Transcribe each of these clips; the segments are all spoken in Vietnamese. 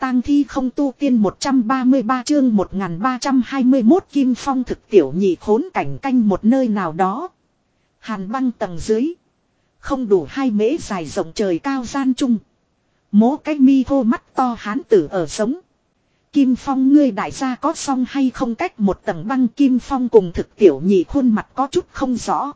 tang thi không tu tiên 133 chương 1321 Kim Phong thực tiểu nhị khốn cảnh canh một nơi nào đó. Hàn băng tầng dưới. Không đủ 2 mễ dài rộng trời cao gian trung. Mố cái mi thô mắt to hán tử ở sống. Kim Phong ngươi đại gia có xong hay không cách một tầng băng Kim Phong cùng thực tiểu nhị khuôn mặt có chút không rõ.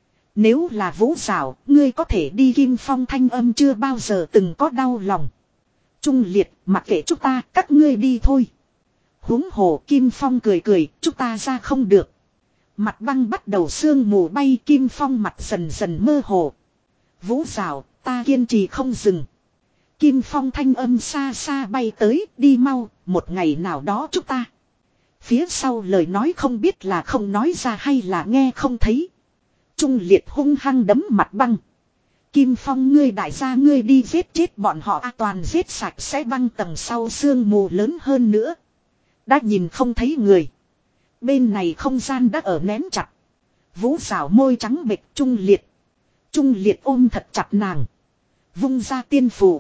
Nếu là Vũ Giảo, ngươi có thể đi Kim Phong thanh âm chưa bao giờ từng có đau lòng. Trung liệt, mặc kệ chúng ta, các ngươi đi thôi. Huống hồ Kim Phong cười cười, chúng ta ra không được. Mặt băng bắt đầu sương mù bay Kim Phong mặt dần dần mơ hồ. Vũ Giảo, ta kiên trì không dừng. Kim Phong thanh âm xa xa bay tới, đi mau, một ngày nào đó chúng ta. Phía sau lời nói không biết là không nói ra hay là nghe không thấy. Trung liệt hung hăng đấm mặt băng. Kim Phong ngươi đại gia ngươi đi giết chết bọn họ toàn giết sạch sẽ băng tầng sau sương mù lớn hơn nữa. Đã nhìn không thấy người. Bên này không gian đã ở nén chặt. Vũ Giảo môi trắng bệch Trung liệt. Trung liệt ôm thật chặt nàng. Vung ra tiên phù.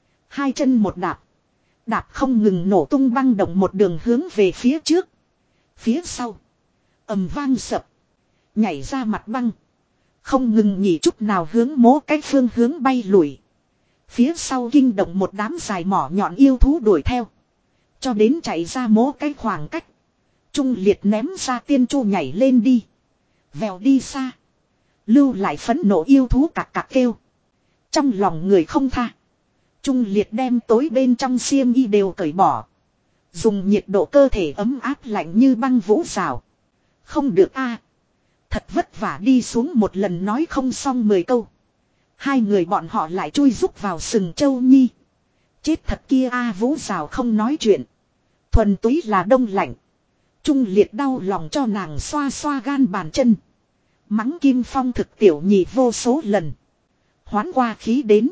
2 chân một đạp. Đạp không ngừng nổ tung băng động một đường hướng về phía trước. Phía sau. Ầm vang sập. Nhảy ra mặt băng. Không ngừng nghỉ chút nào hướng mố cái phương hướng bay lùi. Phía sau kinh động một đám dài mỏ nhọn yêu thú đuổi theo. Cho đến chạy ra mố cái khoảng cách. Trung liệt ném ra tiên chu nhảy lên đi. Vèo đi xa. Lưu lại phẫn nộ yêu thú cạc cạc kêu. Trong lòng người không tha. Trung liệt đem tối bên trong xiêm y đều cởi bỏ. Dùng nhiệt độ cơ thể ấm áp lạnh như băng Vũ Giảo. Không được a, thật vất vả đi xuống một lần nói không xong 10 câu. 2 người bọn họ lại chui rúc vào sừng châu nhi. Chết thật kia a Vũ Giảo không nói chuyện. Thuần túy là đông lạnh. Trung liệt đau lòng cho nàng xoa xoa gan bàn chân. Mắng Kim Phong thực tiểu nhị vô số lần. Hoán qua khí đến.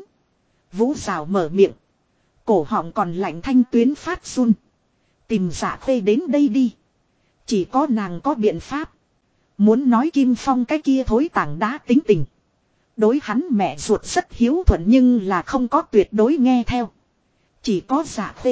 Vũ Giảo mở miệng. Cổ họng còn lạnh thanh tuyến phát run. Tìm Dạ Khê đến đây đi. Chỉ có nàng có biện pháp. Muốn nói Kim Phong cái kia thối tảng đá tính tình. Đối hắn mẹ ruột rất hiếu thuận nhưng là không có tuyệt đối nghe theo. Chỉ có Dạ Khê.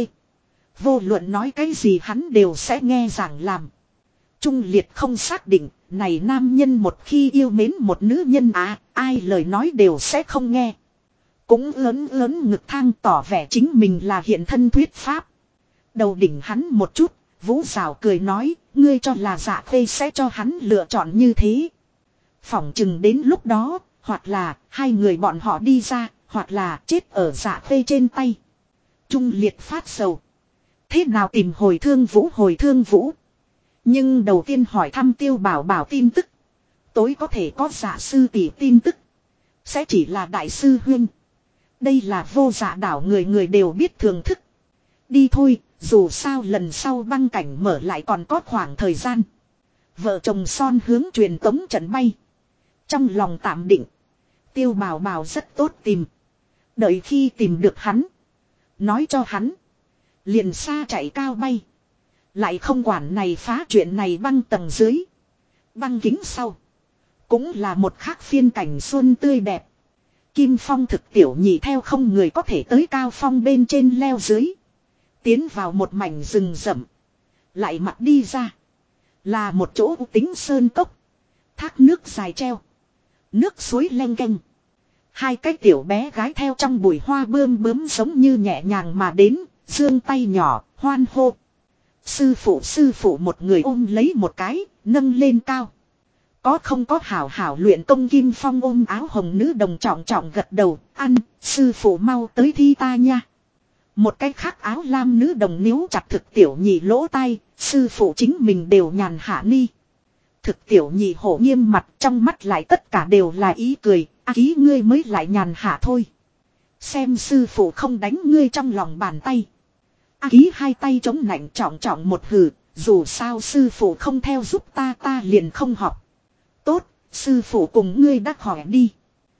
Vô luận nói cái gì hắn đều sẽ nghe giảng làm. Trung liệt không xác định. Này nam nhân một khi yêu mến một nữ nhân ai lời nói đều sẽ không nghe. Cũng lớn ngực thang tỏ vẻ chính mình là hiện thân thuyết pháp. Đầu đỉnh hắn một chút. Vũ Giảo cười nói, ngươi cho là Dạ Khê sẽ cho hắn lựa chọn như thế. Phỏng chừng đến lúc đó, hoặc là 2 người bọn họ đi ra, hoặc là chết ở Dạ Khê trên tay. Trung liệt phát sầu. Thế nào tìm hồi thương Vũ. Nhưng đầu tiên hỏi thăm Tiêu Bảo Bảo tin tức. Tối có thể có Dạ sư tỷ tin tức. Sẽ chỉ là đại sư huynh. Đây là Vô Dạ đảo người đều biết thưởng thức. Đi thôi. Dù sao lần sau băng cảnh mở lại còn có khoảng thời gian. Vợ chồng son hướng truyền tống trận bay. Trong lòng tạm định. Tiêu Bảo Bảo rất tốt tìm. Đợi khi tìm được hắn. Nói cho hắn. Liền xa chạy cao bay. Lại không quản này phá chuyện này băng tầng dưới. Băng kính sau. Cũng là một khác phiên cảnh xuân tươi đẹp. Kim Phong thực tiểu nhị theo không người có thể tới cao phong bên trên leo dưới. Tiến vào một mảnh rừng rậm. Lại mặt đi ra. Là một chỗ tính sơn cốc. Thác nước dài treo. Nước suối leng keng. 2 cái tiểu bé gái theo trong bụi hoa bướm giống như nhẹ nhàng mà đến. Giương tay nhỏ, hoan hô. Sư phụ một người ôm lấy một cái, nâng lên cao. Có không có hảo luyện công Kim Phong ôm áo hồng nữ đồng trọng gật đầu. Ăn, sư phụ mau tới thi ta nha. Một cái khác áo lam nữ đồng níu chặt thực tiểu nhị lỗ tai, sư phụ chính mình đều nhàn hạ ni. Thực tiểu nhị hổ nghiêm mặt trong mắt lại tất cả đều là ý cười, ký ngươi mới lại nhàn hạ thôi. Xem sư phụ không đánh ngươi trong lòng bàn tay. Ký 2 tay chống nạnh trọng một hừ, dù sao sư phụ không theo giúp ta liền không học. Tốt, sư phụ cùng ngươi đã hỏi đi.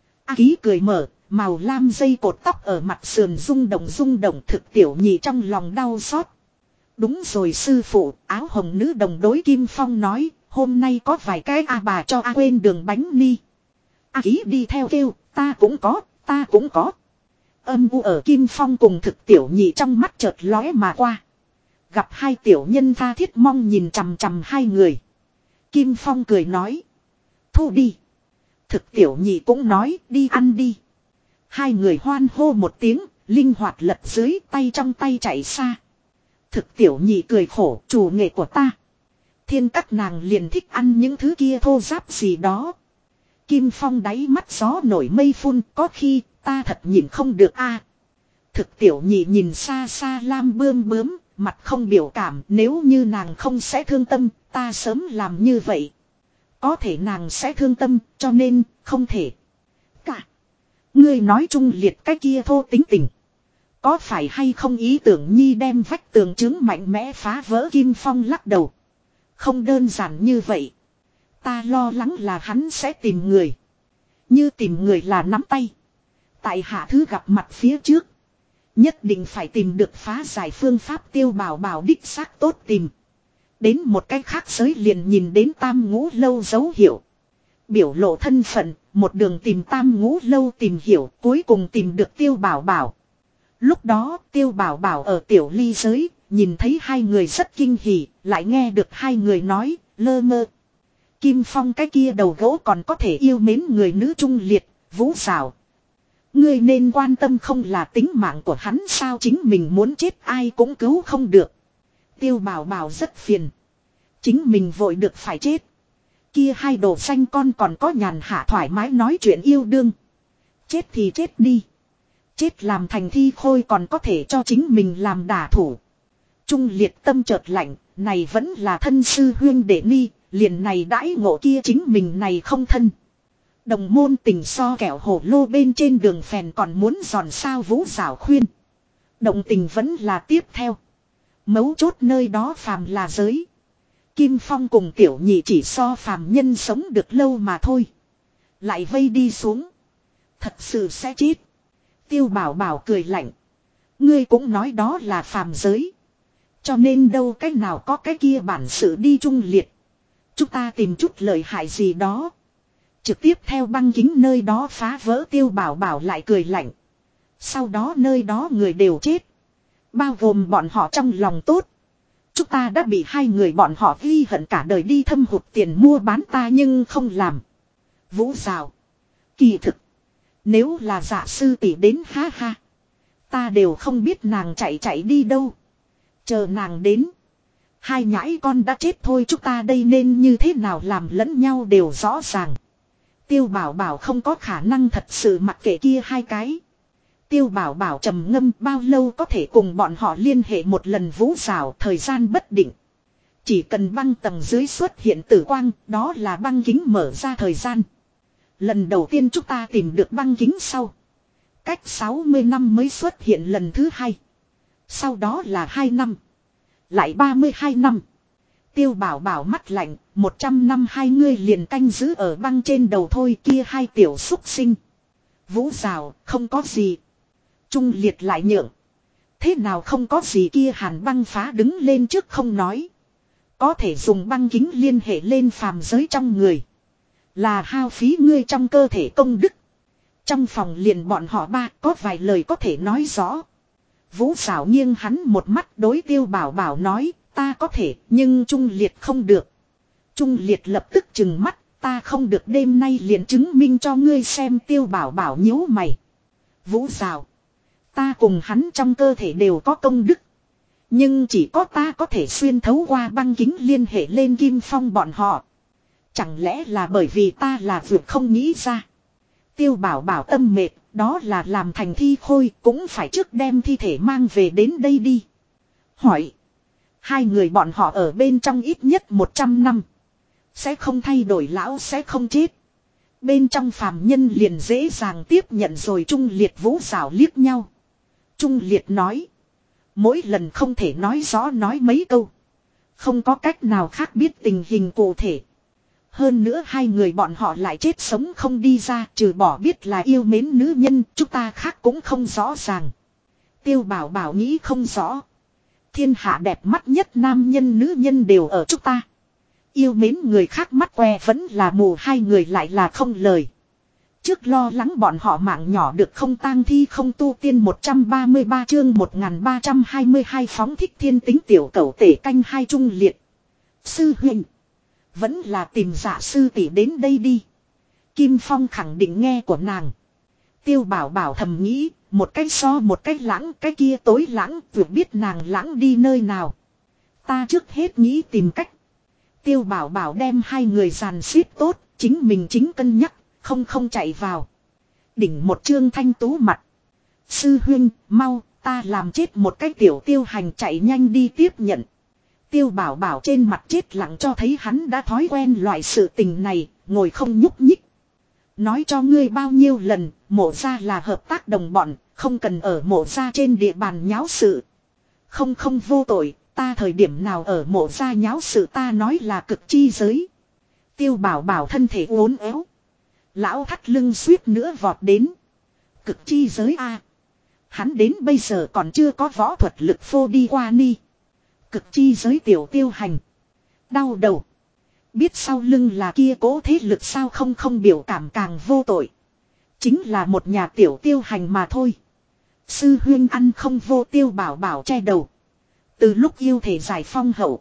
Ký cười mở. Màu lam dây cột tóc ở mặt sườn rung động thực tiểu nhị trong lòng đau xót. Đúng rồi sư phụ, áo hồng nữ đồng đối Kim Phong nói, hôm nay có vài cái bà cho quên đường bánh ni. Ký đi theo kêu, ta cũng có. Âm u ở Kim Phong cùng Thực Tiểu Nhị trong mắt chợt lóe mà qua. Gặp hai tiểu nhân tha thiết mong nhìn chằm chằm hai người. Kim Phong cười nói. Thu đi. Thực Tiểu Nhị cũng nói đi ăn đi. Hai người hoan hô một tiếng, linh hoạt lật dưới tay trong tay chạy xa. Thực Tiểu Nhị cười khổ, chủ nghệ của ta. Thiên các nàng liền thích ăn những thứ kia thô ráp gì đó. Kim Phong đáy mắt gió nổi mây phun, có khi ta thật nhìn không được a. Thực Tiểu Nhị nhìn xa xa Lam Bươm Bướm, mặt không biểu cảm, nếu như nàng không sẽ thương tâm, ta sớm làm như vậy. Có thể nàng sẽ thương tâm, cho nên không thể. Cả. Ngươi nói Trung Liệt cái kia thô tính tình. Có phải hay không ý tưởng nhi đem vách tường chứng mạnh mẽ phá vỡ? Kim Phong lắc đầu. Không đơn giản như vậy. Ta lo lắng là hắn sẽ tìm người. Như tìm người là nắm tay. Tại hạ thứ gặp mặt phía trước. Nhất định phải tìm được phá giải phương pháp. Tiêu Bảo Bảo đích xác tốt tìm. Đến một cách khác giới liền nhìn đến Tam Ngũ Lâu dấu hiệu. Biểu lộ thân phận, một đường tìm Tam Ngũ Lâu tìm hiểu, cuối cùng tìm được Tiêu Bảo Bảo. Lúc đó Tiêu Bảo Bảo ở tiểu ly giới, nhìn thấy hai người rất kinh hỉ, lại nghe được hai người nói, lơ mơ. Kim Phong cái kia đầu gỗ còn có thể yêu mến người nữ Trung Liệt, Vũ Sảo. Ngươi nên quan tâm không là tính mạng của hắn sao, chính mình muốn chết ai cũng cứu không được. Tiêu Bảo Bảo rất phiền. Chính mình vội được phải chết. Kia hai đồ xanh con còn có nhàn hạ thoải mái nói chuyện yêu đương. Chết thì chết đi. Chết làm thành thi khôi còn có thể cho chính mình làm đả thủ. Trung Liệt tâm chợt lạnh, này vẫn là thân sư huyên đệ ni, liền này đãi ngộ kia chính mình này không thân. Đồng môn tình so kẹo hổ lô bên trên đường phèn còn muốn giòn sao. Vũ Giảo khuyên. Động tình vẫn là tiếp theo. Mấu chốt nơi đó phàm là giới. Kim Phong cùng Tiểu Nhị chỉ so phàm nhân sống được lâu mà thôi. Lại vây đi xuống. Thật sự sẽ chết. Tiêu Bảo Bảo cười lạnh. Ngươi cũng nói đó là phàm giới. Cho nên đâu cách nào có cái kia bản sự đi Trung Liệt. Chúng ta tìm chút lợi hại gì đó. Trực tiếp theo băng kính nơi đó phá vỡ. Tiêu Bảo Bảo lại cười lạnh. Sau đó nơi đó người đều chết. Bao gồm bọn họ trong lòng tốt. Chúng ta đã bị hai người bọn họ ghi hận cả đời đi thâm hụt tiền mua bán ta nhưng không làm. Vũ Sảo. Kỳ thực. Nếu là Dạ sư tỷ đến ha ha. Ta đều không biết nàng chạy đi đâu. Chờ nàng đến. Hai nhãi con đã chết thôi, chúng ta đây nên như thế nào làm lẫn nhau đều rõ ràng. Tiêu Bảo Bảo không có khả năng thật sự mặc kệ kia hai cái. Tiêu Bảo Bảo trầm ngâm bao lâu có thể cùng bọn họ liên hệ một lần. Vũ Sảo thời gian bất định. Chỉ cần băng tầng dưới xuất hiện tử quang, đó là băng kính mở ra thời gian. Lần đầu tiên chúng ta tìm được băng kính sau. Cách 60 năm mới xuất hiện lần thứ hai. Sau đó là 2 năm. Lại 32 năm. Tiêu Bảo Bảo mắt lạnh, 100 năm hai ngươi liền canh giữ ở băng trên đầu thôi. Kia hai tiểu xúc sinh. Vũ Sảo không có gì. Trung Liệt lại nhượng. Thế nào không có gì kia? Hàn Băng phá đứng lên trước không nói. Có thể dùng băng kính liên hệ lên phàm giới trong người. Là hao phí ngươi trong cơ thể công đức. Trong phòng liền bọn họ ba có vài lời có thể nói rõ. Vũ Sảo nghiêng hắn một mắt đối Tiêu Bảo Bảo nói. Ta có thể nhưng Trung Liệt không được. Trung Liệt lập tức trừng mắt. Ta không được đêm nay liền chứng minh cho ngươi xem. Tiêu Bảo Bảo nhíu mày. Vũ Sảo. Ta cùng hắn trong cơ thể đều có công đức. Nhưng chỉ có ta có thể xuyên thấu qua băng kính liên hệ lên Kim Phong bọn họ. Chẳng lẽ là bởi vì ta là vượt không nghĩ ra. Tiêu Bảo Bảo tâm mệt. Đó là làm thành thi khôi. Cũng phải trước đem thi thể mang về đến đây đi. Hỏi. Hai người bọn họ ở bên trong ít nhất 100 năm. Sẽ không thay đổi, lão sẽ không chết. Bên trong phàm nhân liền dễ dàng tiếp nhận rồi. Trung Liệt Vũ Sảo liếc nhau. Trung Liệt nói. Mỗi lần không thể nói rõ nói mấy câu. Không có cách nào khác biết tình hình cụ thể. Hơn nữa hai người bọn họ lại chết sống không đi ra. Trừ bỏ biết là yêu mến nữ nhân. Chúng ta khác cũng không rõ ràng. Tiêu Bảo Bảo nghĩ không rõ. Thiên hạ đẹp mắt nhất nam nhân nữ nhân đều ở chúng ta. Yêu mến người khác mắt que vẫn là mù. Hai người lại là không lời. trước lo lắng bọn họ mạng nhỏ được không, tang thi không tu tiên 133 chương 1322 phóng thích thiên tính tiểu cẩu tể canh hai trung liệt. Sư huynh, vẫn là tìm Dạ sư tỷ đến đây đi. Kim Phong khẳng định nghe của nàng. Tiêu Bảo Bảo thầm nghĩ, một cách so một cách lãng, cái kia tối lãng, vừa biết nàng lãng đi nơi nào. Ta trước hết nghĩ tìm cách. Tiêu Bảo Bảo đem hai người dàn xếp tốt, chính mình chính cân nhắc, không chạy vào. Đỉnh một trương thanh tú mặt. Sư huynh, mau, ta làm chết một cái tiểu tiêu hành, chạy nhanh đi tiếp nhận. Tiêu Bảo Bảo trên mặt chết lặng cho thấy hắn đã thói quen loại sự tình này, ngồi không nhúc nhích. Nói cho ngươi bao nhiêu lần, Mộ gia là hợp tác đồng bọn, không cần ở Mộ gia trên địa bàn nháo sự. Không vô tội, ta thời điểm nào ở Mộ gia nháo sự, ta nói là cực chi giới. Tiêu Bảo Bảo thân thể uốn éo. Lão thắt lưng suýt nữa vọt đến. Cực chi giới a, hắn đến bây giờ còn chưa có võ thuật lực phô đi qua ni. Cực chi giới tiểu tiêu hành. Đau đầu. Biết sau lưng là kia cố thế lực sao, không biểu cảm càng vô tội. Chính là một nhà tiểu tiêu hành mà thôi. Sư huynh ăn không vô. Tiêu Bảo Bảo che đầu. Từ lúc yêu thể giải phong hậu,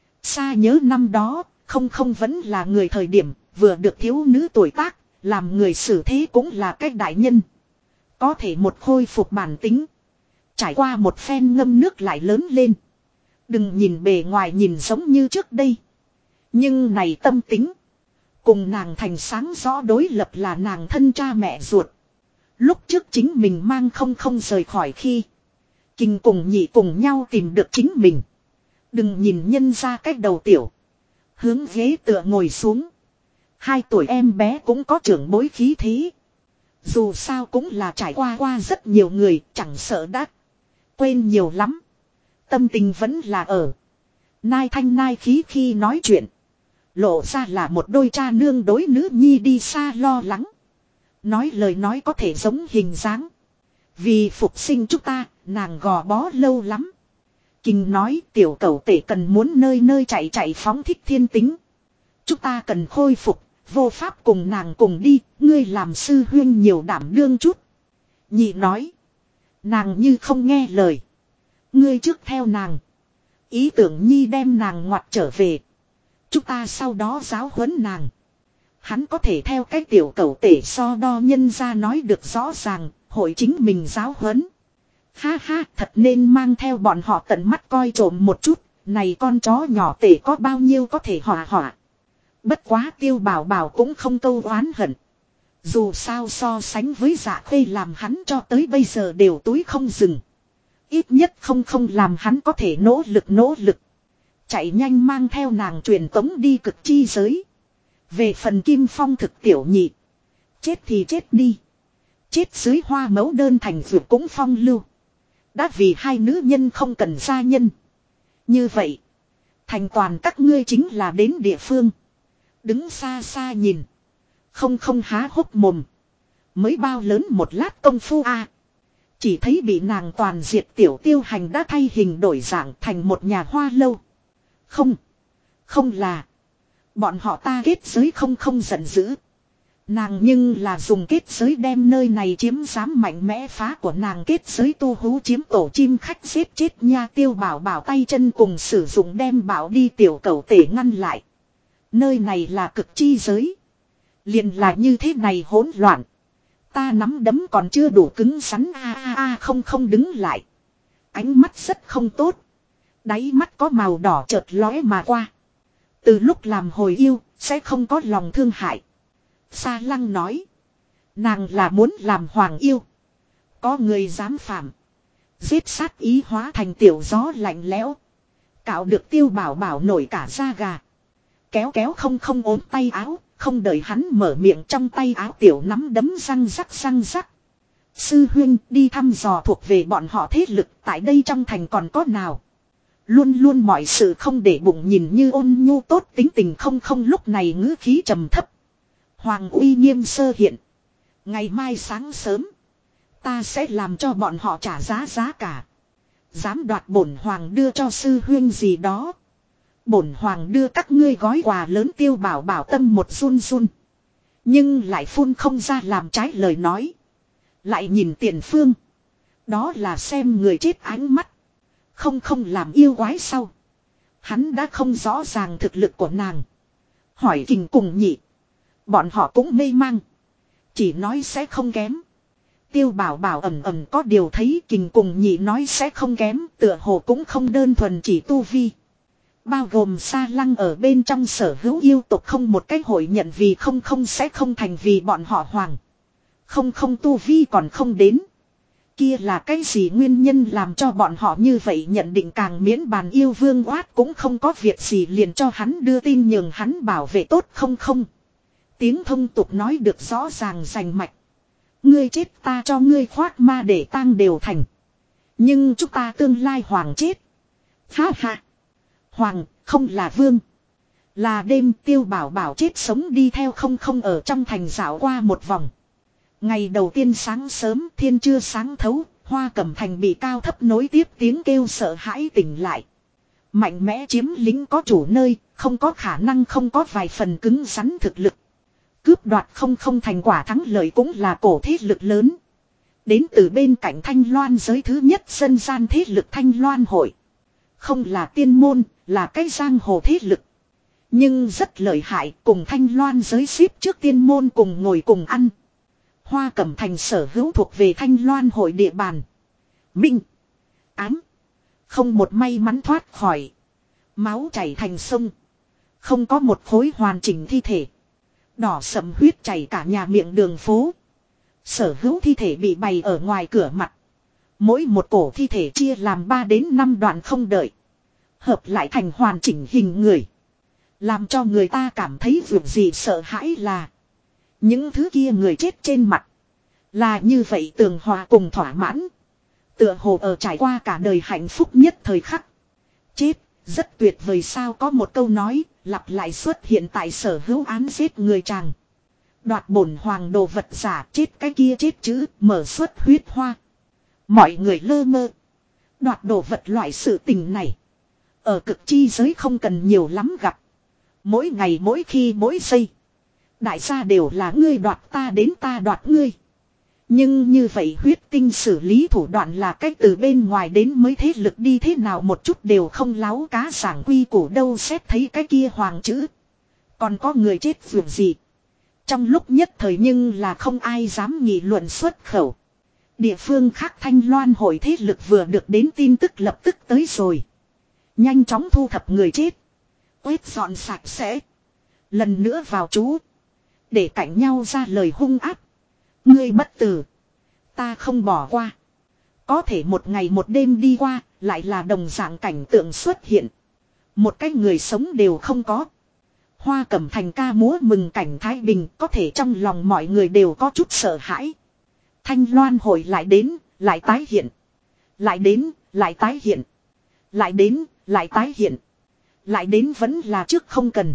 xa nhớ năm đó, không vẫn là người thời điểm, vừa được thiếu nữ tuổi tác, làm người xử thế cũng là cách đại nhân. Có thể một khôi phục bản tính. Trải qua một phen ngâm nước lại lớn lên. Đừng nhìn bề ngoài nhìn giống như trước đây. Nhưng này tâm tính. Cùng nàng thành sáng rõ đối lập là nàng thân cha mẹ ruột. Lúc trước chính mình mang không rời khỏi khi. Kinh cùng nhị cùng nhau tìm được chính mình. Đừng nhìn nhân ra cách đầu tiểu. Hướng ghế tựa ngồi xuống. 2 tuổi em bé cũng có trưởng bối khí thế. Dù sao cũng là trải qua rất nhiều người, chẳng sợ đắt. Quên nhiều lắm. Tâm tình vẫn là ở. Nai thanh nai khí khi nói chuyện. Lộ ra là một đôi cha nương đối nữ nhi đi xa lo lắng. Nói lời nói có thể giống hình dáng. Vì phục sinh chúng ta, nàng gò bó lâu lắm. Kinh nói tiểu cẩu tể cần muốn nơi nơi chạy phóng thích thiên tính. Chúng ta cần khôi phục, vô pháp cùng nàng cùng đi, ngươi làm sư huyên nhiều đảm đương chút. Nhị nói. Nàng như không nghe lời. Ngươi trước theo nàng. Ý tưởng nhi đem nàng ngoặt trở về. Chúng ta sau đó giáo huấn nàng. Hắn có thể theo cái tiểu cẩu tể so đo nhân ra nói được rõ ràng, hội chính mình giáo huấn. Ha ha, thật nên mang theo bọn họ tận mắt coi trộm một chút, này con chó nhỏ tể có bao nhiêu có thể hỏa. Bất quá Tiêu Bảo Bảo cũng không câu oán hận. Dù sao so sánh với Dạ Khê làm hắn cho tới bây giờ đều túi không dừng. Ít nhất không làm hắn có thể nỗ lực. Chạy nhanh mang theo nàng truyền tống đi cực chi giới. Về phần Kim Phong thực tiểu nhị. Chết thì chết đi. Chết dưới hoa mẫu đơn thành vượt cũng phong lưu. Đã vì 2 nữ nhân không cần gia nhân. Như vậy. Thành toàn các ngươi chính là đến địa phương. Đứng xa xa nhìn. Không há hốc mồm. Mới bao lớn một lát công phu a. Chỉ thấy bị nàng toàn diệt tiểu tiêu hành đã thay hình đổi dạng thành một nhà hoa lâu. Không là. Bọn họ ta kết giới không giận dữ. Nàng nhưng là dùng kết giới đem nơi này chiếm dám mạnh mẽ phá của nàng kết giới tu hú chiếm tổ chim khách giết chết nha. Tiêu Bảo Bảo tay chân cùng sử dụng đem bảo đi tiểu cẩu tể ngăn lại. Nơi này là cực chi giới. Liền là như thế này hỗn loạn. Ta nắm đấm còn chưa đủ cứng rắn không đứng lại. Ánh mắt rất không tốt. Đáy mắt có màu đỏ chợt lóe mà qua. Từ lúc làm hồi yêu sẽ không có lòng thương hại. Sa Lăng nói. Nàng là muốn làm hoàng yêu. Có người dám phạm. Giết sát ý hóa thành tiểu gió lạnh lẽo. Cạo được Tiêu Bảo Bảo nổi cả da gà. Kéo không ốm tay áo. Không đợi hắn mở miệng trong tay áo tiểu nắm đấm răng rắc. Sư huynh đi thăm dò thuộc về bọn họ thế lực tại đây trong thành còn có nào. Luôn mọi sự không để bụng nhìn như ôn nhu tốt tính tình không lúc này ngữ khí trầm thấp. Hoàng uy nghiêm sơ hiện. Ngày mai sáng sớm. Ta sẽ làm cho bọn họ trả giá cả. Dám đoạt bổn hoàng đưa cho sư huynh gì đó. Bổn hoàng đưa các ngươi gói quà lớn. Tiêu Bảo Bảo tâm một run. Nhưng lại phun không ra làm trái lời nói. Lại nhìn Tiền Phương. Đó là xem người chết ánh mắt. Không làm yêu quái sau. Hắn đã không rõ ràng thực lực của nàng. Hỏi Kình cùng Nhị. Bọn họ cũng mê mang. Chỉ nói sẽ không kém. Tiêu Bảo Bảo ẩm ẩm có điều thấy Kình cùng Nhị nói sẽ không kém. Tựa hồ cũng không đơn thuần chỉ tu vi. Bao gồm Sa Lăng ở bên trong sở hữu yêu tộc không một cái hội nhận vì không sẽ không thành vì bọn họ hoàng. Không tu vi còn không đến. Kia là cái gì nguyên nhân làm cho bọn họ như vậy nhận định càng miễn bàn yêu vương oát cũng không có việc gì liền cho hắn đưa tin nhường hắn bảo vệ tốt không. Tiếng thông tục nói được rõ ràng rành mạch. Ngươi chết ta cho ngươi khoát ma để tang đều thành. Nhưng chúng ta tương lai hoàng chết. Ha ha. Hoàng không là vương. Là đêm Tiêu Bảo Bảo chết sống đi theo không ở trong thành dạo qua một vòng. Ngày đầu tiên sáng sớm thiên chưa sáng thấu. Hoa Cẩm Thành bị cao thấp nối tiếp tiếng kêu sợ hãi tỉnh lại. Mạnh mẽ chiếm lính có chủ nơi, không có khả năng không có vài phần cứng rắn thực lực. Cướp đoạt không thành quả thắng lợi cũng là cổ thế lực lớn. Đến từ bên cạnh Thanh Loan giới thứ nhất dân gian thế lực Thanh Loan hội. Không là tiên môn, là cái giang hồ thế lực. Nhưng rất lợi hại cùng Thanh Loan giới xếp trước tiên môn cùng ngồi cùng ăn. Hoa Cẩm Thành sở hữu thuộc về Thanh Loan hội địa bàn. Minh. Ám. Không một may mắn thoát khỏi. Máu chảy thành sông. Không có một khối hoàn chỉnh thi thể. Đỏ sẫm huyết chảy cả nhà miệng đường phố. Sở hữu thi thể bị bày ở ngoài cửa mặt. Mỗi một cổ thi thể chia làm 3 đến 5 đoạn không đợi. Hợp lại thành hoàn chỉnh hình người. Làm cho người ta cảm thấy việc gì sợ hãi là. Những thứ kia người chết trên mặt. Là như vậy tường hòa cùng thỏa mãn. Tựa hồ ở trải qua cả đời hạnh phúc nhất thời khắc. Chết, rất tuyệt vời sao có một câu nói, lặp lại xuất hiện tại sở hữu án giết người chàng. Đoạt bổn hoàng đồ vật giả chết cái kia chết chữ, mở xuất huyết hoa. Mọi người lơ mơ. Đoạt đồ vật loại sự tình này. Ở cực chi giới không cần nhiều lắm gặp. Mỗi ngày mỗi khi mỗi giây. Đại gia đều là ngươi đoạt ta đến ta đoạt ngươi. Nhưng như vậy huyết tinh xử lý thủ đoạn là cách từ bên ngoài đến mới thế lực đi thế nào một chút đều không láo cá giảng quy củ đâu xét thấy cái kia hoàng chữ. Còn có người chết vượt gì. Trong lúc nhất thời nhưng là không ai dám nghị luận xuất khẩu. Địa phương khác Thanh Loan hội thế lực vừa được đến tin tức lập tức tới rồi. Nhanh chóng thu thập người chết. Quét dọn sạch sẽ. Lần nữa vào trú. Để cạnh nhau ra lời hung ác. Ngươi bất tử. Ta không bỏ qua. Có thể một ngày một đêm đi qua. Lại là đồng dạng cảnh tượng xuất hiện. Một cái người sống đều không có. Hoa Cẩm Thành ca múa mừng cảnh Thái Bình. Có thể trong lòng mọi người đều có chút sợ hãi. Thanh Loan hội lại đến. Lại tái hiện. Lại đến. Lại tái hiện. Lại đến. Lại tái hiện. Lại đến vẫn là trước không cần.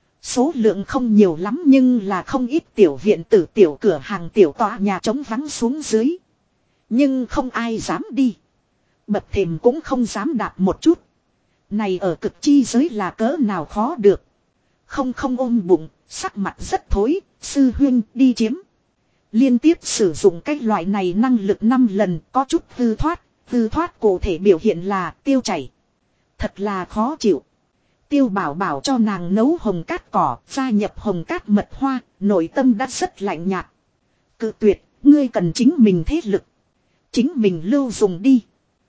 Số lượng không nhiều lắm nhưng là không ít tiểu viện tử tiểu cửa hàng tiểu tòa nhà trống vắng xuống dưới. Nhưng không ai dám đi. Bậc thềm cũng không dám đạp một chút. Này ở cực chi giới là cỡ nào khó được. Không ôm bụng, sắc mặt rất thối, sư huynh đi chiếm. Liên tiếp sử dụng cái loại này năng lực 5 lần có chút hư thoát cụ thể biểu hiện là tiêu chảy. Thật là khó chịu. Tiêu Bảo Bảo cho nàng nấu hồng cát cỏ, gia nhập hồng cát mật hoa, nội tâm đã rất lạnh nhạt. Cự tuyệt, ngươi cần chính mình thế lực. Chính mình lưu dùng đi.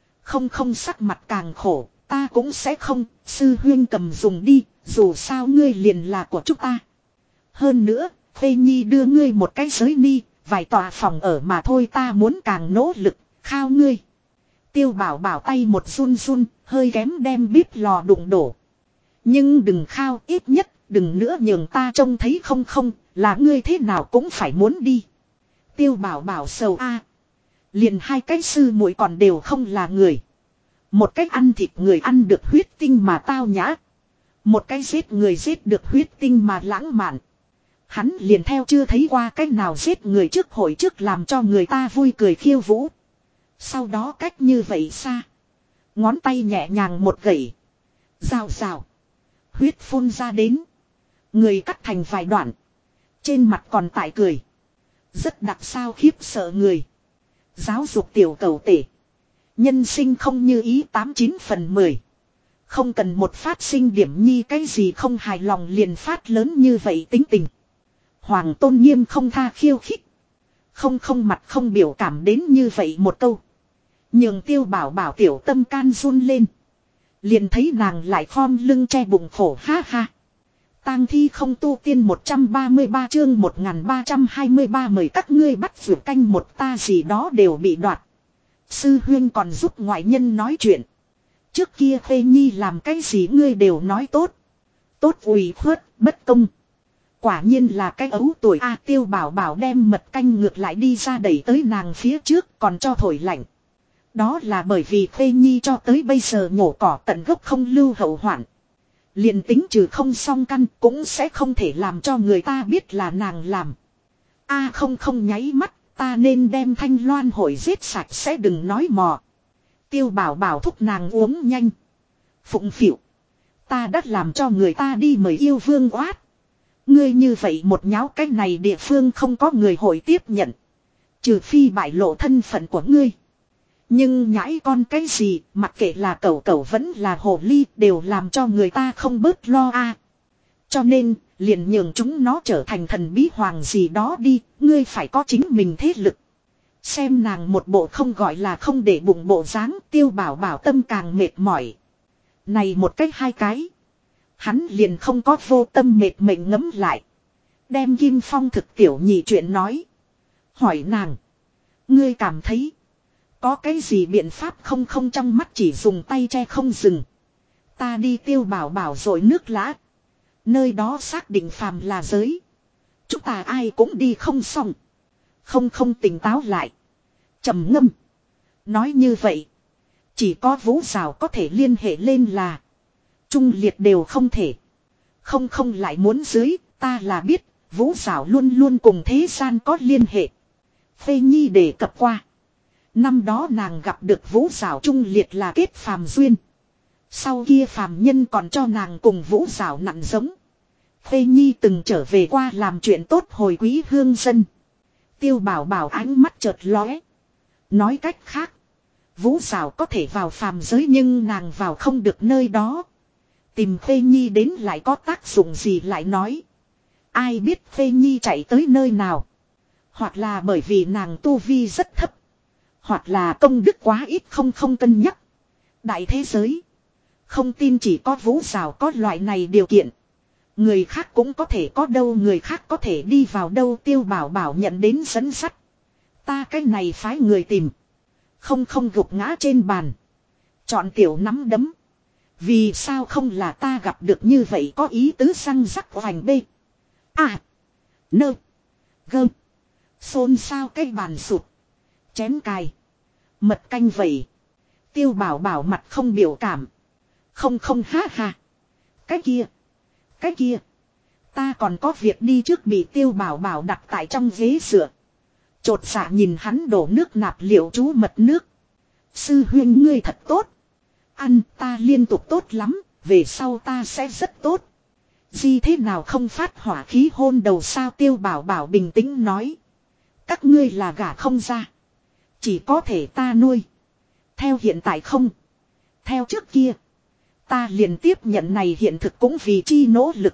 Không sắc mặt càng khổ, ta cũng sẽ không, sư huyên cầm dùng đi, dù sao ngươi liền là của chúng ta. Hơn nữa, Phê Nhi đưa ngươi một cái giới ni, vài tòa phòng ở mà thôi ta muốn càng nỗ lực, khao ngươi. Tiêu Bảo Bảo tay một run, hơi kém đem bếp lò đụng đổ. Nhưng đừng khao ít nhất, đừng nữa nhường ta trông thấy không, là ngươi thế nào cũng phải muốn đi. Tiêu Bảo Bảo sầu a, liền 2 cái sư muội còn đều không là người. Một cách ăn thịt người ăn được huyết tinh mà tao nhã. Một cái giết người giết được huyết tinh mà lãng mạn. Hắn liền theo chưa thấy qua cách nào giết người trước hội trước làm cho người ta vui cười khiêu vũ. Sau đó cách như vậy xa. Ngón tay nhẹ nhàng một gẩy. Rào. Huyết phun ra đến. Người cắt thành vài đoạn. Trên mặt còn tại cười. Rất đặc sao khiếp sợ người. Giáo dục tiểu cầu tể. Nhân sinh không như ý 89/10. Không cần một phát sinh điểm nhi cái gì không hài lòng liền phát lớn như vậy tính tình. Hoàng Tôn Nghiêm không tha khiêu khích. Không mặt không biểu cảm đến như vậy một câu. Nhường Tiêu Bảo Bảo tiểu tâm can run lên. Liền thấy nàng lại khom lưng che bụng khổ ha ha. Tang thi không tu tiên 133 chương 1323 mời các ngươi bắt vượt canh một ta gì đó đều bị đoạt. Sư huyên còn giúp ngoại nhân nói chuyện. Trước kia Khê Nhi làm cái gì ngươi đều nói tốt. Tốt ủy khuất, bất công. Quả nhiên là cái ấu tuổi A. Tiêu Bảo Bảo đem mật canh ngược lại đi ra đẩy tới nàng phía trước còn cho thổi lạnh. Đó là bởi vì Khê Nhi cho tới bây giờ nhổ cỏ tận gốc không lưu hậu hoạn. Liền tính trừ không song căn cũng sẽ không thể làm cho người ta biết là nàng làm. A không nháy mắt, ta nên đem Thanh Loan hội giết sạch sẽ đừng nói mò. Tiêu Bảo Bảo thúc nàng uống nhanh. Phụng phịu. Ta đã làm cho người ta đi mời yêu vương oát. Ngươi như vậy một nháo cái này địa phương không có người hội tiếp nhận. Trừ phi bại lộ thân phận của ngươi. Nhưng nhãi con cái gì, mặc kệ là cẩu vẫn là hồ ly đều làm cho người ta không bớt lo a. Cho nên, liền nhường chúng nó trở thành thần bí hoàng gì đó đi, ngươi phải có chính mình thế lực. Xem nàng một bộ không gọi là không để bụng bộ dáng, Tiêu Bảo Bảo tâm càng mệt mỏi. Này một cách hai cái. Hắn liền không có vô tâm mệt mệnh ngấm lại. Đem Kim Phong thực tiểu nhị chuyện nói. Hỏi nàng. Ngươi cảm thấy. Có cái gì biện pháp không trong mắt chỉ dùng tay che không dừng. Ta đi Tiêu Bảo Bảo rồi nước lã. Nơi đó xác định phàm là giới. Chúng ta ai cũng đi không xong. Không tỉnh táo lại. Trầm ngâm. Nói như vậy. Chỉ có Vũ Giảo có thể liên hệ lên là. Trung liệt đều không thể. Không lại muốn dưới. Ta là biết. Vũ Giảo luôn luôn cùng thế gian có liên hệ. Phê Nhi đề cập qua. Năm đó nàng gặp được Vũ Giảo Trung liệt là kết phàm duyên. Sau kia phàm nhân còn cho nàng cùng Vũ Giảo nặn giống. Phê Nhi từng trở về qua làm chuyện tốt hồi quý hương dân. Tiêu Bảo Bảo ánh mắt chợt lóe. Nói cách khác. Vũ Giảo có thể vào phàm giới nhưng nàng vào không được nơi đó. Tìm Phê Nhi đến lại có tác dụng gì lại nói. Ai biết Phê Nhi chạy tới nơi nào. Hoặc là bởi vì nàng tu vi rất thấp. Hoặc là công đức quá ít không cân nhắc. Đại thế giới. Không tin chỉ có Vũ Giảo có loại này điều kiện. Người khác cũng có thể có đâu người khác có thể đi vào đâu Tiêu Bảo Bảo nhận đến dẫn sắt. Ta cái này phái người tìm. Không gục ngã trên bàn. Chọn tiểu nắm đấm. Vì sao không là ta gặp được như vậy có ý tứ răng rắc hoành bê. À. Nơ. Gơ. Xôn sao cái bàn sụt. Chén cài. Mật canh vậy. Tiêu Bảo Bảo mặt không biểu cảm. Không ha ha. Cái kia. Cái kia. Ta còn có việc đi trước bị Tiêu Bảo Bảo đặt tại trong ghế dựa. Chột dạ nhìn hắn đổ nước nạp liệu chú mật nước. Sư huynh ngươi thật tốt. Ăn ta liên tục tốt lắm. Về sau ta sẽ rất tốt. Gì thế nào không phát hỏa khí hôn đầu sao Tiêu Bảo Bảo bình tĩnh nói. Các ngươi là gả không ra. Chỉ có thể ta nuôi. Theo hiện tại không. Theo trước kia. Ta liền tiếp nhận này hiện thực cũng vì chi nỗ lực.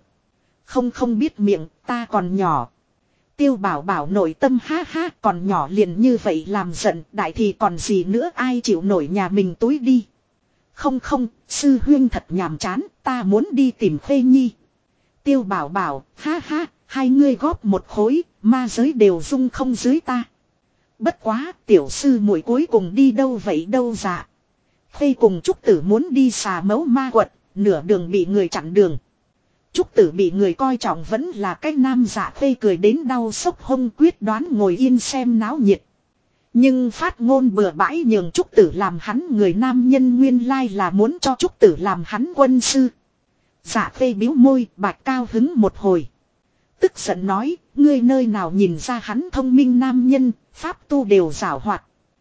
Không biết miệng ta còn nhỏ. Tiêu Bảo Bảo nội tâm ha ha còn nhỏ liền như vậy làm giận đại thì còn gì nữa ai chịu nổi nhà mình túi đi. Không sư huyên thật nhàm chán ta muốn đi tìm Khê Nhi. Tiêu Bảo Bảo ha ha hai ngươi góp một khối ma giới đều dung không dưới ta. Bất quá tiểu sư muội cuối cùng đi đâu vậy đâu dạ. Khê cùng Trúc Tử muốn đi xà mấu ma quật nửa đường bị người chặn đường. Trúc Tử bị người coi trọng vẫn là cái nam dạ Khê cười đến đau sốc hông quyết đoán ngồi yên xem náo nhiệt. Nhưng phát ngôn bừa bãi nhường Trúc Tử làm hắn người nam nhân nguyên lai là muốn cho Trúc Tử làm hắn quân sư. Dạ Khê biếu môi bạch cao hứng một hồi. Tức giận nói, ngươi nơi nào nhìn ra hắn thông minh nam nhân, pháp tu đều giảo hoạt.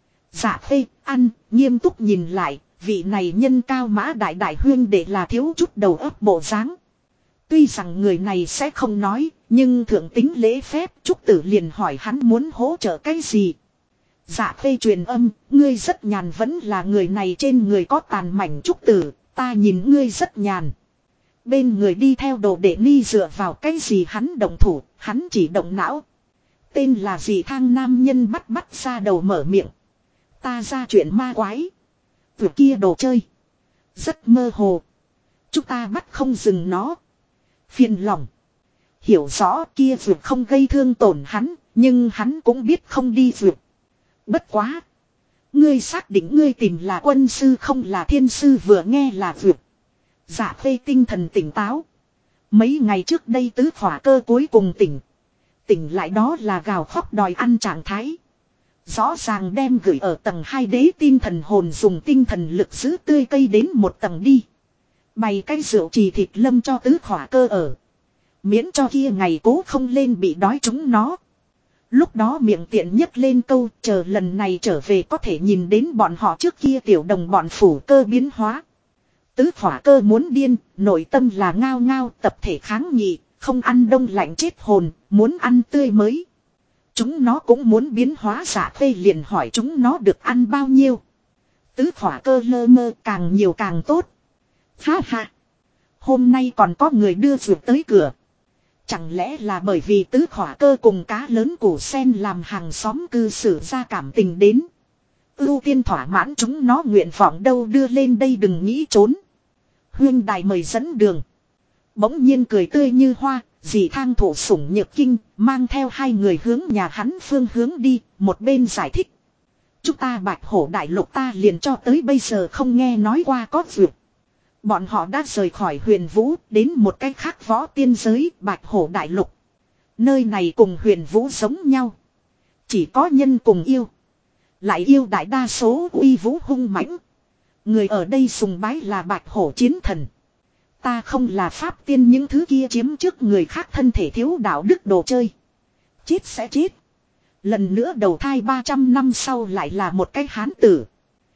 Dạ Khê, ăn, nghiêm túc nhìn lại, vị này nhân cao mã đại đại huyên để là thiếu chút đầu óc bộ dáng. Tuy rằng người này sẽ không nói, nhưng thượng tính lễ phép Trúc Tử liền hỏi hắn muốn hỗ trợ cái gì. Dạ Khê truyền âm, ngươi rất nhàn vẫn là người này trên người có tàn mảnh. Trúc Tử, ta nhìn ngươi rất nhàn. Bên người đi theo đồ đệ ni dựa vào cái gì hắn động thủ, hắn chỉ động não. Tên là gì thang nam nhân bắt ra đầu mở miệng. Ta ra chuyện ma quái. Vừa kia đồ chơi. Rất mơ hồ. Chúng ta bắt không dừng nó. Phiền lòng. Hiểu rõ kia vượt không gây thương tổn hắn, nhưng hắn cũng biết không đi vượt. Bất quá. Ngươi xác định ngươi tìm là quân sư không là thiên sư vừa nghe là vượt. Dạ Khê tinh thần tỉnh táo. Mấy ngày trước đây tứ hỏa cơ cuối cùng tỉnh. Tỉnh lại đó là gào khóc đòi ăn trạng thái. Rõ ràng đem gửi ở tầng 2 đế tin thần hồn dùng tinh thần lực giữ tươi cây đến một tầng đi. Bày cái rượu trì thịt lâm cho tứ hỏa cơ ở. Miễn cho kia ngày cố không lên bị đói chúng nó. Lúc đó miệng tiện nhấc lên câu chờ lần này trở về có thể nhìn đến bọn họ trước kia tiểu đồng bọn phủ cơ biến hóa. Tứ hỏa cơ muốn điên, nội tâm là ngao ngao tập thể kháng nghị, không ăn đông lạnh chết hồn, muốn ăn tươi mới. Chúng nó cũng muốn biến hóa. Dạ Khê liền hỏi chúng nó được ăn bao nhiêu. Tứ hỏa cơ lơ mơ càng nhiều càng tốt. Ha ha. Hôm nay còn có người đưa ruột tới cửa. Chẳng lẽ là bởi vì tứ hỏa cơ cùng cá lớn củ sen làm hàng xóm cư xử ra cảm tình đến. Ưu tiên thỏa mãn chúng nó nguyện vọng đâu đưa lên đây đừng nghĩ trốn. Huyên đài mời dẫn đường. Bỗng nhiên cười tươi như hoa, dì thang thủ sủng nhược kinh, mang theo hai người hướng nhà hắn phương hướng đi, một bên giải thích. Chúng ta bạch hổ đại lục ta liền cho tới bây giờ không nghe nói qua có việc. Bọn họ đã rời khỏi huyền vũ, đến một cái khác võ tiên giới, bạch hổ đại lục. Nơi này cùng huyền vũ giống nhau. Chỉ có nhân cùng yêu. Lại yêu đại đa số uy vũ hung mãnh. Người ở đây sùng bái là bạch hổ chiến thần. Ta không là pháp tiên những thứ kia chiếm trước người khác thân thể thiếu đạo đức đồ chơi. Chết sẽ chết. Lần nữa đầu thai 300 năm sau lại là một cái hán tử.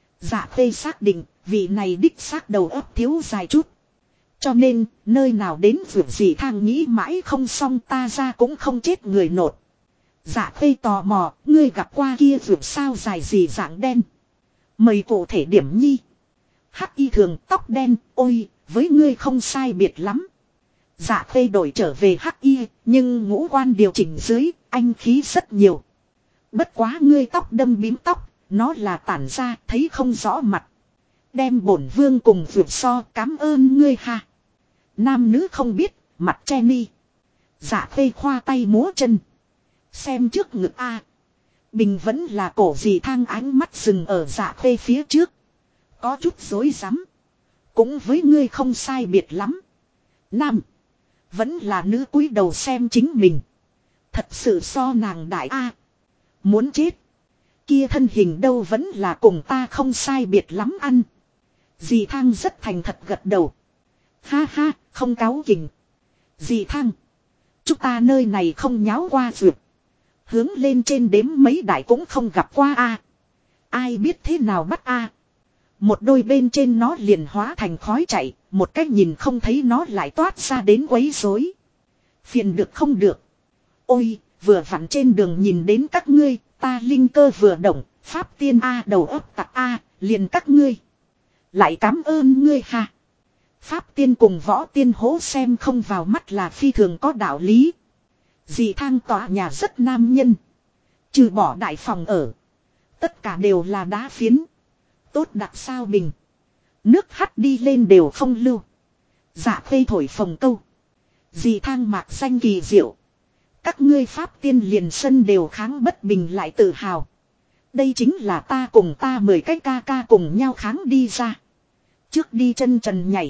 Dạ Khê xác định, vị này đích xác đầu óc thiếu dài chút. Cho nên, nơi nào đến vượt gì thang nghĩ mãi không xong ta ra cũng không chết người nột. Dạ Khê tò mò, ngươi gặp qua kia vượt sao dài gì dạng đen. Mời cụ thể điểm nhi. Hắc y thường tóc đen, ôi, với ngươi không sai biệt lắm. Dạ Khê đổi trở về hắc y, nhưng ngũ quan điều chỉnh dưới, anh khí rất nhiều. Bất quá ngươi tóc đâm bím tóc, nó là tản ra, thấy không rõ mặt. Đem bổn vương cùng vượt so, cảm ơn ngươi ha. Nam nữ không biết, mặt che ni. Dạ Khê khoa tay múa chân. Xem trước ngực a. Bình vẫn là cổ gì thang ánh mắt dừng ở Dạ Khê phía trước. Có chút rối rắm. Cũng với ngươi không sai biệt lắm. Nam. Vẫn là nữ cúi đầu xem chính mình. Thật sự so nàng đại a. Muốn chết. Kia thân hình đâu vẫn là cùng ta không sai biệt lắm ăn. Dì thang rất thành thật gật đầu. Ha ha, không cáu kỉnh. Dì thang. Chúng ta nơi này không nháo qua vượt. Hướng lên trên đếm mấy đại cũng không gặp qua a. Ai biết thế nào bắt a. Một đôi bên trên nó liền hóa thành khói chạy. Một cách nhìn không thấy nó lại toát ra đến quấy rối. Phiền được không được. Ôi, vừa vặn trên đường nhìn đến các ngươi. Ta linh cơ vừa động. Pháp tiên a đầu óc tặc a. Liền các ngươi. Lại cảm ơn ngươi ha. Pháp tiên cùng võ tiên hố xem không vào mắt là phi thường có đạo lý. Dì thang tòa nhà rất nam nhân. Trừ bỏ đại phòng ở. Tất cả đều là đá phiến. Tốt đặc sao bình. Nước hắt đi lên đều không lưu. Dạ Khê thổi phồng câu. Dì thang mạc xanh kỳ diệu. Các ngươi pháp tiên liền sân đều kháng bất bình lại tự hào. Đây chính là ta cùng ta 10 cái ca ca cùng nhau kháng đi ra. Trước đi chân trần nhảy.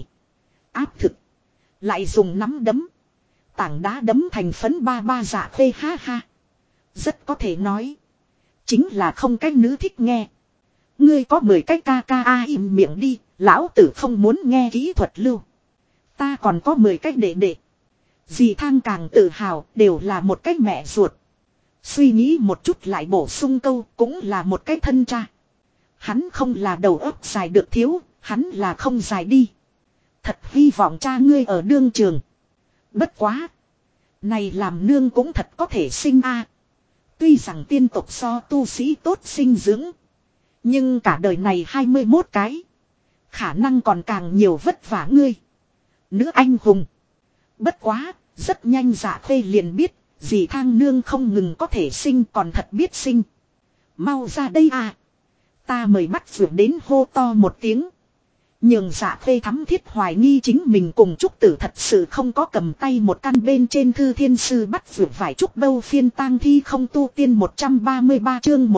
Áp thực. Lại dùng nắm đấm. Tảng đá đấm thành phấn ba ba. Dạ Khê ha ha. Rất có thể nói. Chính là không cách nữ thích nghe. Ngươi có 10 cái ca ca a im miệng đi. Lão tử không muốn nghe kỹ thuật lưu. Ta còn có 10 cái đệ đệ. Dì thang càng tự hào đều là một cái mẹ ruột. Suy nghĩ một chút lại bổ sung câu cũng là một cái thân cha. Hắn không là đầu óc dài được thiếu. Hắn là không dài đi. Thật hy vọng cha ngươi ở đương trường. Bất quá. Này làm nương cũng thật có thể sinh a. Tuy rằng tiên tộc so tu sĩ tốt sinh dưỡng. Nhưng cả đời này 21 cái. Khả năng còn càng nhiều vất vả ngươi. Nữ anh hùng. Bất quá, rất nhanh Dạ Khê liền biết, dì Thang nương không ngừng có thể sinh còn thật biết sinh. Mau ra đây à. Ta mời bắt vượt đến hô to một tiếng. Nhưng Dạ Khê thắm thiết hoài nghi chính mình cùng Trúc Tử thật sự không có cầm tay một căn bên trên thư thiên sư bắt vượt vài Trúc Bâu phiên tang thi không tu tiên 133 chương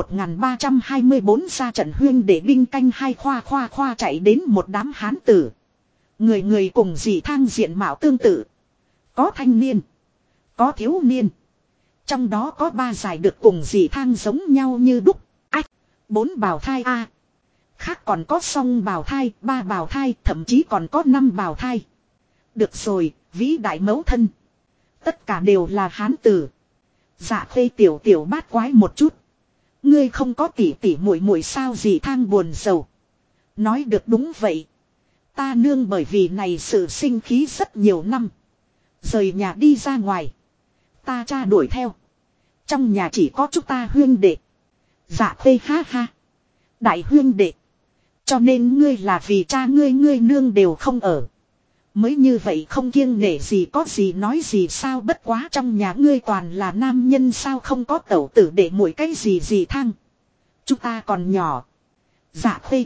1324 ra trận huyên để binh canh hai khoa chạy đến một đám hán tử. Người người cùng dì Thang diện mạo tương tự. Có thanh niên. Có thiếu niên. Trong đó có 3 giải được cùng dì Thang giống nhau như đúc. Ách. 4 bào thai a. Khác còn có song bào thai, 3 bào thai, thậm chí còn có 5 bào thai. Được rồi, vĩ đại mẫu thân. Tất cả đều là hán tử. Dạ Khê tiểu bát quái một chút. Ngươi không có tỉ muội muội sao dì Thang buồn rầu. Nói được đúng vậy. Ta nương bởi vì này sự sinh khí rất nhiều năm. Rời nhà đi ra ngoài. Ta cha đuổi theo. Trong nhà chỉ có chúng ta huyên đệ. Dạ Khê ha ha. Đại huyên đệ. Cho nên ngươi là vì cha ngươi nương đều không ở. Mới như vậy không kiêng nể gì có gì nói gì sao bất quá trong nhà ngươi toàn là nam nhân sao không có tẩu tử để muội cái gì Thang. Chúng ta còn nhỏ. Dạ Khê.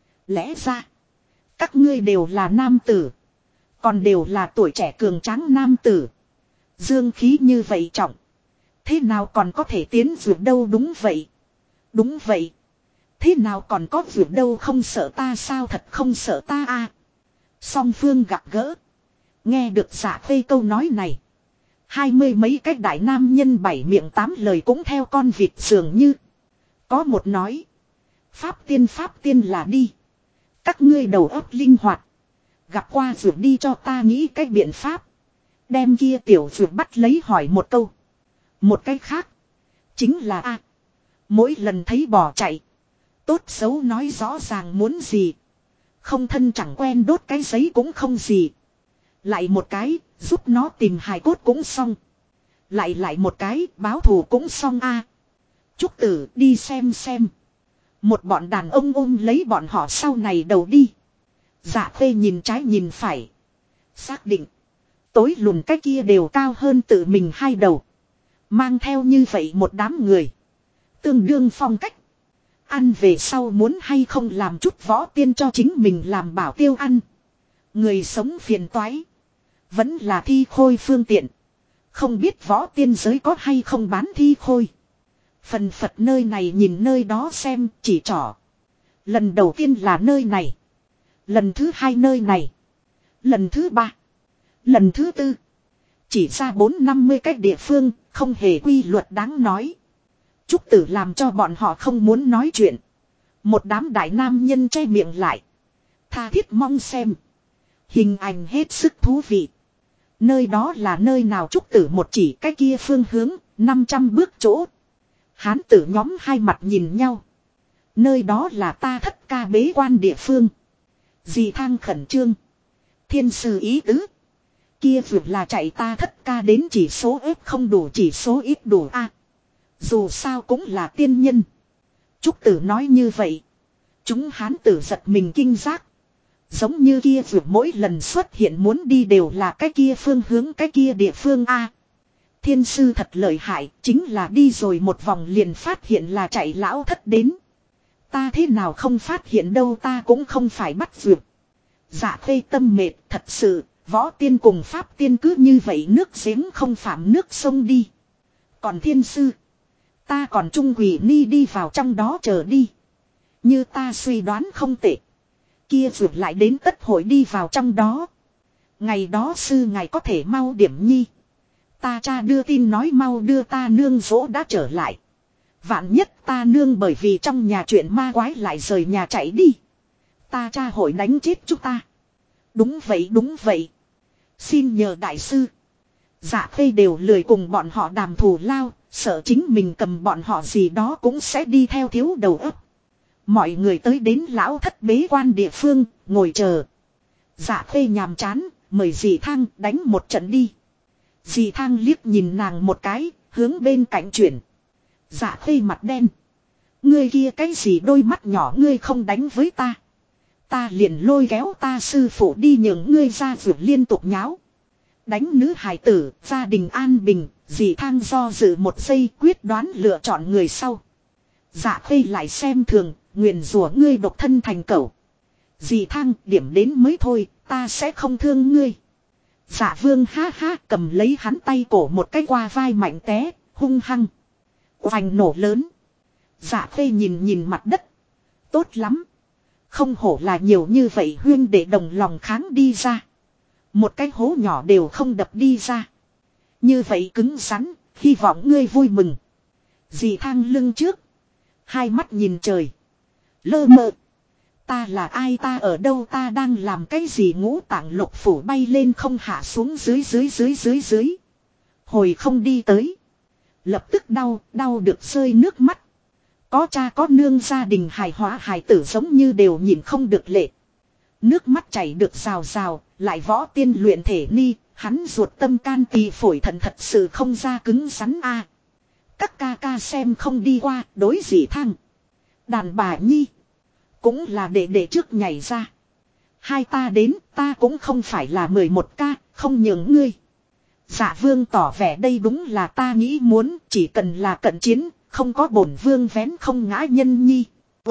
Lẽ ra. Các ngươi đều là nam tử. Còn đều là tuổi trẻ cường tráng nam tử. Dương khí như vậy trọng. Thế nào còn có thể tiến vượt đâu đúng vậy. Đúng vậy. Thế nào còn có vượt đâu không sợ ta sao thật không sợ ta à. Song phương gặp gỡ. Nghe được Dạ Khê câu nói này. 20 mấy cái đại nam nhân 7 miệng 8 lời cũng theo con vịt dường như. Có một nói. Pháp tiên là đi. Các ngươi đầu óc linh hoạt. Gặp qua vượt đi cho ta nghĩ cách biện pháp. Đem kia tiểu vượt bắt lấy hỏi một câu. Một cái khác. Chính là a. Mỗi lần thấy bỏ chạy. Tốt xấu nói rõ ràng muốn gì. Không thân chẳng quen đốt cái giấy cũng không gì. Lại một cái, giúp nó tìm hài cốt cũng xong. Lại một cái, báo thù cũng xong a. Trúc Tử đi xem. Một bọn đàn ông ôm lấy bọn họ sau này đầu đi. Dạ Khê nhìn trái nhìn phải. Xác định. Tối lùn cái kia đều cao hơn tự mình 2 đầu. Mang theo như vậy một đám người. Tương đương phong cách. Ăn về sau muốn hay không làm chút võ tiên cho chính mình làm bảo tiêu ăn. Người sống phiền toái. Vẫn là thi khôi phương tiện. Không biết võ tiên giới có hay không bán thi khôi. Phần phật nơi này nhìn nơi đó xem chỉ trỏ. Lần đầu tiên là nơi này. Lần thứ 2 nơi này. Lần thứ 3. Lần thứ 4. Chỉ ra 4-50 cái địa phương không hề quy luật đáng nói. Trúc Tử làm cho bọn họ không muốn nói chuyện. Một đám đại nam nhân che miệng lại. Tha thiết mong xem. Hình ảnh hết sức thú vị. Nơi đó là nơi nào Trúc Tử một chỉ cái kia phương hướng 500 bước chỗ. Hán tử nhóm hai mặt nhìn nhau. Nơi đó là ta thất ca bế quan địa phương. Dì Thang khẩn trương. Thiên sư ý tứ. Kia vượt là chạy ta thất ca đến chỉ số ếp không đủ chỉ số ít đủ a. Dù sao cũng là tiên nhân. Trúc Tử nói như vậy. Chúng hán tử giật mình kinh giác. Giống như kia vượt mỗi lần xuất hiện muốn đi đều là cái kia phương hướng cái kia địa phương a. Thiên sư thật lợi hại, chính là đi rồi một vòng liền phát hiện là chạy lão thất đến. Ta thế nào không phát hiện đâu ta cũng không phải bắt vượt. Dạ Khê tâm mệt thật sự, võ tiên cùng pháp tiên cứ như vậy nước giếng không phạm nước sông đi. Còn thiên sư, ta còn trung quỷ ni đi vào trong đó chờ đi. Như ta suy đoán không tệ. Kia vượt lại đến tất hội đi vào trong đó. Ngày đó sư ngài có thể mau điểm nhi. Ta cha đưa tin nói mau đưa ta nương dỗ đã trở lại. Vạn nhất ta nương bởi vì trong nhà chuyện ma quái lại rời nhà chạy đi. Ta cha hội đánh chết chúng ta. Đúng vậy. Xin nhờ đại sư. Dạ Khê đều lười cùng bọn họ đàm thù lao. Sợ chính mình cầm bọn họ gì đó cũng sẽ đi theo thiếu đầu óc. Mọi người tới đến lão thất bế quan địa phương, ngồi chờ. Dạ Khê nhàm chán, mời dì Thang đánh một trận đi. Dì Thang liếc nhìn nàng một cái, hướng bên cạnh chuyển. Dạ Khê mặt đen. Ngươi kia cái gì đôi mắt nhỏ ngươi không đánh với ta. Ta liền lôi kéo ta sư phụ đi nhường ngươi ra vượt liên tục nháo. Đánh nữ hài tử, gia đình an bình, dì Thang do dự một giây quyết đoán lựa chọn người sau. Dạ Khê lại xem thường, nguyền rủa ngươi độc thân thành cẩu. Dì Thang điểm đến mới thôi, ta sẽ không thương ngươi. Dạ Vương ha ha cầm lấy hắn tay cổ một cái qua vai mạnh té, hung hăng. Oành nổ lớn. Dạ Khê nhìn nhìn mặt đất. Tốt lắm. Không hổ là nhiều như vậy huyên để đồng lòng kháng đi ra. Một cái hố nhỏ đều không đập đi ra. Như vậy cứng rắn, hy vọng ngươi vui mừng. Dì Thang lưng trước. Hai mắt nhìn trời. Lơ mơ. Ta là ai, ta ở đâu, ta đang làm cái gì, ngũ tạng lục phủ bay lên không hạ xuống dưới. Hồi không đi tới. Lập tức đau được rơi nước mắt. Có cha có nương gia đình hài hòa hài tử giống như đều nhìn không được lệ. Nước mắt chảy được rào rào, lại võ tiên luyện thể ni, hắn ruột tâm can tỳ phổi thận thật sự không ra cứng rắn a. Các ca ca xem không đi qua, đối dì Thang. Đàn bà nhi. Cũng là để trước nhảy ra. Hai ta đến, ta cũng không phải là 11 ca, không nhường ngươi. Dạ Vương tỏ vẻ đây đúng là ta nghĩ muốn, chỉ cần là cận chiến, không có bổn vương vén không ngã nhân nhi.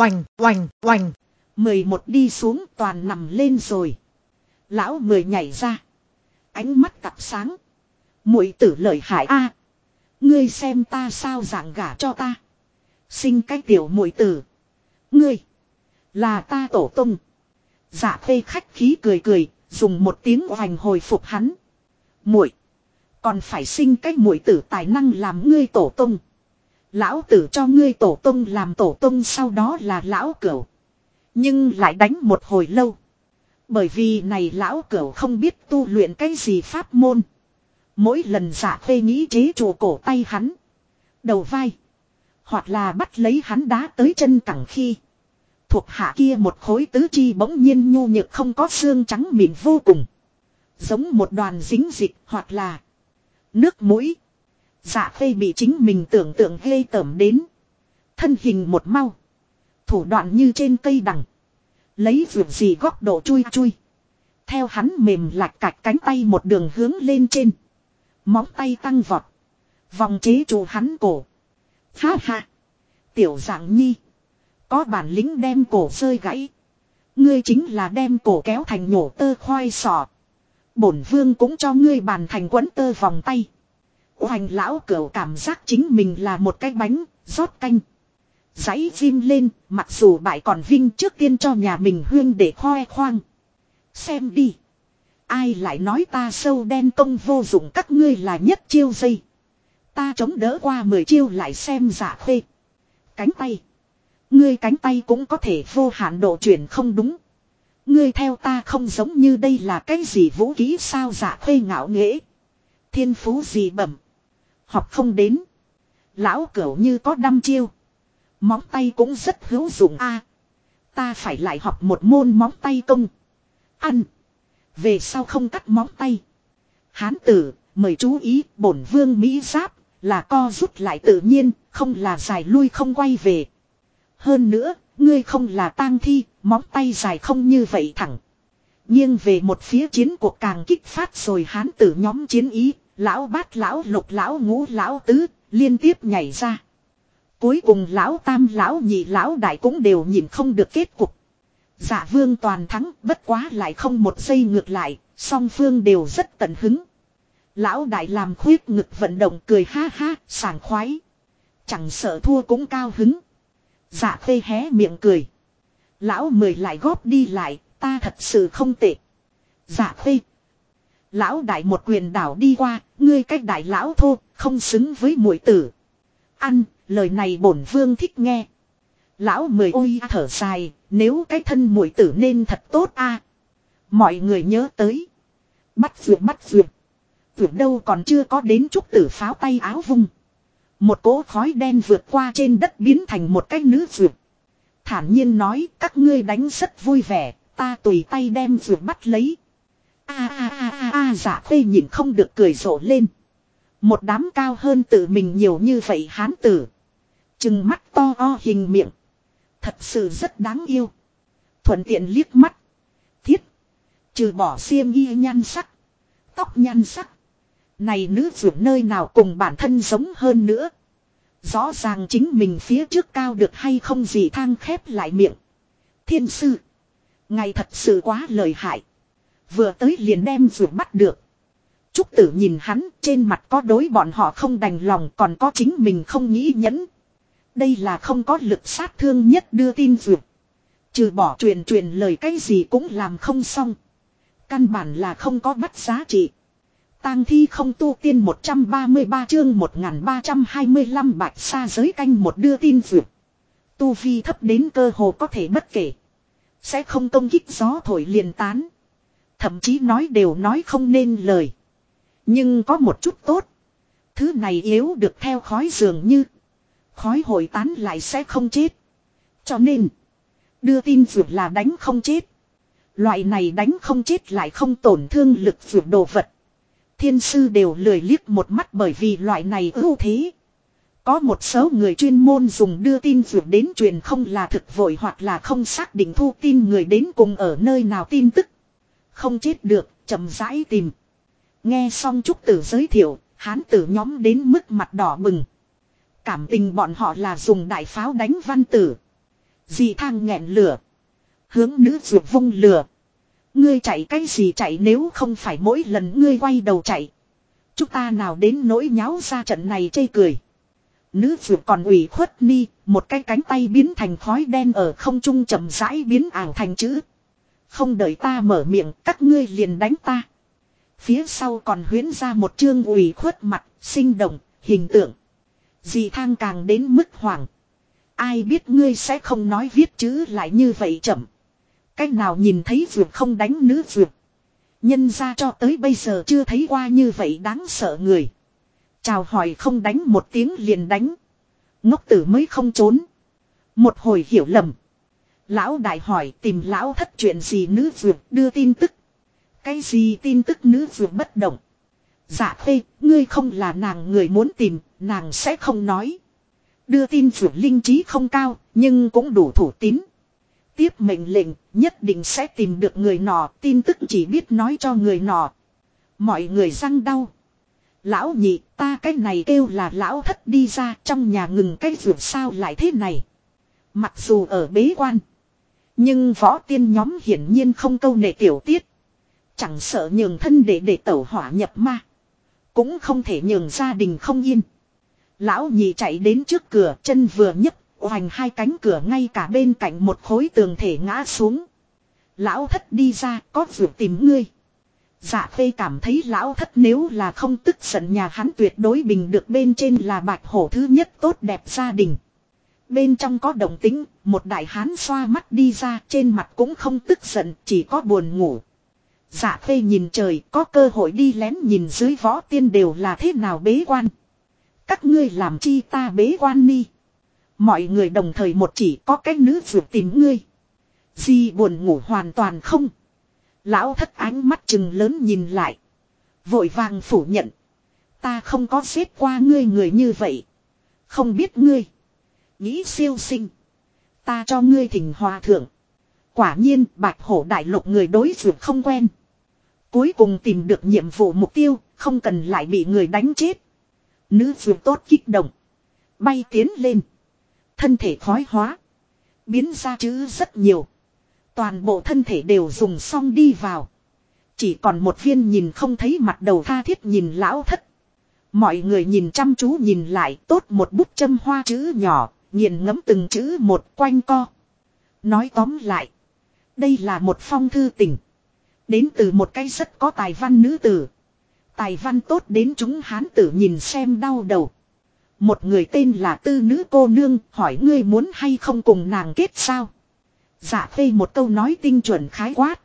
Oành. 11 đi xuống toàn nằm lên rồi. Lão 10 nhảy ra. Ánh mắt cặp sáng. Muội tử lợi hại a. Ngươi xem ta sao dạng gả cho ta. Sinh cái tiểu muội tử. Ngươi. Là ta tổ tung. Dạ Khê khách khí cười, dùng một tiếng oành hồi phục hắn. Muội. Còn phải sinh cái muội tử tài năng làm ngươi tổ tung. Lão tử cho ngươi tổ tung làm tổ tung sau đó là lão cửu. Nhưng lại đánh một hồi lâu. Bởi vì này lão cửu không biết tu luyện cái gì pháp môn. Mỗi lần Dạ Khê nghĩ chế trụ cổ tay hắn. Đầu vai. Hoặc là bắt lấy hắn đá tới chân cẳng khi. Thuộc hạ kia một khối tứ chi bỗng nhiên nhu nhược không có xương trắng mịn vô cùng. Giống một đoàn dính dịch hoặc là nước mũi. Dạ Khê bị chính mình tưởng tượng ghê tởm đến. Thân hình một mau. Thủ đoạn như trên cây đằng. Lấy vượt gì góc độ chui. Theo hắn mềm lạch cạch cánh tay một đường hướng lên trên. Móng tay tăng vọt. Vòng chế trụ hắn cổ. Ha. Tiểu dạng nhi. Có bản lĩnh đem cổ rơi gãy. Ngươi chính là đem cổ kéo thành nhổ tơ khoai sọ. Bổn vương cũng cho ngươi bàn thành quấn tơ vòng tay. Hoành lão cửu cảm giác chính mình là một cái bánh, rót canh. Giấy phim lên, mặc dù bại còn vinh trước tiên cho nhà mình huyên để khoe khoang. Xem đi. Ai lại nói ta sâu đen công vô dụng, các ngươi là nhất chiêu dây. Ta chống đỡ qua 10 chiêu lại xem Dạ Khê. Cánh tay. Ngươi cánh tay cũng có thể vô hạn độ chuyển không đúng. Ngươi theo ta không giống như đây là cái gì vũ khí sao, Dạ Khê ngạo nghễ. Thiên phú gì bẩm. Học không đến. Lão cửu như có đăm chiêu. Móng tay cũng rất hữu dụng a. Ta phải lại học một môn móng tay công. Ăn. Về sau không cắt móng tay. Hán tử, mời chú ý, bổn vương Mỹ giáp, là co rút lại tự nhiên, không là dài lui không quay về. Hơn nữa, ngươi không là tang thi, móng tay dài không như vậy thẳng. Nhưng về một phía chiến cuộc càng kích phát rồi, hán tử nhóm chiến ý, lão bát lão lục lão ngũ lão tứ, liên tiếp nhảy ra. Cuối cùng lão tam lão nhị lão đại cũng đều nhìn không được kết cục. Dạ Vương toàn thắng, bất quá lại không một giây ngược lại, song phương đều rất tận hứng. Lão đại làm khuyết ngực vận động cười ha ha, sảng khoái. Chẳng sợ thua cũng cao hứng. Dạ Khê hé miệng cười. Lão 10 lại góp đi lại, ta thật sự không tệ. Dạ Khê. Lão đại một quyền đảo đi qua, ngươi cách đại lão thô, không xứng với muội tử. Ăn, lời này bổn vương thích nghe. Lão 10 ôi thở dài, nếu cái thân muội tử nên thật tốt a. Mọi người nhớ tới. Bắt vượt. Vượt đâu còn chưa có đến trúc tử pháo tay áo vung. Một cỗ khói đen vượt qua trên đất biến thành một cái nữ vượt. Thản nhiên nói các ngươi đánh rất vui vẻ, ta tùy tay đem vượt bắt lấy. Dạ Khê nhìn không được cười rộ lên. Một đám cao hơn tự mình nhiều như vậy hán tử. Trừng mắt to o hình miệng. Thật sự rất đáng yêu. Thuận tiện liếc mắt. Thiết. Trừ bỏ xiêm y nhan sắc. Tóc nhan sắc. Này nữ vượt nơi nào cùng bản thân giống hơn nữa. Rõ ràng chính mình phía trước cao được hay không gì thang khép lại miệng. Thiên sư. Ngài thật sự quá lợi hại. Vừa tới liền đem vượt bắt được. Trúc Tử nhìn hắn, trên mặt có đối bọn họ không đành lòng, còn có chính mình không nghĩ nhẫn. Đây là không có lực sát thương nhất đưa tin vượt. Trừ bỏ truyền lời cái gì cũng làm không xong. Căn bản là không có bắt giá trị. Tang thi không tu tiên 133 chương 1325 bạch sa giới canh một đưa tin vượt. Tu vi thấp đến cơ hồ có thể bất kể. Sẽ không công kích gió thổi liền tán. Thậm chí nói đều nói không nên lời. Nhưng có một chút tốt. Thứ này yếu được theo khói dường như. Khói hội tán lại sẽ không chết. Cho nên. Đưa tin vượt là đánh không chết. Loại này đánh không chết lại không tổn thương lực vượt đồ vật. Thiên sư đều lười liếc một mắt bởi vì loại này ưu thế. Có một số người chuyên môn dùng đưa tin vượt đến truyền không là thực vội hoặc là không xác định thu tin người đến cùng ở nơi nào tin tức. Không chết được, chậm rãi tìm. Nghe xong Trúc Tử giới thiệu, hán tử nhóm đến mức mặt đỏ bừng. Cảm tình bọn họ là dùng đại pháo đánh văn tử. Dì thang nghẹn lửa. Hướng nữ vượt vung lửa. Ngươi chạy cái gì chạy nếu không phải mỗi lần ngươi quay đầu chạy. Chúng ta nào đến nỗi nháo ra trận này chê cười. Nữ vượt còn ủy khuất ni, một cái cánh tay biến thành khói đen ở không trung chậm rãi biến ảo thành chữ. Không đợi ta mở miệng, các ngươi liền đánh ta. Phía sau còn huyễn ra một chương ủy khuất mặt, sinh động, hình tượng. Dì thang càng đến mức hoảng. Ai biết ngươi sẽ không nói viết chữ lại như vậy chậm. Cách nào nhìn thấy vượt không đánh nữ vượt. Nhân ra cho tới bây giờ chưa thấy qua như vậy đáng sợ người. Chào hỏi không đánh một tiếng liền đánh. Ngốc tử mới không trốn. Một hồi hiểu lầm. Lão đại hỏi tìm lão thất chuyện gì nữ vượt đưa tin tức. Cái gì tin tức nữ vượt bất động. Dạ phê, ngươi không là nàng người muốn tìm, nàng sẽ không nói. Đưa tin vượt linh trí không cao, nhưng cũng đủ thủ tín. Tiếp mệnh lệnh, nhất định sẽ tìm được người nọ, tin tức chỉ biết nói cho người nọ. Mọi người răng đau. Lão nhị, ta cái này kêu là lão thất đi ra, trong nhà ngừng cái vượt sao lại thế này. Mặc dù ở bế quan, nhưng võ tiên nhóm hiển nhiên không câu nệ tiểu tiết. Chẳng sợ nhường thân để tẩu hỏa nhập ma. Cũng không thể nhường gia đình không yên. Lão nhị chạy đến trước cửa, chân vừa nhấc, hoành hai cánh cửa ngay cả bên cạnh một khối tường thể ngã xuống. Lão thất đi ra, có việc tìm ngươi. Dạ phê cảm thấy lão thất nếu là không tức giận nhà hắn tuyệt đối bình được bên trên là bạch hổ thứ nhất tốt đẹp gia đình. Bên trong có động tính, một đại hán xoa mắt đi ra, trên mặt cũng không tức giận, chỉ có buồn ngủ. Dạ phê nhìn trời, có cơ hội đi lén nhìn dưới võ tiên đều là thế nào bế quan. Các ngươi làm chi ta bế quan ni. Mọi người đồng thời một chỉ có cái nữ vượt tìm ngươi. Gì buồn ngủ hoàn toàn không. Lão thất ánh mắt trừng lớn nhìn lại. Vội vàng phủ nhận. Ta không có xếp qua ngươi người như vậy. Không biết ngươi. Nghĩ siêu sinh. Ta cho ngươi thỉnh hòa thượng. Quả nhiên bạch hổ đại lục người đối vượt không quen. Cuối cùng tìm được nhiệm vụ mục tiêu. Không cần lại bị người đánh chết. Nữ vượt tốt kích động. Bay tiến lên. Thân thể khói hóa. Biến ra chữ rất nhiều. Toàn bộ thân thể đều dùng xong đi vào. Chỉ còn một viên nhìn không thấy mặt đầu tha thiết nhìn lão thất. Mọi người nhìn chăm chú nhìn lại tốt một bút châm hoa chữ nhỏ. Nghiền ngẫm từng chữ một quanh co. Nói tóm lại. Đây là một phong thư tình. Đến từ một cái rất có tài văn nữ tử. Tài văn tốt đến chúng hán tử nhìn xem đau đầu. Một người tên là Tư nữ cô nương hỏi ngươi muốn hay không cùng nàng kết sao. Dạ phê một câu nói tinh chuẩn khái quát.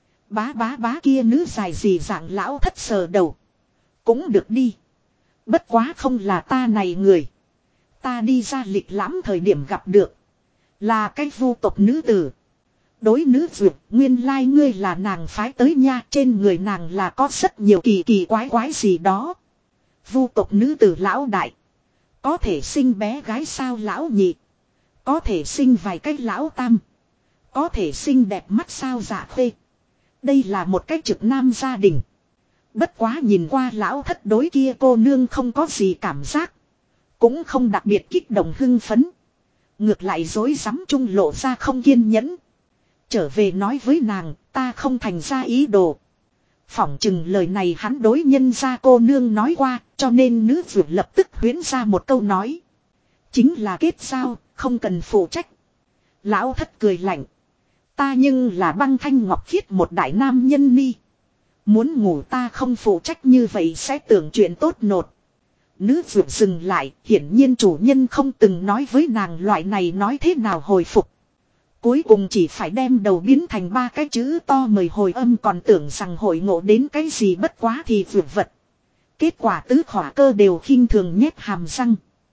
Bá kia nữ dài gì dạng lão thất sờ đầu. Cũng được đi. Bất quá không là ta này người. Ta đi ra lịch lãm thời điểm gặp được. Là cái vu tộc nữ tử. Đối nữ vượt nguyên lai ngươi là nàng phái tới nha. Trên người nàng là có rất nhiều kỳ quái gì đó. Vu tộc nữ tử lão đại. Có thể sinh bé gái sao lão nhị. Có thể sinh vài cái lão tam. Có thể sinh đẹp mắt sao Dạ Khê. Đây là một cái trực nam gia đình. Bất quá nhìn qua lão thất đối kia cô nương không có gì cảm giác. Cũng không đặc biệt kích động hưng phấn. Ngược lại dối rắm trung lộ ra không kiên nhẫn. Trở về nói với nàng, ta không thành ra ý đồ. Phỏng chừng lời này hắn đối nhân gia cô nương nói qua, cho nên nữ vượt lập tức huyễn ra một câu nói. Chính là kết giao, không cần phụ trách. Lão thất cười lạnh. Ta nhưng là Băng Thanh Ngọc Khiết một đại nam nhân ni. Muốn ngủ ta không phụ trách như vậy sẽ tưởng chuyện tốt nột. Nữ vượt dừng lại, hiển nhiên chủ nhân không từng nói với nàng loại này nói thế nào hồi phục. Cuối cùng chỉ phải đem đầu biến thành ba cái chữ to mời hồi âm còn tưởng rằng hội ngộ đến cái gì bất quá thì vượt vật. Kết quả tứ khỏa cơ đều khinh thường nhét hàm răng.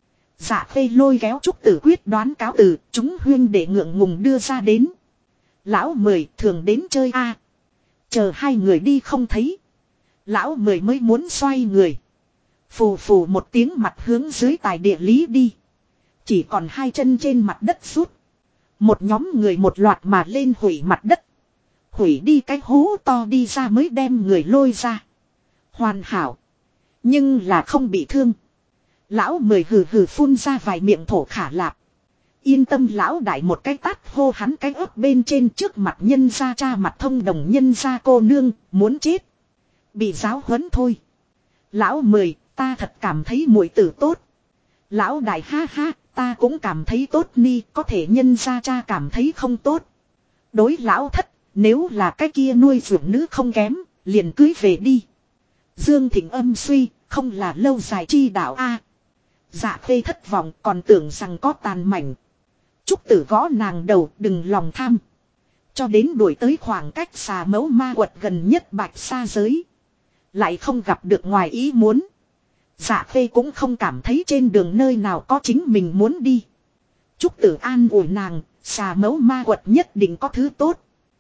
Dạ Khê lôi kéo Trúc Tử quyết đoán cáo từ, chúng huyên để ngượng ngùng đưa ra đến. Lão Mười thường đến chơi a. Chờ hai người đi không thấy. Lão Mười mới muốn xoay người. Phù phù một tiếng mặt hướng dưới tài địa lý đi. Chỉ còn hai chân trên mặt đất rút. Một nhóm người một loạt mà lên hủy mặt đất. Hủy đi cái hố to đi ra mới đem người lôi ra. Hoàn hảo. Nhưng là không bị thương. Lão Mười hừ hừ phun ra vài miệng thổ khả lạp. Yên tâm lão đại một cái tát hô hắn cái ớt bên trên trước mặt nhân gia cha mặt thông đồng nhân gia cô nương, muốn chết. Bị giáo huấn thôi. Lão Mười, ta thật cảm thấy muội tử tốt. Lão đại ha ha, ta cũng cảm thấy tốt ni, có thể nhân gia cha cảm thấy không tốt. Đối lão thất, nếu là cái kia nuôi dưỡng nữ không kém, liền cưới về đi. Dương Thịnh âm suy, không là lâu dài chi đạo a. Dạ Khê thất vọng còn tưởng rằng có tàn mảnh. Trúc Tử gõ nàng đầu đừng lòng tham. Cho đến đuổi tới khoảng cách xà mẫu ma quật gần nhất Bạch Sa giới. Lại không gặp được ngoài ý muốn. Dạ Khê cũng không cảm thấy trên đường nơi nào có chính mình muốn đi. Trúc Tử an ủi nàng, xà mẫu ma quật nhất định có thứ tốt.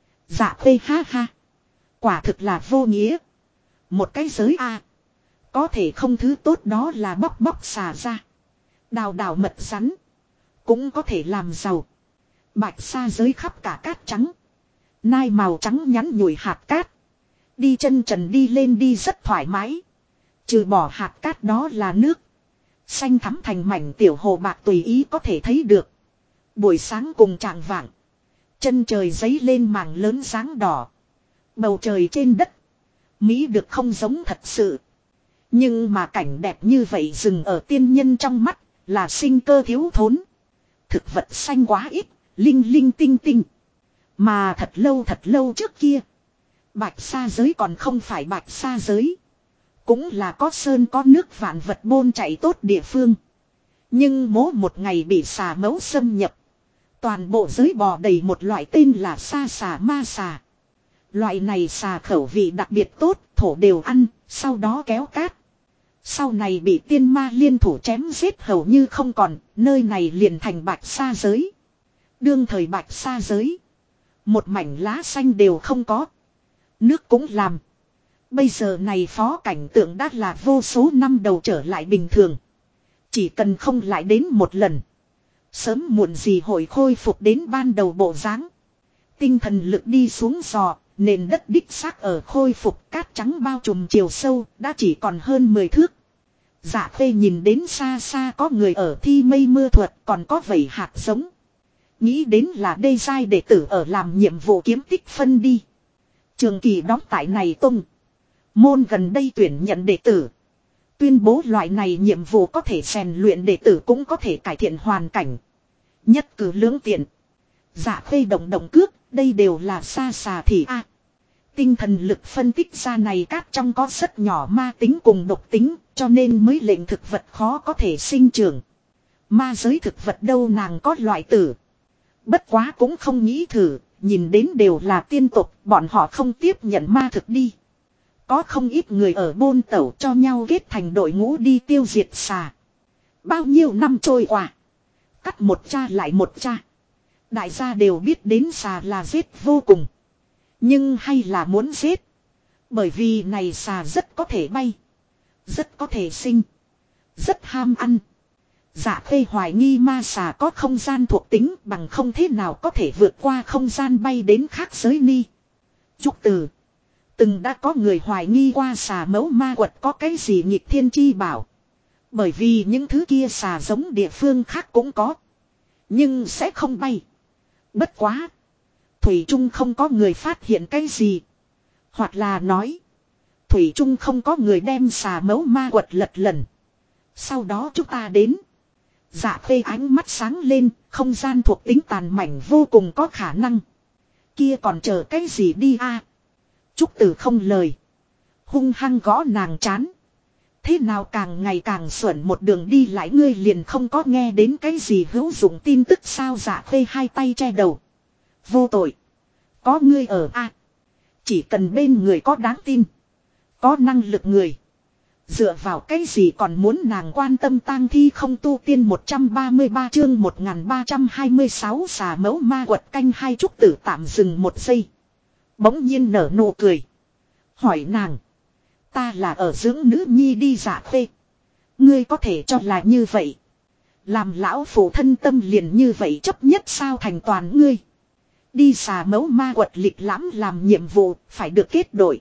Dạ Khê ha ha. Quả thực là vô nghĩa. Một cái giới a. Có thể không thứ tốt đó là bóc bóc xà ra. Đào đào mật rắn. Cũng có thể làm giàu. Bạch Sa giới khắp cả cát trắng. Nai màu trắng nhắn nhủi hạt cát. Đi chân trần đi lên đi rất thoải mái. Trừ bỏ hạt cát đó là nước. Xanh thắm thành mảnh tiểu hồ bạc tùy ý có thể thấy được. Buổi sáng cùng trạng vạng. Chân trời giấy lên mảng lớn sáng đỏ. Bầu trời trên đất. Mỹ được không giống thật sự. Nhưng mà cảnh đẹp như vậy dừng ở tiên nhân trong mắt là sinh cơ thiếu thốn. Thực vật xanh quá ít, linh linh tinh tinh. Mà thật lâu trước kia. Bạch Sa giới còn không phải Bạch Sa giới. Cũng là có sơn có nước vạn vật bôn chạy tốt địa phương. Nhưng một ngày bị xà mẫu xâm nhập. Toàn bộ giới bò đầy một loại tên là sa xà ma xà. Loại này xà khẩu vị đặc biệt tốt, thổ đều ăn, sau đó kéo cát. Sau này bị tiên ma liên thủ chém giết hầu như không còn, nơi này liền thành Bạch Sa giới. Đương thời Bạch Sa giới. Một mảnh lá xanh đều không có. Nước cũng làm. Bây giờ này phó cảnh tượng đã là vô số năm đầu trở lại bình thường. Chỉ cần không lại đến một lần. Sớm muộn gì hội khôi phục đến ban đầu bộ dáng. Tinh thần lực đi xuống giò, nền đất đích xác ở khôi phục cát trắng bao trùm chiều sâu, đã chỉ còn hơn 10 thước. Dạ Khê nhìn đến xa xa có người ở thi mây mưa thuật còn có vẩy hạt giống. Nghĩ đến là đê giai đệ tử ở làm nhiệm vụ kiếm tích phân đi. Trường kỳ đóng tại này tung. Môn gần đây tuyển nhận đệ tử. Tuyên bố loại này nhiệm vụ có thể rèn luyện đệ tử cũng có thể cải thiện hoàn cảnh. Nhất cử lưỡng tiện. Dạ Khê động cước, đây đều là xa xà thì a. Tinh thần lực phân tích ra này cát trong có rất nhỏ ma tính cùng độc tính, cho nên mới lệnh thực vật khó có thể sinh trưởng. Ma giới thực vật đâu nàng có loại tử. Bất quá cũng không nghĩ thử, nhìn đến đều là tiên tục, bọn họ không tiếp nhận ma thực đi. Có không ít người ở bôn tẩu cho nhau kết thành đội ngũ đi tiêu diệt xà. Bao nhiêu năm trôi qua. Cắt một cha lại một cha. Đại gia đều biết đến xà là giết vô cùng. Nhưng hay là muốn giết. Bởi vì này xà rất có thể bay. Rất có thể sinh. Rất ham ăn. Dạ khê hoài nghi ma xà có không gian thuộc tính bằng không thế nào có thể vượt qua không gian bay đến khác giới ni. Trúc Từ. Từng đã có người hoài nghi qua xà mẫu ma quật có cái gì nghịch thiên chi bảo. Bởi vì những thứ kia xà giống địa phương khác cũng có. Nhưng sẽ không bay. Bất quá. Thủy Trung không có người phát hiện cái gì. Hoặc là nói. Thủy Trung không có người đem xà mẫu ma quật lật lần. Sau đó chúng ta đến. Dạ khê ánh mắt sáng lên. Không gian thuộc tính tàn mảnh vô cùng có khả năng. Kia còn chờ cái gì đi a? Trúc Tử không lời. Hung hăng gõ nàng chán. Thế nào càng ngày càng xuẩn một đường đi lại ngươi liền không có nghe đến cái gì hữu dụng tin tức sao? Dạ khê hai tay che đầu. Vô tội. Có ngươi ở a. Chỉ cần bên người có đáng tin. Có năng lực người. Dựa vào cái gì còn muốn nàng quan tâm tang thi không? Tu tiên 133 chương 1326 xà mẫu ma quật canh hai. Trúc Tử tạm dừng một giây. Bỗng nhiên nở nụ cười. Hỏi nàng. Ta là ở dưỡng nữ nhi đi? Dạ khê. Ngươi có thể cho là như vậy. Làm lão phụ thân tâm liền như vậy chấp nhất sao? Thành toàn ngươi. Đi xà mẫu ma quật lịch lãm làm nhiệm vụ phải được kết đội.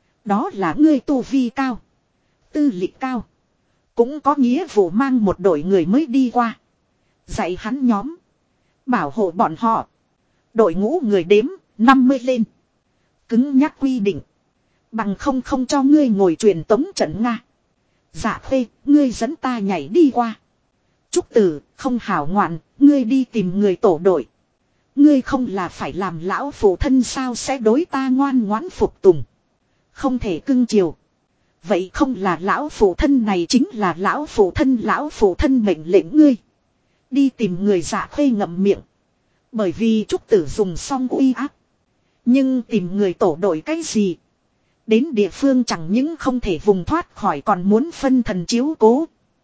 Đó là ngươi tu vi cao. Tư lịch cao. Cũng có nghĩa vụ mang một đội người mới đi qua. Dạy hắn nhóm. Bảo hộ bọn họ. Đội ngũ người đếm 50 lên. Cứng nhắc quy định. Bằng không cho ngươi ngồi truyền tống trận Nga. Dạ khê, ngươi dẫn ta nhảy đi qua. Trúc Tử, không hảo ngoạn, ngươi đi tìm người tổ đội. Ngươi không là phải làm lão phụ thân sao sẽ đối ta ngoan ngoãn phục tùng. Không thể cưng chiều. Vậy không là lão phụ thân này chính là lão phụ thân mệnh lệnh ngươi. Đi tìm người. Dạ khê ngậm miệng. Bởi vì Trúc Tử dùng xong uy áp. Nhưng tìm người tổ đội cái gì? Đến địa phương chẳng những không thể vùng thoát khỏi còn muốn phân thần chiếu cố.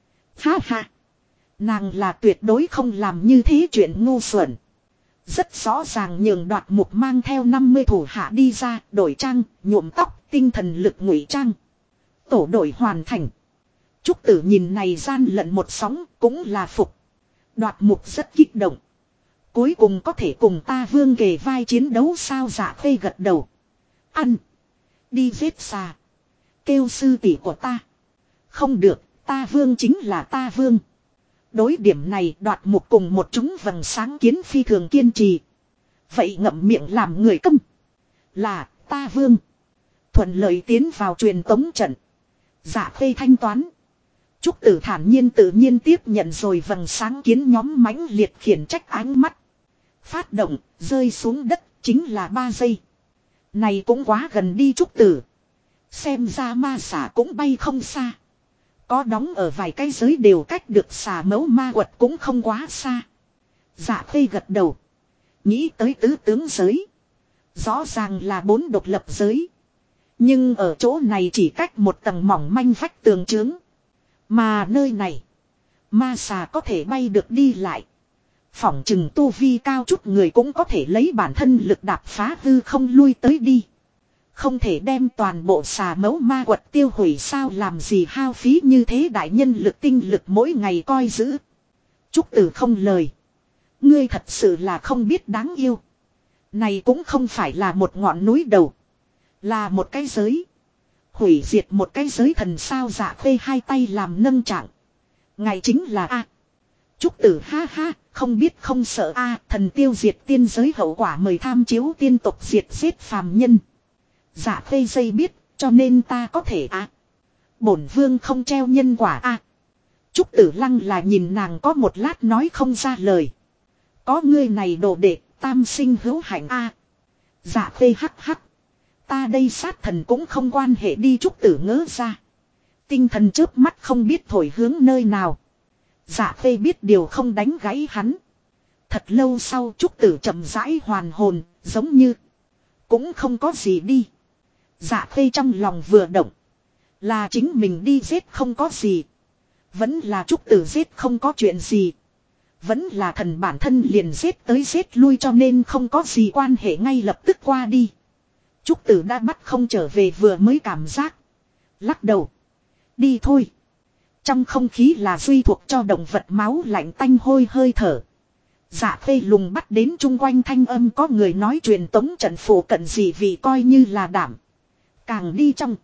Ha ha. Nàng là tuyệt đối không làm như thế chuyện ngu xuẩn. Rất rõ ràng nhường Đoạt Mục mang theo 50 thủ hạ đi ra, đổi trang, nhuộm tóc, tinh thần lực ngụy trang. Tổ đội hoàn thành. Trúc Tử nhìn này gian lận một sóng, cũng là phục. Đoạt Mục rất kích động. Cuối cùng có thể cùng ta vương kề vai chiến đấu sao? Dạ khê gật đầu. Ăn. Đi giết xà. Kêu sư tỷ của ta. Không được, ta vương chính là ta vương. Đối điểm này Đoạt Mục cùng một chúng vầng sáng kiến phi thường kiên trì. Vậy ngậm miệng làm người câm. Là ta vương. Thuận lợi tiến vào truyền tống trận. Dạ khê thanh toán. Trúc Tử thản nhiên tự nhiên tiếp nhận rồi vầng sáng kiến nhóm mãnh liệt khiển trách ánh mắt. Phát động, rơi xuống đất, chính là 3 giây. Này cũng quá gần đi Trúc Tử. Xem ra ma xà cũng bay không xa. Có đóng ở vài cái giới đều cách được xà mẫu ma quật cũng không quá xa. Dạ khê gật đầu. Nghĩ tới tứ tướng giới. Rõ ràng là 4 độc lập giới. Nhưng ở chỗ này chỉ cách một tầng mỏng manh vách tường trướng. Mà nơi này. Ma xà có thể bay được đi lại. Phỏng chừng tu vi cao chút người cũng có thể lấy bản thân lực đạp phá hư không lui tới đi. Không thể đem toàn bộ xà mẫu ma quật tiêu hủy sao? Làm gì hao phí như thế đại nhân lực tinh lực mỗi ngày coi giữ. Trúc Tử không lời. Ngươi thật sự là không biết đáng yêu. Này cũng không phải là một ngọn núi đầu. Là một cái giới. Hủy diệt một cái giới thần sao? Dạ khê hai tay làm nâng trạng. Ngài chính là A. Trúc Tử ha ha, không biết không sợ A. Thần tiêu diệt tiên giới hậu quả mời tham chiếu tiên tộc diệt giết phàm nhân. Dạ khê dây biết, cho nên ta có thể A. Bổn vương không treo nhân quả A. Trúc Tử lăng là nhìn nàng có một lát nói không ra lời. Có ngươi này đồ đệ, tam sinh hữu hạnh A. Dạ khê hắc hắc. Ta đây sát thần cũng không quan hệ đi. Trúc Tử ngỡ ra. Tinh thần chớp mắt không biết thổi hướng nơi nào. Dạ khê biết điều không đánh gãy hắn. Thật lâu sau Trúc Tử chậm rãi hoàn hồn, giống như cũng không có gì đi. Dạ khê trong lòng vừa động. Là chính mình đi giết không có gì. Vẫn là Trúc Tử giết không có chuyện gì. Vẫn là thần bản thân liền giết tới giết lui cho nên không có gì quan hệ ngay lập tức qua đi. Trúc Tử đã bắt không trở về vừa mới cảm giác. Lắc đầu. Đi thôi. Trong không khí là duy thuộc cho động vật máu lạnh tanh hôi hơi thở. Dạ phê lùng bắt đến chung quanh thanh âm có người nói truyền tống trận phủ cận gì vì coi như là đảm. Càng đi trong.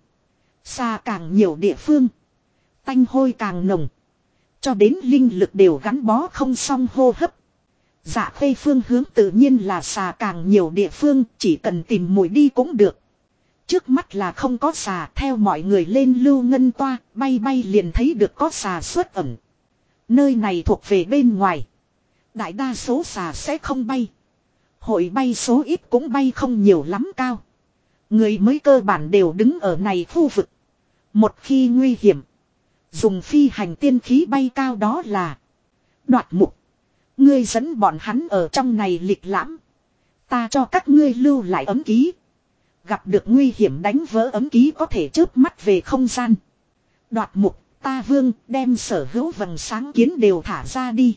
Xa càng nhiều địa phương. Tanh hôi càng nồng. Cho đến linh lực đều gắn bó không xong hô hấp. Dạ phê phương hướng tự nhiên là xà càng nhiều địa phương. Chỉ cần tìm mùi đi cũng được. Trước mắt là không có xà. Theo mọi người lên lưu ngân toa. Bay bay liền thấy được có xà xuất ẩn. Nơi này thuộc về bên ngoài. Đại đa số xà sẽ không bay. Hội bay số ít cũng bay không nhiều lắm cao. Người mới cơ bản đều đứng ở này khu vực. Một khi nguy hiểm. Dùng phi hành tiên khí bay cao đó là. Đoạt mục. Ngươi dẫn bọn hắn ở trong này lịch lãm. Ta cho các ngươi lưu lại ấm ký. Gặp được nguy hiểm đánh vỡ ấm ký có thể chớp mắt về không gian. Đoạt mục. Ta vương đem sở hữu vầng sáng kiến đều thả ra đi.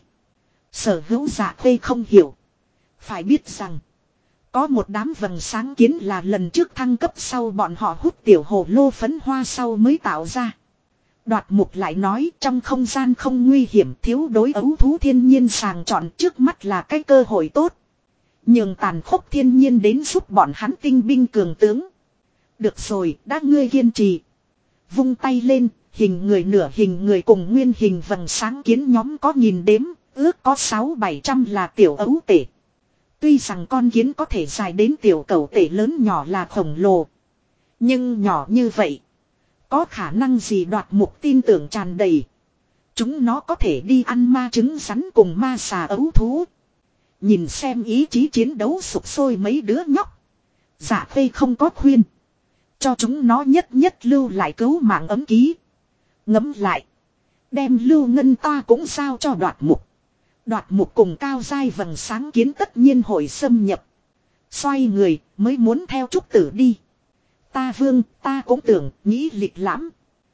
Sở hữu dạ quê không hiểu. Phải biết rằng. Có một đám vầng sáng kiến là lần trước thăng cấp sau bọn họ hút tiểu hồ lô phấn hoa sau mới tạo ra. Đoạt mục lại nói trong không gian không nguy hiểm thiếu đối ấu thú thiên nhiên sàng chọn trước mắt là cái cơ hội tốt. Nhường tàn khốc thiên nhiên đến giúp bọn hắn tinh binh cường tướng. Được rồi, đã ngươi kiên trì. Vung tay lên, hình người nửa hình người cùng nguyên hình vầng sáng kiến nhóm có nhìn đếm, ước có 600-700 là tiểu ấu tể. Tuy rằng con kiến có thể dài đến tiểu cẩu tể lớn nhỏ là khổng lồ. Nhưng nhỏ như vậy. Có khả năng gì đoạt mục tin tưởng tràn đầy. Chúng nó có thể đi ăn ma trứng rắn cùng ma xà ấu thú. Nhìn xem ý chí chiến đấu sục sôi mấy đứa nhóc. Dạ phê không có khuyên. Cho chúng nó nhất nhất lưu lại cứu mạng ấm ký. Ngấm lại. Đem lưu ngân ta cũng sao cho đoạt mục. Đoạt mục cùng cao giai vầng sáng kiến tất nhiên hội xâm nhập. Xoay người mới muốn theo trúc tử đi. Ta vương ta cũng tưởng nghĩ lịch lãm.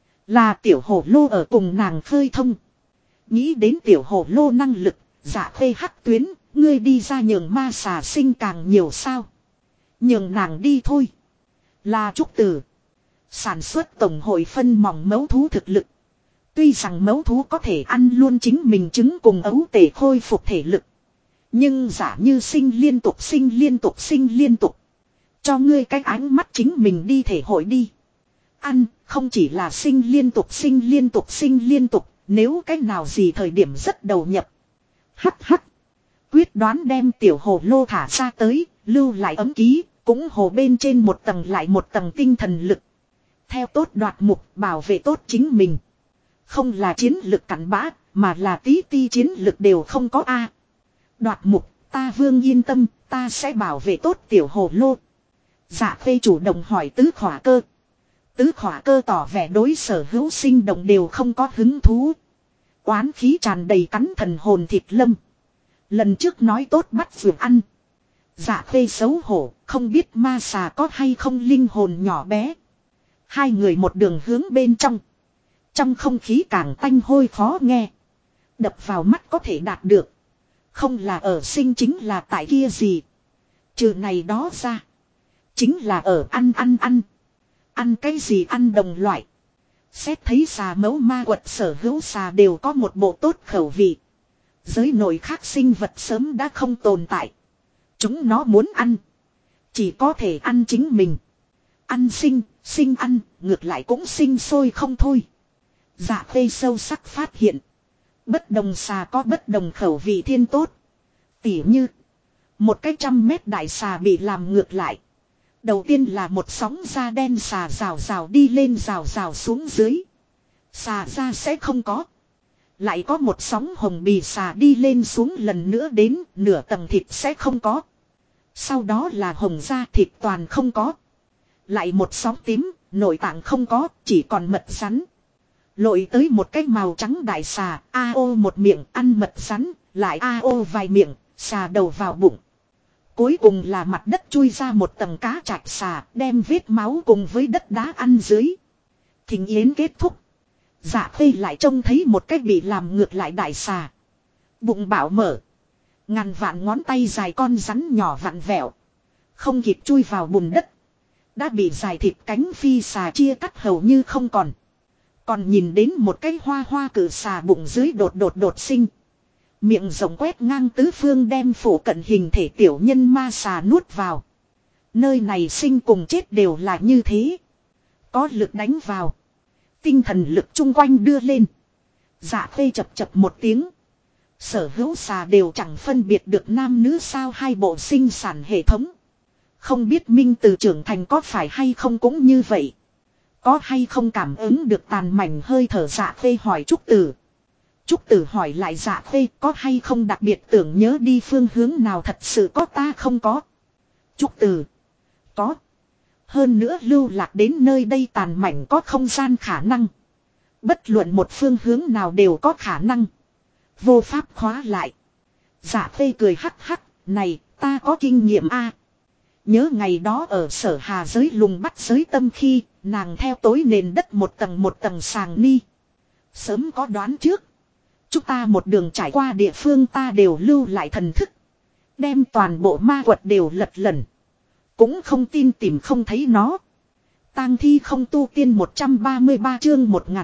Là tiểu hổ lô ở cùng nàng khơi thông. Nghĩ đến tiểu hổ lô năng lực. Dạ phê hắc tuyến. Ngươi đi ra nhường ma xà sinh càng nhiều sao. Nhường nàng đi thôi. Là trúc tử. Sản xuất tổng hội phân mỏng mấu thú thực lực. Tuy rằng mấu thú có thể ăn luôn chính mình trứng cùng ấu tể khôi phục thể lực. Nhưng giả như sinh liên tục sinh liên tục sinh liên tục. Cho ngươi cái ánh mắt chính mình đi thể hội đi. Ăn không chỉ là sinh liên tục sinh liên tục sinh liên tục. Nếu cái nào gì thời điểm rất đầu nhập. Hắc hắc. Quyết đoán đem tiểu hồ lô thả ra tới. Lưu lại ấm ký. Cũng hồ bên trên một tầng lại một tầng tinh thần lực. Theo tốt đoạt mục bảo vệ tốt chính mình. Không là chiến lực cặn bã, mà là tí ti chiến lực đều không có a. Đoạt mục, ta vương yên tâm, ta sẽ bảo vệ tốt tiểu hồ lô. Dạ phê chủ động hỏi tứ khỏa cơ. Tứ khỏa cơ tỏ vẻ đối sở hữu sinh động đều không có hứng thú. Oán khí tràn đầy cắn thần hồn thịt lâm. Lần trước nói tốt bắt vượt ăn. Dạ phê xấu hổ, không biết ma xà có hay không linh hồn nhỏ bé. Hai người một đường hướng bên trong. Trong không khí càng tanh hôi khó nghe. Đập vào mắt có thể đạt được. Không là ở sinh chính là tại kia gì. Trừ này đó ra. Chính là ở ăn ăn ăn. Ăn cái gì ăn đồng loại. Xét thấy xà mẫu ma quật sở hữu xà đều có một bộ tốt khẩu vị. Giới nội khác sinh vật sớm đã không tồn tại. Chúng nó muốn ăn. Chỉ có thể ăn chính mình. Ăn sinh ăn, ngược lại cũng sinh sôi không thôi. Dạ phê sâu sắc phát hiện. Bất đồng xà có bất đồng khẩu vị thiên tốt. Tỉ như. Một cái 100 mét đại xà bị làm ngược lại. Đầu tiên là một sóng da đen xà rào rào đi lên rào rào xuống dưới. Xà da sẽ không có. Lại có một sóng hồng bì xà đi lên xuống lần nữa đến nửa tầng thịt sẽ không có. Sau đó là hồng da thịt toàn không có. Lại một sóng tím, nội tạng không có, chỉ còn mật rắn. Lội tới một cái màu trắng đại xà, ao một miệng ăn mật rắn, lại ao vài miệng, xà đầu vào bụng. Cuối cùng là mặt đất chui ra một tầng cá trạch xà, đem vết máu cùng với đất đá ăn dưới. Thỉnh yến kết thúc. Dạ phê lại trông thấy một cái bị làm ngược lại đại xà. Bụng bảo mở. Ngàn vạn ngón tay dài con rắn nhỏ vặn vẹo. Không kịp chui vào bùn đất. Đã bị dài thịt cánh phi xà chia cắt hầu như không còn. Còn nhìn đến một cái hoa hoa cử xà bụng dưới đột sinh. Miệng rồng quét ngang tứ phương đem phủ cận hình thể tiểu nhân ma xà nuốt vào. Nơi này sinh cùng chết đều là như thế. Có lực đánh vào. Tinh thần lực chung quanh đưa lên. Dạ khê chập chập một tiếng. Sở hữu xà đều chẳng phân biệt được nam nữ sao hai bộ sinh sản hệ thống. Không biết Minh từ trưởng thành có phải hay không cũng như vậy. Có hay không cảm ứng được tàn mảnh hơi thở dạ khê hỏi Trúc Tử. Trúc Tử hỏi lại dạ khê có hay không đặc biệt tưởng nhớ đi phương hướng nào thật sự có ta không có. Trúc Tử. Có. Hơn nữa lưu lạc đến nơi đây tàn mảnh có không gian khả năng. Bất luận một phương hướng nào đều có khả năng. Vô pháp khóa lại. Dạ khê cười hắc hắc. Này ta có kinh nghiệm a. Nhớ ngày đó ở Sở Hà giới lùng bắt giới tâm khi nàng theo tối nền đất một tầng sàng ni. Sớm có đoán trước. Chúng ta một đường trải qua địa phương ta đều lưu lại thần thức. Đem toàn bộ ma quật đều lật lần. Cũng không tin tìm không thấy nó. Tang thi không tu tiên 133 chương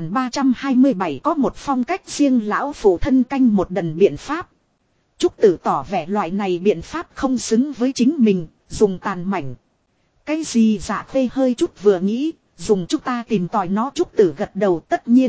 1327 có một phong cách riêng lão phụ thân canh một đần biện pháp. Trúc Tử tỏ vẻ loại này biện pháp không xứng với chính mình, dùng tàn mảnh. Cái gì dạ khê hơi chút vừa nghĩ, dùng chúng ta tìm tòi nó. Trúc Tử gật đầu tất nhiên.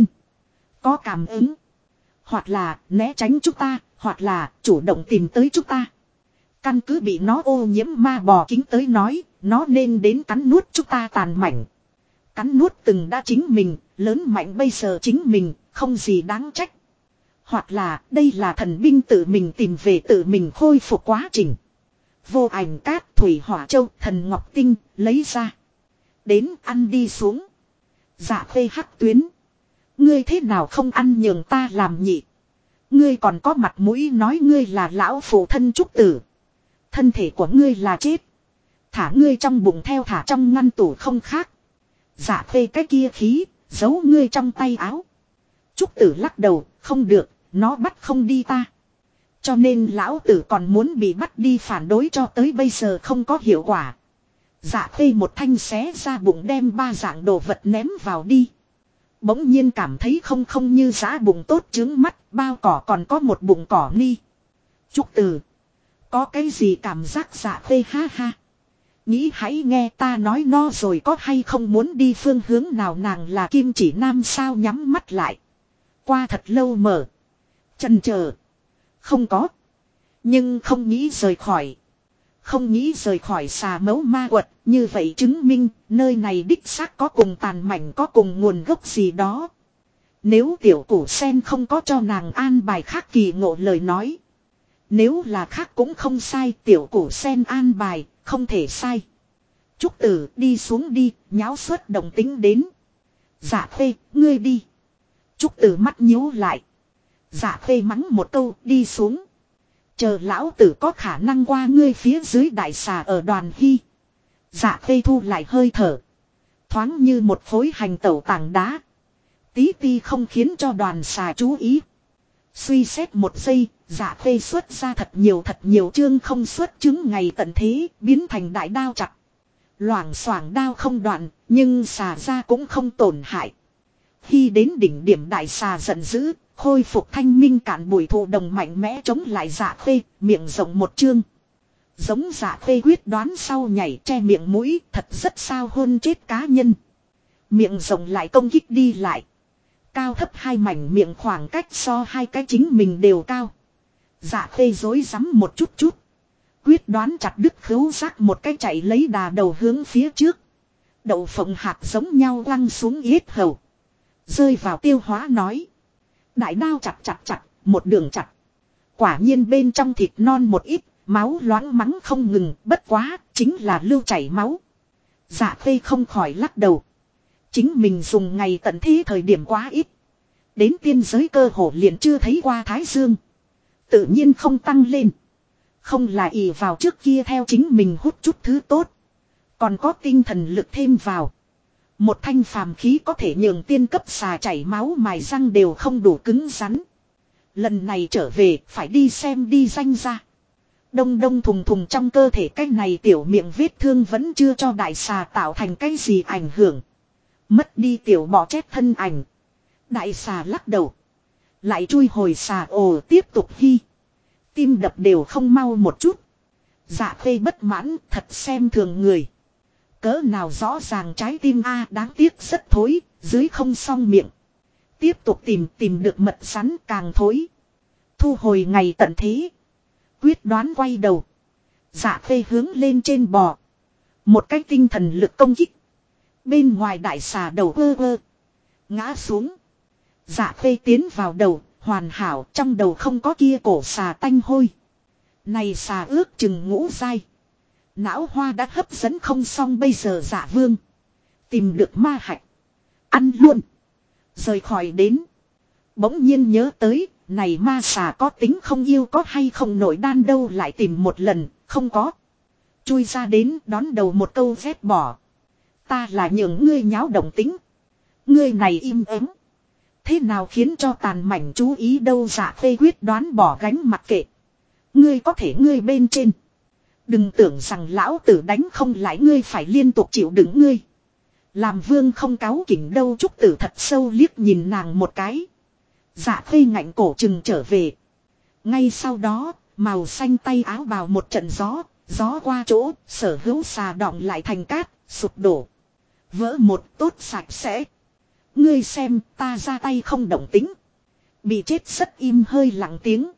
Có cảm ứng. Hoặc là né tránh chúng ta, hoặc là chủ động tìm tới chúng ta. Căn cứ bị nó ô nhiễm ma bò kính tới nói, nó nên đến cắn nuốt chúng ta tàn mảnh. Cắn nuốt từng đã chính mình, lớn mạnh bây giờ chính mình, không gì đáng trách. Hoặc là đây là thần binh tự mình tìm về tự mình khôi phục quá trình. Vô ảnh cát, thủy hỏa châu, thần ngọc tinh, lấy ra. Đến ăn đi xuống. Dạ khê hắc tuyến. Ngươi thế nào không ăn nhường ta làm nhị. Ngươi còn có mặt mũi nói ngươi là lão phụ thân Trúc Tử. Thân thể của ngươi là chết. Thả ngươi trong bụng theo thả trong ngăn tủ không khác. Dạ khê cái kia khí, giấu ngươi trong tay áo. Trúc Tử lắc đầu, không được, nó bắt không đi ta. Cho nên lão tử còn muốn bị bắt đi phản đối cho tới bây giờ không có hiệu quả. Dạ khê một thanh xé ra bụng đem ba dạng đồ vật ném vào đi. Bỗng nhiên cảm thấy không như giá bụng tốt trướng mắt, bao cỏ còn có một bụng cỏ ni. Trúc Tử. Có cái gì cảm giác dạ khê ha ha. Nghĩ hãy nghe ta nói no rồi có hay không muốn đi phương hướng nào nàng là kim chỉ nam sao nhắm mắt lại. Qua thật lâu mở. Chần chờ. Không có. Nhưng không nghĩ rời khỏi. Không nghĩ rời khỏi xà mấu ma quật. Như vậy chứng minh nơi này đích xác có cùng tàn mảnh có cùng nguồn gốc gì đó. Nếu tiểu củ sen không có cho nàng an bài khác kỳ ngộ lời nói. Nếu là khác cũng không sai tiểu củ sen an bài không thể sai. Trúc Tử đi xuống đi nháo suất đồng tính đến. Dạ khê ngươi đi. Trúc Tử mắt nhíu lại. Dạ khê mắng một câu đi xuống. Chờ lão tử có khả năng qua ngươi phía dưới đại xà ở đoàn hy. Dạ khê thu lại hơi thở. Thoáng như một khối hành tẩu tảng đá. Tí ti không khiến cho đoàn xà chú ý. Suy xét một giây, dạ khê xuất ra thật nhiều chương không xuất chứng ngày tận thế biến thành đại đao chặt. Loảng xoảng đao không đoạn, nhưng xà ra cũng không tổn hại. Khi đến đỉnh điểm đại xà giận dữ, khôi phục thanh minh cản bụi thụ đồng mạnh mẽ chống lại dạ khê, miệng rộng một chương. Giống dạ khê quyết đoán sau nhảy che miệng mũi, thật rất sao hôn chết cá nhân. Miệng rộng lại công kích đi lại. Cao thấp hai mảnh miệng khoảng cách so hai cái chính mình đều cao. Dạ khê dối rắm một chút. Quyết đoán chặt đứt khứu giác một cái chạy lấy đà đầu hướng phía trước. Đậu phộng hạt giống nhau quăng xuống yết hầu. Rơi vào tiêu hóa nói. Đại đao chặt, một đường chặt. Quả nhiên bên trong thịt non một ít, máu loãng mắng không ngừng, bất quá, chính là lưu chảy máu. Dạ khê không khỏi lắc đầu. Chính mình dùng ngày tận thế thời điểm quá ít. Đến tiên giới cơ hồ liền chưa thấy qua Thái Dương. Tự nhiên không tăng lên. Không là ỷ vào trước kia theo chính mình hút chút thứ tốt. Còn có tinh thần lực thêm vào. Một thanh phàm khí có thể nhường tiên cấp xà chảy máu mài răng đều không đủ cứng rắn. Lần này trở về phải đi xem đi danh ra. Đông thùng thùng trong cơ thể cái này tiểu miệng vết thương vẫn chưa cho đại xà tạo thành cái gì ảnh hưởng. Mất đi tiểu bọ chết thân ảnh. Đại xà lắc đầu. Lại chui hồi xà ồ tiếp tục hy. Tim đập đều không mau một chút. Dạ khê bất mãn thật xem thường người. Cỡ nào rõ ràng trái tim a đáng tiếc rất thối, dưới không xong miệng. Tiếp tục tìm được mật rắn càng thối. Thu hồi ngày tận thế. Quyết đoán quay đầu. Dạ khê hướng lên trên bò. Một cái tinh thần lực công kích. Bên ngoài đại xà đầu ơ. Ngã xuống. Dạ khê tiến vào đầu, hoàn hảo trong đầu không có kia cổ xà tanh hôi. Này xà ước chừng ngũ dai. Não hoa đã hấp dẫn không xong bây giờ Dạ vương. Tìm được ma hạch. Ăn luôn. Rời khỏi đến. Bỗng nhiên nhớ tới, này ma xà có tính không yêu có hay không nổi đan đâu lại tìm một lần, không có. Chui ra đến đón đầu một câu ghét bỏ. Ta là những ngươi nháo động tính. Ngươi này im ắng. Thế nào khiến cho tàn mảnh chú ý đâu Dạ phê quyết đoán bỏ gánh mặc kệ. Ngươi có thể ngươi bên trên. Đừng tưởng rằng lão tử đánh không lại ngươi phải liên tục chịu đựng ngươi. Làm vương không cáu kỉnh đâu Trúc Tử thật sâu liếc nhìn nàng một cái. Dạ phê ngạnh cổ chừng trở về. Ngay sau đó, màu xanh tay áo bào một trận gió, gió qua chỗ, sở hữu xà đọng lại thành cát, sụp đổ. Vỡ một tốt sạch sẽ. Ngươi xem, ta ra tay không động tính. Bị chết rất im hơi lặng tiếng.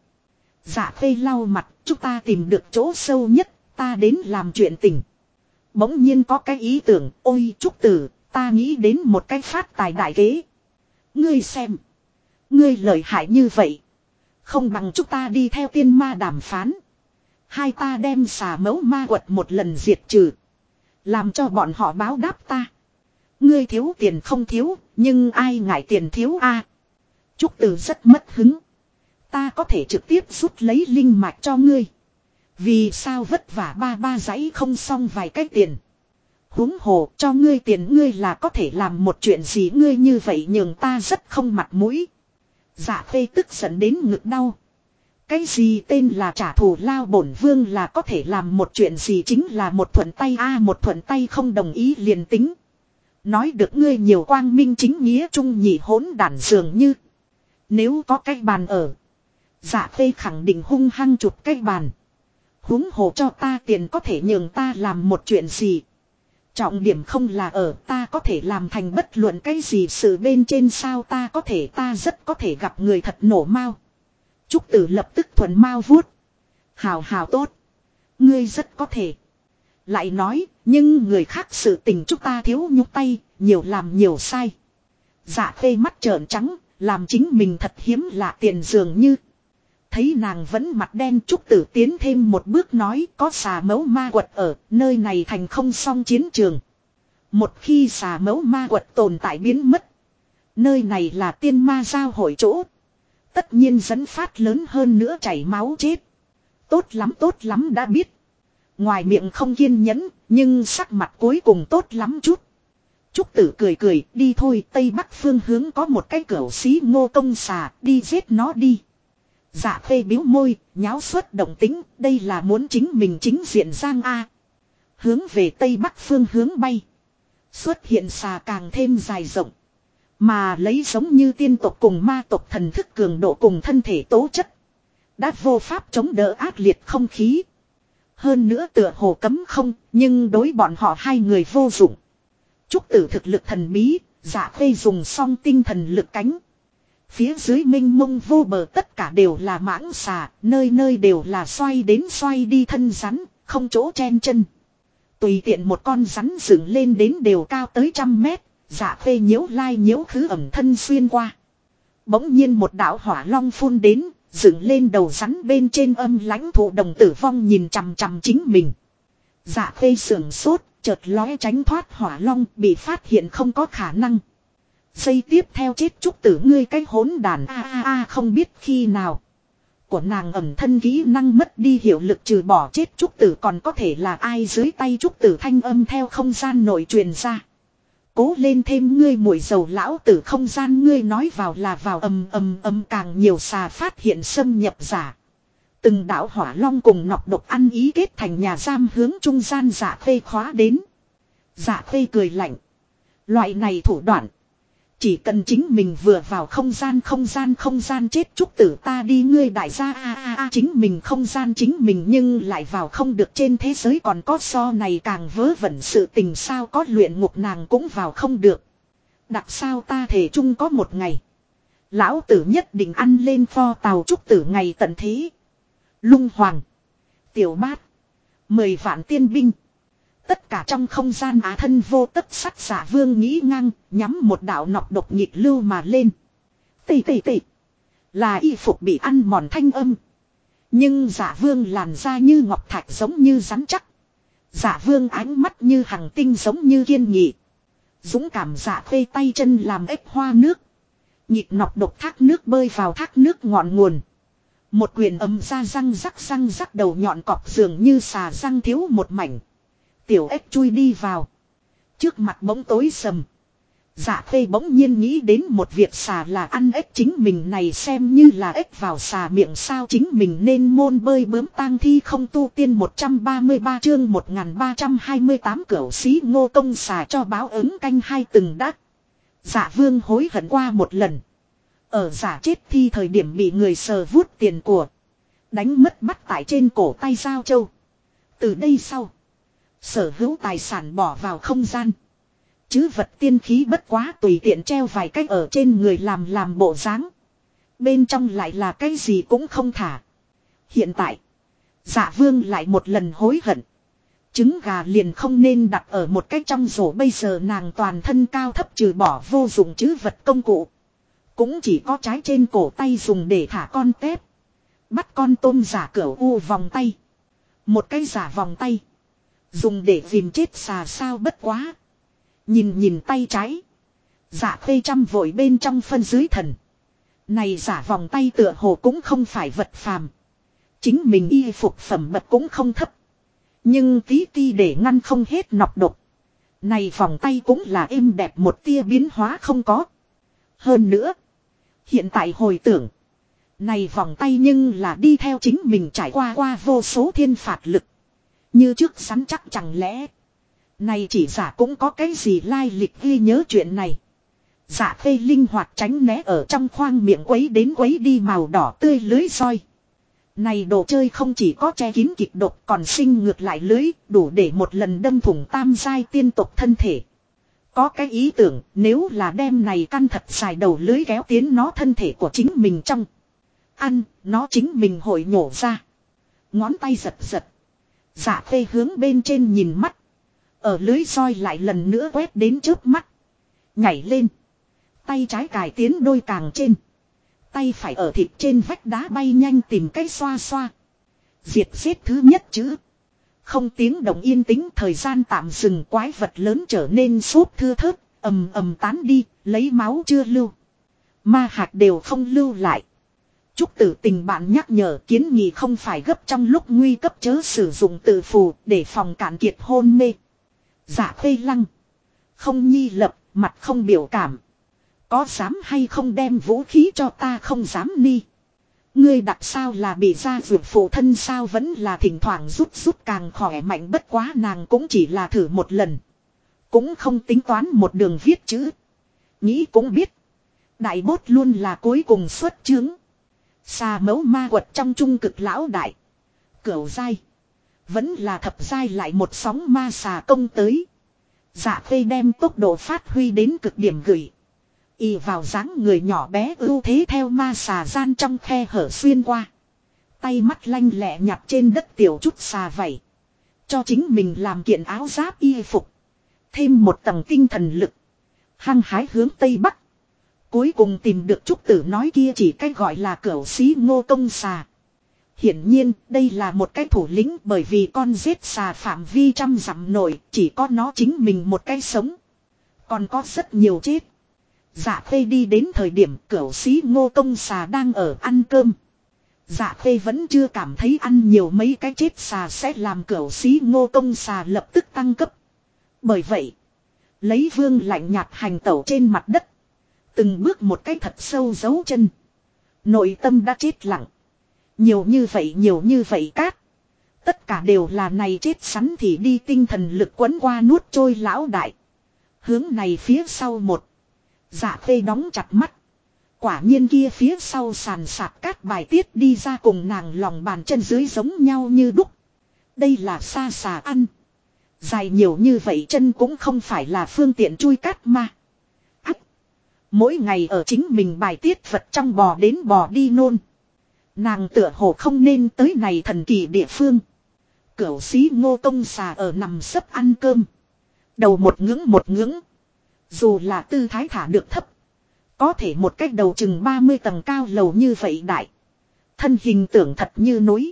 Dạ phê lau mặt, chúng ta tìm được chỗ sâu nhất, ta đến làm chuyện tình. Bỗng nhiên có cái ý tưởng, ôi Trúc Tử, ta nghĩ đến một cái phát tài đại kế. Ngươi xem. Ngươi lợi hại như vậy. Không bằng chúng ta đi theo tiên ma đàm phán. Hai ta đem xà mẫu ma quật một lần diệt trừ. Làm cho bọn họ báo đáp ta. Ngươi thiếu tiền không thiếu, nhưng ai ngại tiền thiếu a? Trúc Tử rất mất hứng. Ta có thể trực tiếp rút lấy linh mạch cho ngươi. Vì sao vất vả ba dãy không xong vài cái tiền. Huống hồ cho ngươi tiền ngươi là có thể làm một chuyện gì ngươi như vậy nhường ta rất không mặt mũi. Dạ phê tức giận đến ngực đau. Cái gì tên là trả thù lao bổn vương là có thể làm một chuyện gì chính là một thuận tay một thuận tay không đồng ý liền tính. Nói được ngươi nhiều quang minh chính nghĩa trung nhị hỗn đản dường như. Nếu có cái bàn ở. Dạ phê khẳng định hung hăng chụp cái bàn. Huống hồ cho ta tiền có thể nhường ta làm một chuyện gì. Trọng điểm không là ở ta có thể làm thành bất luận cái gì sự bên trên sao ta rất có thể gặp người thật nổ mau. Trúc Tử lập tức thuần mau vuốt. Hào hào tốt. Ngươi rất có thể. Lại nói, nhưng người khác sự tình chúng ta thiếu nhúc tay, nhiều làm nhiều sai. Dạ phê mắt trợn trắng, làm chính mình thật hiếm lạ tiền dường như. Thấy nàng vẫn mặt đen Trúc Tử tiến thêm một bước nói có xà mẫu ma quật ở nơi này thành không xong chiến trường. Một khi xà mẫu ma quật tồn tại biến mất. Nơi này là tiên ma giao hội chỗ. Tất nhiên dẫn phát lớn hơn nữa chảy máu chết. Tốt lắm đã biết. Ngoài miệng không kiên nhẫn nhưng sắc mặt cuối cùng tốt lắm chút. Trúc Tử cười đi thôi tây bắc phương hướng có một cái cẩu xí ngô công xà đi giết nó đi. Dạ phê biếu môi, nháo xuất động tính, đây là muốn chính mình chính diện giang A. Hướng về tây bắc phương hướng bay. Xuất hiện xà càng thêm dài rộng. Mà lấy giống như tiên tộc cùng ma tộc thần thức cường độ cùng thân thể tố chất. Đã vô pháp chống đỡ ác liệt không khí. Hơn nữa tựa hồ cấm không, nhưng đối bọn họ hai người vô dụng. Trúc Tử thực lực thần bí, Dạ phê dùng xong tinh thần lực cánh. Phía dưới mênh mông vô bờ tất cả đều là mãng xà, nơi nơi đều là xoay đến xoay đi thân rắn, không chỗ chen chân. Tùy tiện một con rắn dựng lên đến đều cao tới 100 mét, Dạ phê nhiễu lai nhiễu khứ ẩm thân xuyên qua. Bỗng nhiên một đạo hỏa long phun đến, dựng lên đầu rắn bên trên âm lãnh thụ đồng tử vong nhìn chằm chằm chính mình. Dạ phê sưởng sốt, chợt lóe tránh thoát hỏa long bị phát hiện không có khả năng. Giây tiếp theo chết Trúc Tử ngươi cái hỗn đàn không biết khi nào. Của nàng ẩm thân kỹ năng mất đi hiệu lực trừ bỏ chết Trúc Tử còn có thể là ai dưới tay Trúc Tử thanh âm theo không gian nội truyền ra. Cố lên thêm ngươi mùi dầu lão tử không gian ngươi nói vào là vào ầm càng nhiều xà phát hiện xâm nhập giả. Từng đạo hỏa long cùng nọc độc ăn ý kết thành nhà giam hướng trung gian Dạ phê khóa đến. Dạ phê cười lạnh. Loại này thủ đoạn. Chỉ cần chính mình vừa vào không gian chết Trúc Tử ta đi ngươi đại gia chính mình không gian chính mình nhưng lại vào không được trên thế giới còn có so này càng vớ vẩn sự tình sao có luyện ngục nàng cũng vào không được. Đặc sao ta thể chung có một ngày. Lão tử nhất định ăn lên pho tàu Trúc Tử ngày tận thế. Lung Hoàng. Tiểu Bát. 10 vạn tiên binh. Tất cả trong không gian á thân vô tất sắt Giả Vương nghĩ ngang, nhắm một đạo nọc độc nhịp lưu mà lên. Tì. Là y phục bị ăn mòn thanh âm. Nhưng Giả Vương làn da như ngọc thạch giống như rắn chắc. Giả Vương ánh mắt như hằng tinh giống như kiên nghị. Dũng cảm Giả Khuê tay chân làm ếch hoa nước. Nhịp nọc độc thác nước bơi vào thác nước ngọn nguồn. Một quyền ấm ra răng rắc đầu nhọn cọp dường như xà răng thiếu một mảnh. Tiểu ếch chui đi vào. Trước mặt bỗng tối sầm. Dạ Khê bỗng nhiên nghĩ đến một việc xà là ăn ếch chính mình này xem như là ếch vào xà miệng sao chính mình nên môn bơi bướm tang thi không tu tiên 133 chương 1328 cửu sĩ Ngô Công xà cho báo ứng canh hai từng đắc. Dạ Vương hối hận qua một lần. Ở giả chết thi thời điểm bị người sờ vuốt tiền của. Đánh mất bắt tại trên cổ tay Giao Châu. Từ đây sau. Sở hữu tài sản bỏ vào không gian. Chứ vật tiên khí bất quá tùy tiện treo vài cách ở trên người làm bộ dáng. Bên trong lại là cái gì cũng không thả. Hiện tại. Dạ Vương lại một lần hối hận. Trứng gà liền không nên đặt ở một cách trong rổ bây giờ nàng toàn thân cao thấp trừ bỏ vô dụng chứ vật công cụ. Cũng chỉ có trái trên cổ tay dùng để thả con tép. Bắt con tôm giả cửu u vòng tay. Một cái giả vòng tay. Dùng để dìm chết xà sao bất quá. Nhìn tay trái. Giả Khê trăm vội bên trong phân dưới thần. Này giả vòng tay tựa hồ cũng không phải vật phàm. Chính mình y phục phẩm bậc cũng không thấp. Nhưng tí ti để ngăn không hết nọc độc. Này vòng tay cũng là êm đẹp một tia biến hóa không có. Hơn nữa. Hiện tại hồi tưởng. Này vòng tay nhưng là đi theo chính mình trải qua vô số thiên phạt lực. Như trước sắn chắc chẳng lẽ. Này chỉ giả cũng có cái gì lai lịch ghi nhớ chuyện này. Giả Khê linh hoạt tránh né ở trong khoang miệng quấy đến quấy đi màu đỏ tươi lưới roi. Này đồ chơi không chỉ có che kín kịch độc còn sinh ngược lại lưới đủ để một lần đâm thủng tam giai tiên tộc thân thể. Có cái ý tưởng nếu là đem này căn thật xài đầu lưới kéo tiến nó thân thể của chính mình trong. Ăn, nó chính mình hội nhổ ra. Ngón tay giật. Dạ Khê hướng bên trên nhìn mắt. Ở lưới roi lại lần nữa quét đến trước mắt. Nhảy lên. Tay trái cài tiến đôi càng trên. Tay phải ở thịt trên vách đá bay nhanh tìm cái xoa. Diệt giết thứ nhất chứ. Không tiếng động yên tĩnh thời gian tạm dừng quái vật lớn trở nên sốt thưa thớt. Ầm tán đi, lấy máu chưa lưu. Ma hạt đều không lưu lại. Trúc Tử Tình bạn nhắc nhở kiến nghị không phải gấp trong lúc nguy cấp chớ sử dụng tự phù để phòng cạn kiệt hôn mê. Dạ Khê lăng. Không nhi lập, mặt không biểu cảm. Có dám hay không đem vũ khí cho ta không dám ni. Ngươi đặt sao là bị ra dược phụ thân sao vẫn là thỉnh thoảng rút càng khỏe mạnh bất quá nàng cũng chỉ là thử một lần. Cũng không tính toán một đường viết chữ. Nghĩ cũng biết. Đại bốt luôn là cuối cùng xuất chứng. Xà mẫu ma quật trong trung cực lão đại. Cửu giai. Vẫn là thập giai lại một sóng ma xà công tới. Dạ Khê đem tốc độ phát huy đến cực điểm gửi. Y vào dáng người nhỏ bé ưu thế theo ma xà gian trong khe hở xuyên qua. Tay mắt lanh lẹ nhặt trên đất tiểu chút xà vảy. Cho chính mình làm kiện áo giáp y phục. Thêm một tầng tinh thần lực. Hăng hái hướng tây bắc. Cuối cùng tìm được Trúc Tử nói kia chỉ cách gọi là cửu sĩ Ngô Công xà. Hiển nhiên đây là một cái thủ lĩnh bởi vì con giết xà phạm vi trăm dặm nổi chỉ có nó chính mình một cái sống. Còn có rất nhiều chết. Dạ Khê đi đến thời điểm cửu sĩ Ngô Công xà đang ở ăn cơm. Dạ Khê vẫn chưa cảm thấy ăn nhiều mấy cái chết xà sẽ làm cửu sĩ Ngô Công xà lập tức tăng cấp. Bởi vậy, lấy vương lạnh nhạt hành tẩu trên mặt đất. Từng bước một cái thật sâu giấu chân. Nội tâm đã chết lặng. Nhiều như vậy cát. Tất cả đều là này chết sắn thì đi tinh thần lực quấn qua nuốt trôi lão đại. Hướng này phía sau một. Dạ khê đóng chặt mắt. Quả nhiên kia phía sau sàn sạt cát bài tiết đi ra cùng nàng lòng bàn chân dưới giống nhau như đúc. Đây là sa xà ăn. Dài nhiều như vậy chân cũng không phải là phương tiện chui cát mà. Ách. Mỗi ngày ở chính mình bài tiết vật trong bò đến bò đi nôn. Nàng tựa hồ không nên tới này thần kỳ địa phương. Cửu sĩ Ngô Công Xà ở nằm sấp ăn cơm. Đầu một ngưỡng. Dù là tư thái thả được thấp. Có thể một cách đầu chừng 30 tầng cao lầu như vậy đại. Thân hình tưởng thật như núi.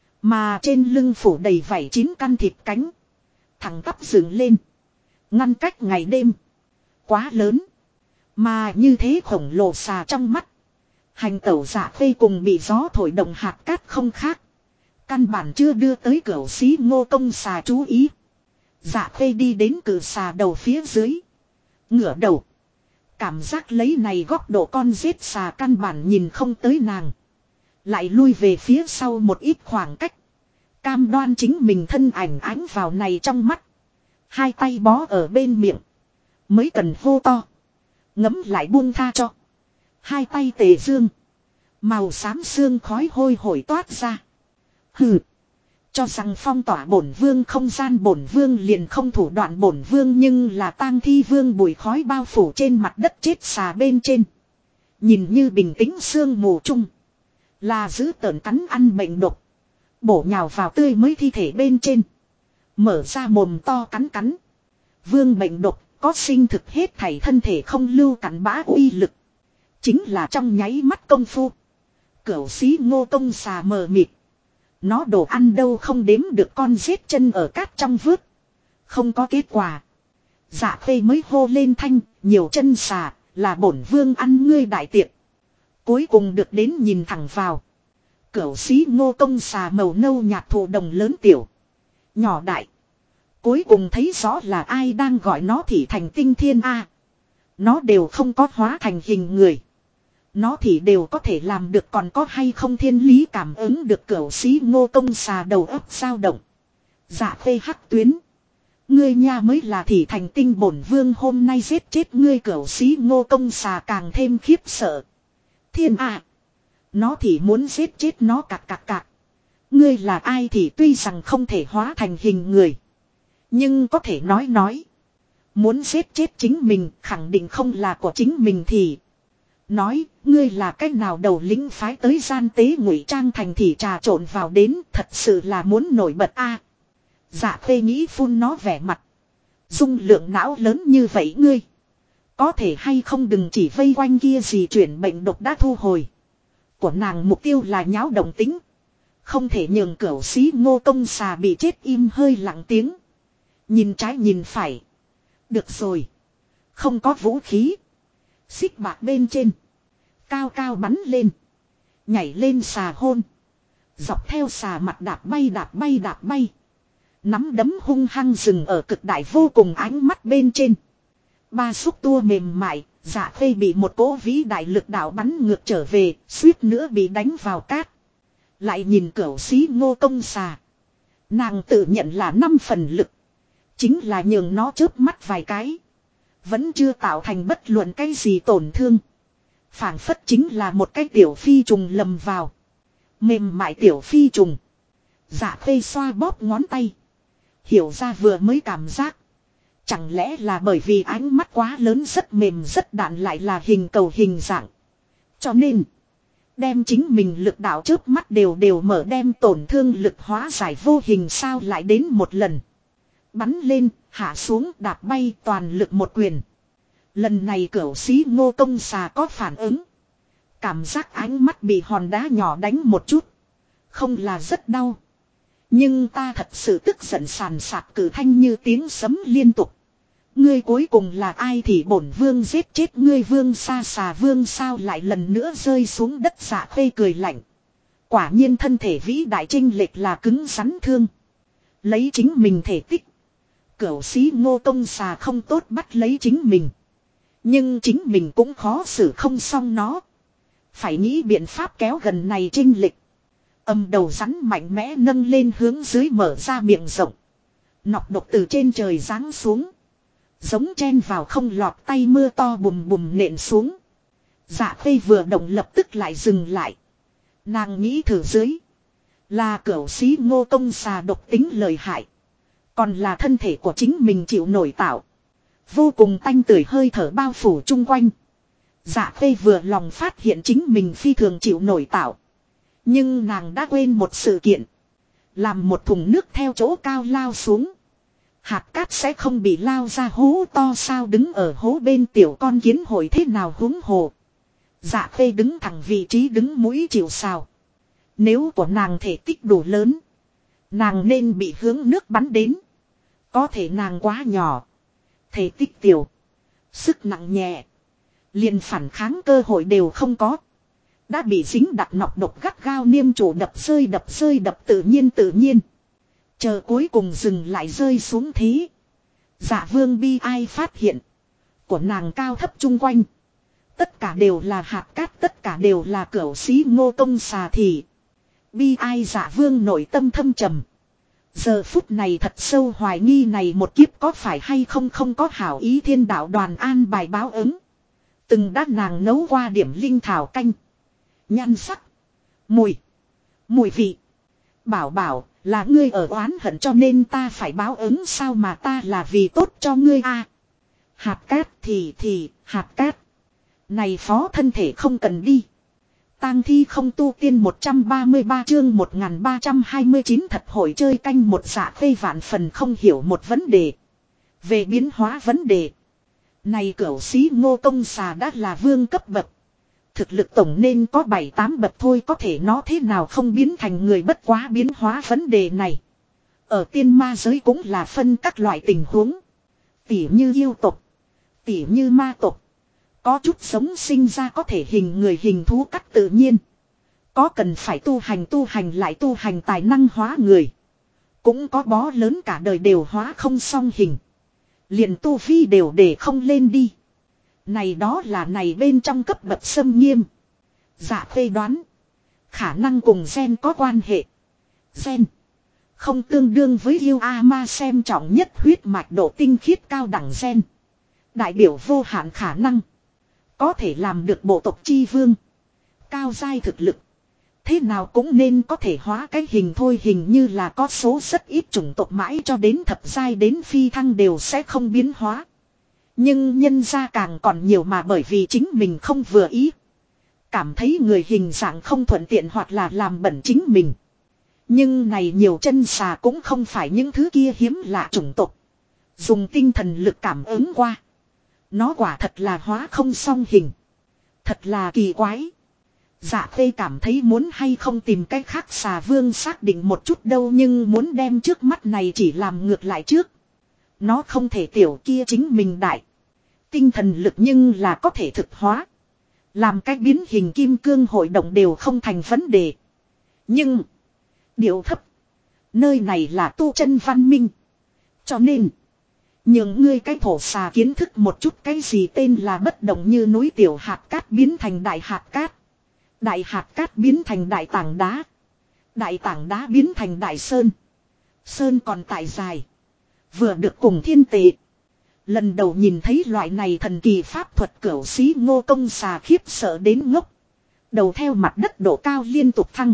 Mà trên lưng phủ đầy vảy 9 căn thịt cánh. Thẳng tắp dựng lên. Ngăn cách ngày đêm. Quá lớn. Mà như thế khổng lồ xà trong mắt. Hành tẩu Dạ Khê cùng bị gió thổi động hạt cát không khác. Căn bản chưa đưa tới cửu sĩ Ngô Công Xà chú ý. Dạ Khê đi đến cử xà đầu phía dưới. Ngửa đầu. Cảm giác lấy này góc độ con giết xà căn bản nhìn không tới nàng. Lại lui về phía sau một ít khoảng cách. Cam đoan chính mình thân ảnh ánh vào này trong mắt. Hai tay bó ở bên miệng. Mới cần hô to. Ngấm lại buông tha cho. Hai tay tề dương. Màu xám xương khói hôi hổi toát ra. Hừ. Cho rằng phong tỏa bổn vương không gian bổn vương liền không thủ đoạn bổn vương nhưng là tang thi vương bụi khói bao phủ trên mặt đất chết xà bên trên. Nhìn như bình tĩnh sương mù chung. Là giữ tợn cắn ăn bệnh độc. Bổ nhào vào tươi mới thi thể bên trên. Mở ra mồm to cắn cắn. Vương bệnh độc có sinh thực hết thảy thân thể không lưu cắn bã uy lực. Chính là trong nháy mắt công phu. Cửu sĩ Ngô Công Xà mờ mịt. Nó đồ ăn đâu không đếm được con giết chân ở cát trong vớt. Không có kết quả. Dạ Khê mới hô lên thanh, nhiều chân xà, là bổn vương ăn ngươi đại tiệc. Cuối cùng được đến nhìn thẳng vào. Cửu sĩ Ngô Công Xà màu nâu nhạt thụ đồng lớn tiểu. Nhỏ đại. Cuối cùng thấy rõ là ai đang gọi nó thì thành tinh thiên A. Nó đều không có hóa thành hình người. Nó thì đều có thể làm được còn có hay không thiên lý cảm ứng được cửu sĩ Ngô Công Xà đầu óc dao động. Dạ Khê hắc tuyến. Ngươi nha mới là thì thành tinh bổn vương hôm nay giết chết ngươi cửu sĩ Ngô Công Xà càng thêm khiếp sợ. Thiên à. Nó thì muốn giết chết nó cạc. Ngươi là ai thì tuy rằng không thể hóa thành hình người. Nhưng có thể nói. Muốn giết chết chính mình khẳng định không là của chính mình thì. Nói, ngươi là cách nào đầu lĩnh phái tới gian tế ngụy trang thành thì trà trộn vào đến thật sự là muốn nổi bật a. Dạ Khê nghĩ phun nó vẻ mặt. Dung lượng não lớn như vậy ngươi. Có thể hay không đừng chỉ vây quanh kia gì chuyển bệnh độc đã thu hồi. Của nàng mục tiêu là nháo động tính. Không thể nhường cửu sĩ Ngô Công Xà bị chết im hơi lặng tiếng. Nhìn trái nhìn phải. Được rồi. Không có vũ khí. Xích bạc bên trên. Cao cao bắn lên. Nhảy lên xà hôn. Dọc theo xà mặt đạp bay. Nắm đấm hung hăng dừng ở cực đại vô cùng ánh mắt bên trên. Ba xúc tua mềm mại. Dạ Khê bị một cỗ vĩ đại lực đạo bắn ngược trở về. Suýt nữa bị đánh vào cát. Lại nhìn cửu sĩ Ngô Công Xà. Nàng tự nhận là 5 phần lực. Chính là nhường nó chớp mắt vài cái. Vẫn chưa tạo thành bất luận cái gì tổn thương. Phảng phất chính là một cái tiểu phi trùng lầm vào. Mềm mại tiểu phi trùng. Dạ Khê xoa bóp ngón tay. Hiểu ra vừa mới cảm giác. Chẳng lẽ là bởi vì ánh mắt quá lớn rất mềm rất đạn lại là hình cầu hình dạng. Cho nên. Đem chính mình lực đạo chớp mắt đều mở đem tổn thương lực hóa giải vô hình sao lại đến một lần. Bắn lên, hạ xuống đạp bay toàn lực một quyền. Lần này cửu sĩ Ngô Công Xà có phản ứng. Cảm giác ánh mắt bị hòn đá nhỏ đánh một chút. Không là rất đau. Nhưng ta thật sự tức giận sàn sạt cử thanh như tiếng sấm liên tục. Ngươi cuối cùng là ai thì bổn vương giết chết ngươi vương xa xà vương sao lại lần nữa rơi xuống đất. Dạ Khê cười lạnh. Quả nhiên thân thể vĩ đại trinh lệch là cứng rắn thương. Lấy chính mình thể tích. Cửu sĩ Ngô Công Xà không tốt bắt lấy chính mình. Nhưng chính mình cũng khó xử không xong nó. Phải nghĩ biện pháp kéo gần này trinh lệch. Âm đầu rắn mạnh mẽ nâng lên hướng dưới mở ra miệng rộng. Nọc độc từ trên trời giáng xuống. Giống chen vào không lọt tay mưa to bùm bùm nện xuống. Dạ Khê vừa động lập tức lại dừng lại. Nàng nghĩ thử dưới. Là cửu sĩ Ngô Công xà độc tính lợi hại. Còn là thân thể của chính mình chịu nổi tạo. Vô cùng tanh tưởi hơi thở bao phủ chung quanh. Dạ Khê vừa lòng phát hiện chính mình phi thường chịu nổi tạo. Nhưng nàng đã quên một sự kiện. Làm một thùng nước theo chỗ cao lao xuống. Hạt cát sẽ không bị lao ra hố to sao, đứng ở hố bên tiểu con kiến hồi thế nào huống hồ. Dạ Khê đứng thẳng vị trí đứng mũi chịu sào. Nếu của nàng thể tích đủ lớn, nàng nên bị hướng nước bắn đến. Có thể nàng quá nhỏ, thể tích tiểu, sức nặng nhẹ, liền phản kháng cơ hội đều không có. Đã bị dính đặc nọc độc gắt gao niêm chủ, đập rơi đập tự nhiên. Chờ cuối cùng dừng lại rơi xuống thế. Dạ Vương bi ai phát hiện. Của nàng cao thấp chung quanh. Tất cả đều là hạt cát, tất cả đều là cửu sĩ Ngô Công xà thì. Bi ai Dạ Vương nội tâm thâm trầm. Giờ phút này thật sâu hoài nghi này một kiếp có phải hay không có hảo ý thiên đạo đoàn an bài báo ứng. Từng đã nàng nấu qua điểm linh thảo canh. Nhan sắc. Mùi vị. Bảo là ngươi ở oán hận cho nên ta phải báo ứng sao, mà ta là vì tốt cho ngươi a. Hạt cát thì hạt cát. Này phó thân thể không cần đi. Tang thi không tu tiên 133 chương 1329 thật hội chơi canh một. Dạ Khê vạn phần không hiểu một vấn đề. Về biến hóa vấn đề. Này cửu sĩ Ngô Công xà đã là vương cấp bậc. Thực lực tổng nên có 7-8 bậc thôi, có thể nó thế nào không biến thành người, bất quá biến hóa vấn đề này. Ở tiên ma giới cũng là phân các loại tình huống. Tỉ như yêu tộc, tỉ như ma tộc. Có chút sống sinh ra có thể hình người hình thú cách tự nhiên. Có cần phải tu hành lại tu hành tài năng hóa người. Cũng có bó lớn cả đời đều hóa không xong hình. Liền tu vi đều để không lên đi. Này đó là này bên trong cấp bậc xâm nghiêm. Dạ Khê đoán. Khả năng cùng gen có quan hệ. Gen. Không tương đương với yêu ma xem trọng nhất huyết mạch độ tinh khiết cao đẳng gen. Đại biểu vô hạn khả năng. Có thể làm được bộ tộc chi vương. Cao giai thực lực. Thế nào cũng nên có thể hóa cái hình thôi, hình như là có số rất ít chủng tộc mãi cho đến thập giai đến phi thăng đều sẽ không biến hóa. Nhưng nhân ra càng còn nhiều mà bởi vì chính mình không vừa ý. Cảm thấy người hình dạng không thuận tiện hoặc là làm bẩn chính mình. Nhưng này nhiều chân xà cũng không phải những thứ kia hiếm lạ chủng tộc. Dùng tinh thần lực cảm ứng qua. Nó quả thật là hóa không xong hình. Thật là kỳ quái. Dạ Khê cảm thấy muốn hay không tìm cách khác xà vương xác định một chút đâu, nhưng muốn đem trước mắt này chỉ làm ngược lại trước. Nó không thể tiểu kia chính mình đại. Tinh thần lực nhưng là có thể thực hóa. Làm cách biến hình kim cương hội động đều không thành vấn đề. Nhưng. Điệu thấp. Nơi này là tu chân văn minh. Cho nên. Những ngươi cái thổ xà kiến thức một chút cái gì tên là bất động như núi tiểu hạt cát biến thành đại hạt cát. Đại hạt cát biến thành đại tảng đá. Đại tảng đá biến thành đại sơn. Sơn còn tại dài. Vừa được cùng thiên tệ. Lần đầu nhìn thấy loại này thần kỳ pháp thuật, cửu sĩ Ngô Công xà khiếp sợ đến ngốc. Đầu theo mặt đất độ cao liên tục thăng.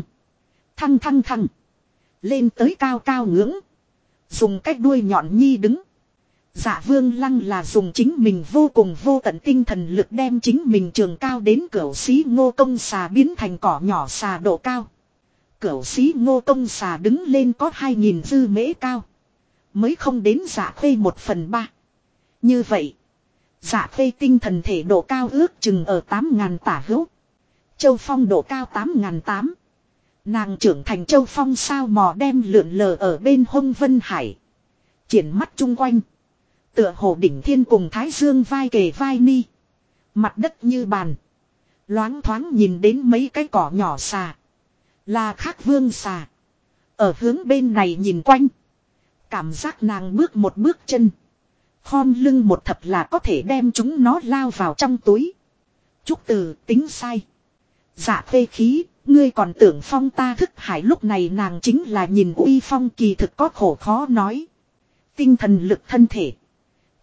Thăng. Lên tới cao cao ngưỡng. Dùng cái đuôi nhọn nhi đứng. Dạ Vương Lăng là dùng chính mình vô cùng vô tận tinh thần lực đem chính mình trường cao đến cửu sĩ Ngô Công xà biến thành cỏ nhỏ xà độ cao. Cửu sĩ Ngô Công xà đứng lên có 2000 dư mễ cao. Mới không đến Dạ Khê 1/3. Như vậy, Dạ Khê tinh thần thể độ cao ước chừng ở 8000 tả hữu. Châu Phong độ cao 8008. Nàng trưởng thành Châu Phong sao mò đem lượn lờ ở bên hông Vân Hải. Triển mắt chung quanh. Tựa hồ đỉnh thiên cùng Thái Dương vai kề vai ni. Mặt đất như bàn. Loáng thoáng nhìn đến mấy cái cỏ nhỏ xà. Là khác vương xà. Ở hướng bên này nhìn quanh. Cảm giác nàng bước một bước chân. Khom lưng một thập là có thể đem chúng nó lao vào trong túi. Trúc Từ tính sai. Dạ Khê khí, ngươi còn tưởng phong ta thức hải, lúc này nàng chính là nhìn uy phong, kỳ thực có khổ khó nói. Tinh thần lực thân thể.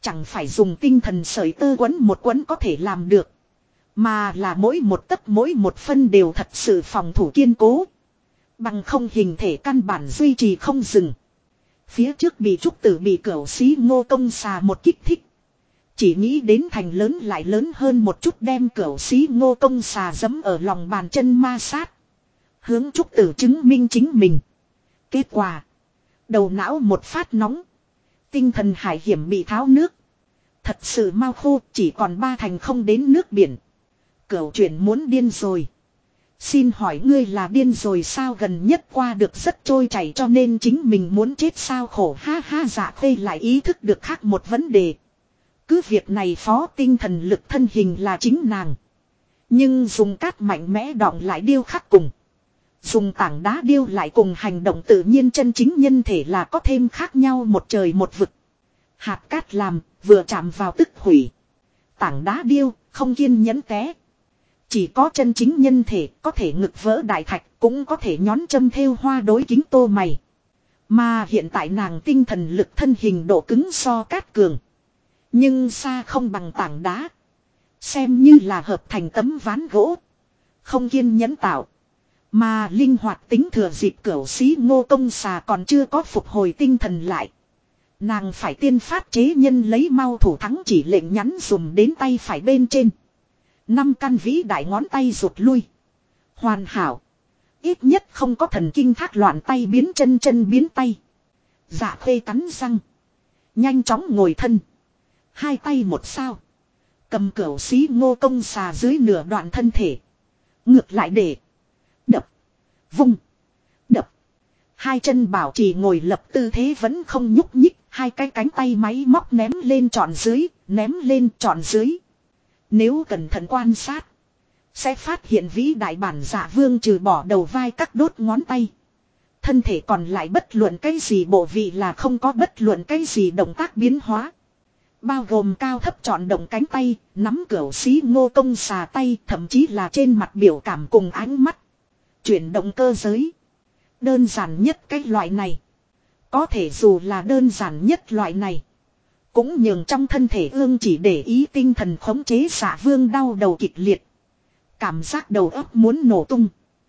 Chẳng phải dùng tinh thần sợi tơ quấn một quấn có thể làm được. Mà là mỗi một tấc mỗi một phân đều thật sự phòng thủ kiên cố. Bằng không hình thể căn bản duy trì không dừng. Phía trước bị trúc tử bị cửu xí Ngô Công Xà một kích thích. Chỉ nghĩ đến thành lớn lại lớn hơn một chút, đem cửu xí Ngô Công Xà giẫm ở lòng bàn chân ma sát. Hướng trúc tử chứng minh chính mình. Kết quả. Đầu não một phát nóng. Tinh thần hải hiểm bị tháo nước. Thật sự mau khô, chỉ còn 3 thành không đến nước biển. Cửu chuyển muốn điên rồi. Xin hỏi ngươi là điên rồi sao, gần nhất qua được rất trôi chảy cho nên chính mình muốn chết sao, khổ ha ha. Dạ Khê lại ý thức được khác một vấn đề. Cứ việc này phó tinh thần lực thân hình là chính nàng. Nhưng dùng cát mạnh mẽ đọng lại điêu khắc cùng. Dùng tảng đá điêu lại cùng hành động tự nhiên chân chính nhân thể là có thêm khác nhau một trời một vực. Hạt cát làm, vừa chạm vào tức hủy. Tảng đá điêu, không kiên nhẫn té. Chỉ có chân chính nhân thể có thể ngực vỡ đại thạch, cũng có thể nhón châm thêu hoa đối kính tô mày. Mà hiện tại nàng tinh thần lực thân hình độ cứng so cát cường. Nhưng xa không bằng tảng đá. Xem như là hợp thành tấm ván gỗ. Không kiên nhẫn tạo. Mà linh hoạt tính thừa dịp cửu xí Ngô Công Xà còn chưa có phục hồi tinh thần lại. Nàng phải tiên phát chế nhân lấy mau thủ thắng chỉ lệnh nhắn dùm đến tay phải bên trên. 5 căn vĩ đại ngón tay rụt lui. Hoàn hảo. Ít nhất không có thần kinh thác loạn tay biến chân chân biến tay. Dạ Khê cắn răng. Nhanh chóng ngồi thân. 2 tay một sao. Cầm cửu xí Ngô Công Xà dưới nửa đoạn thân thể. Ngược lại để. Đập. Vung. Đập. 2 chân bảo trì ngồi lập tư thế vẫn không nhúc nhích. 2 cái cánh tay máy móc ném lên trọn dưới. Ném lên trọn dưới. Nếu cẩn thận quan sát. Sẽ phát hiện vĩ đại bản Dạ Vương trừ bỏ đầu vai các đốt ngón tay. Thân thể còn lại bất luận cái gì bộ vị là không có bất luận cái gì động tác biến hóa. Bao gồm cao thấp chọn động cánh tay, nắm cửu xí Ngô Công Xà tay, thậm chí là trên mặt biểu cảm cùng ánh mắt. Chuyển động cơ giới. Đơn giản nhất cái loại này. Có thể dù là đơn giản nhất loại này. Cũng nhường trong thân thể ương chỉ để ý tinh thần khống chế Dạ Vương đau đầu kịch liệt. Cảm giác đầu óc muốn nổ tung.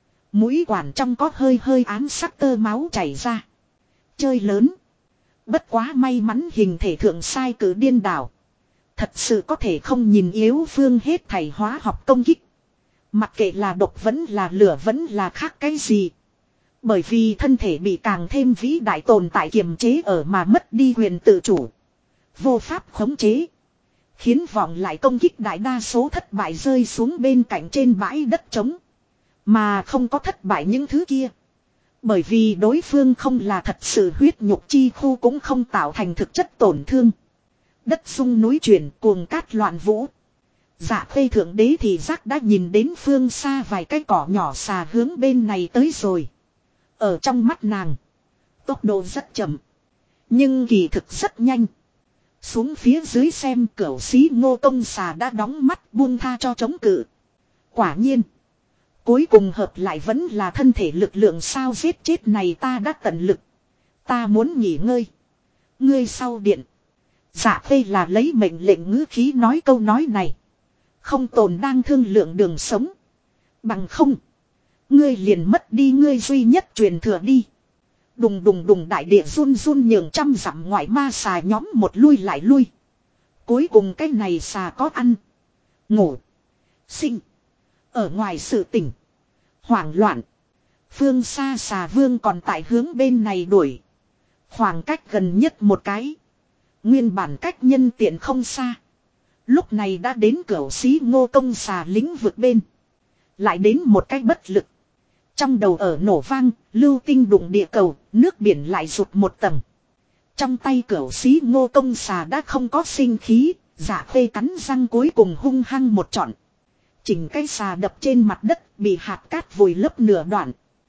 Mũi quản trong có hơi hơi ám sắc tơ máu chảy ra. Chơi lớn. Bất quá may mắn hình thể thượng sai cử điên đảo. Thật sự có thể không nhìn yếu phương hết thảy hóa học công kích. Mặc kệ là độc vẫn là lửa vẫn là khác cái gì. Bởi vì thân thể bị càng thêm vĩ đại tồn tại kiềm chế ở mà mất đi quyền tự chủ. Vô pháp khống chế. Khiến vọng lại công kích đại đa số thất bại rơi xuống bên cạnh trên bãi đất trống. Mà không có thất bại những thứ kia. Bởi vì đối phương không là thật sự huyết nhục chi khu cũng không tạo thành thực chất tổn thương. Đất sung núi chuyển cuồng cát loạn vũ. Dạ Khê thượng đế thì giác đã nhìn đến phương xa vài cái cỏ nhỏ xà hướng bên này tới rồi. Ở trong mắt nàng. Tốc độ rất chậm. Nhưng kỳ thực rất nhanh. Xuống phía dưới xem cửu xí Ngô Công Xà đã đóng mắt buông tha cho chống cự. Quả nhiên. Cuối cùng hợp lại vẫn là thân thể lực lượng sao giết chết này ta đã tận lực. Ta muốn nghỉ ngơi. Ngươi sau điện. Dạ Khê là lấy mệnh lệnh ngữ khí nói câu nói này. Không tồn đang thương lượng đường sống. Bằng không. Ngươi liền mất đi ngươi duy nhất truyền thừa đi. Đùng đùng đùng đại địa run run nhường trăm dặm ngoại ma xà nhóm một lui lại lui. Cuối cùng cái này xà có ăn. Ngủ. Sinh. Ở ngoài sự tỉnh. Hoảng loạn. Phương xa xà vương còn tại hướng bên này đuổi. Khoảng cách gần nhất một cái. Nguyên bản cách nhân tiện không xa. Lúc này đã đến cửu xí Ngô Công Xà lĩnh vực bên. Lại đến một cái bất lực. Trong đầu ở nổ vang, lưu tinh đụng địa cầu, nước biển lại rụt một tầng. Trong tay cửu xí Ngô Công Xà đã không có sinh khí, Dạ Khê cắn răng cuối cùng hung hăng một trọn. Chỉnh cái xà đập trên mặt đất, bị hạt cát vùi lấp nửa đoạn.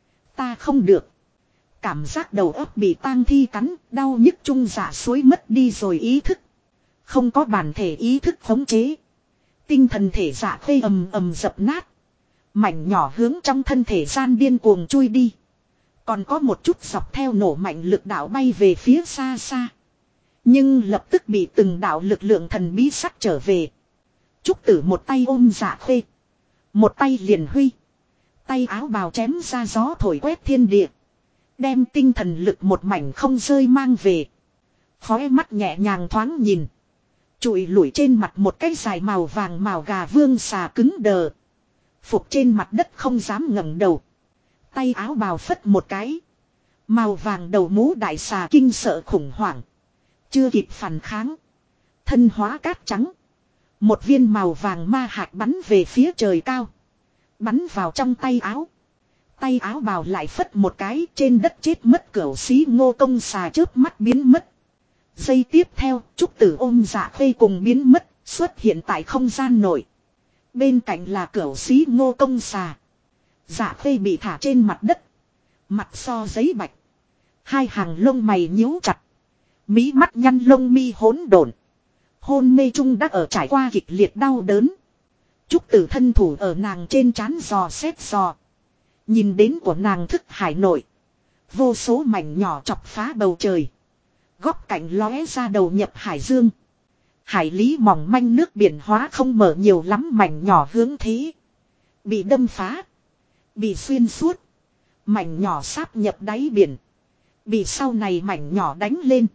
Ta không được. Cảm giác đầu óc bị tang thi cắn, đau nhức trung dạ suối mất đi rồi ý thức. Không có bản thể ý thức khống chế. Tinh thần thể Dạ Khê ầm ầm dập nát. Mảnh nhỏ hướng trong thân thể gian điên cuồng chui đi. Còn có một chút dọc theo nổ mạnh lực đạo bay về phía xa xa. Nhưng lập tức bị từng đạo lực lượng thần bí sắc trở về. Trúc Tử một tay ôm Dạ Khê. Một tay liền huy. Tay áo bào chém ra gió thổi quét thiên địa. Đem tinh thần lực một mảnh không rơi mang về. Khóe mắt nhẹ nhàng thoáng nhìn. Trụi lủi trên mặt một cái dài màu vàng màu gà vương xà cứng đờ. Phục trên mặt đất không dám ngẩng đầu. Tay áo bào phất một cái. Màu vàng đầu mũ đại xà kinh sợ khủng hoảng. Chưa kịp phản kháng. Thân hóa cát trắng. Một viên màu vàng ma hạt bắn về phía trời cao. Bắn vào trong tay áo. Tay áo bào lại phất một cái, trên đất chết mất cửu xí Ngô Công xà chớp mắt biến mất. Giây tiếp theo, Trúc Tử ôm Dạ Khê cùng biến mất, xuất hiện tại không gian nội. Bên cạnh là cửu xí Ngô Công xà. Dạ Khê bị thả trên mặt đất. Mặt so giấy bạch. Hai hàng lông mày nhíu chặt. Mí mắt nhăn lông mi hỗn độn. Hôn mê chung đã ở trải qua kịch liệt đau đớn. Trúc Tử thân thủ ở nàng trên trán dò xét dò. Nhìn đến của nàng thức hải nội. Vô số mảnh nhỏ chọc phá bầu trời. Góc cạnh lóe ra đầu nhập hải dương. Hải lý mỏng manh nước biển hóa không mở nhiều lắm mảnh nhỏ hướng thế. Bị đâm phá. Bị xuyên suốt. Mảnh nhỏ sáp nhập đáy biển. Bị sau này mảnh nhỏ đánh lên.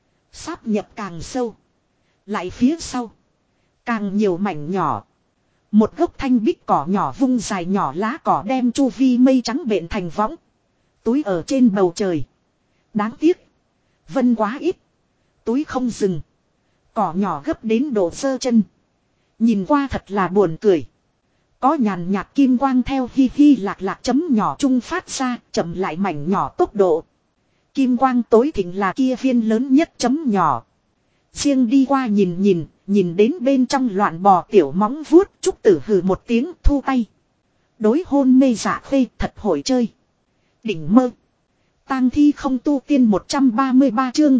Sáp nhập càng sâu. Lại phía sau. Càng nhiều mảnh nhỏ. Một gốc thanh bích cỏ nhỏ vung dài nhỏ lá cỏ đem chu vi mây trắng bện thành võng. Túi ở trên bầu trời. Đáng tiếc. Vân quá ít. Túi không dừng. Cỏ nhỏ gấp đến độ sơ chân. Nhìn qua thật là buồn cười. Có nhàn nhạt kim quang theo hi hi lạc lạc chấm nhỏ trung phát ra, chậm lại mảnh nhỏ tốc độ. Kim quang tối thịnh là kia viên lớn nhất chấm nhỏ. Riêng đi qua nhìn đến bên trong loạn bò tiểu móng vuốt, Trúc Tử hừ một tiếng thu tay. Đối hôn mê Dạ Khê thật hội chơi. Đỉnh mơ. Tang thi không tu tiên 133 chương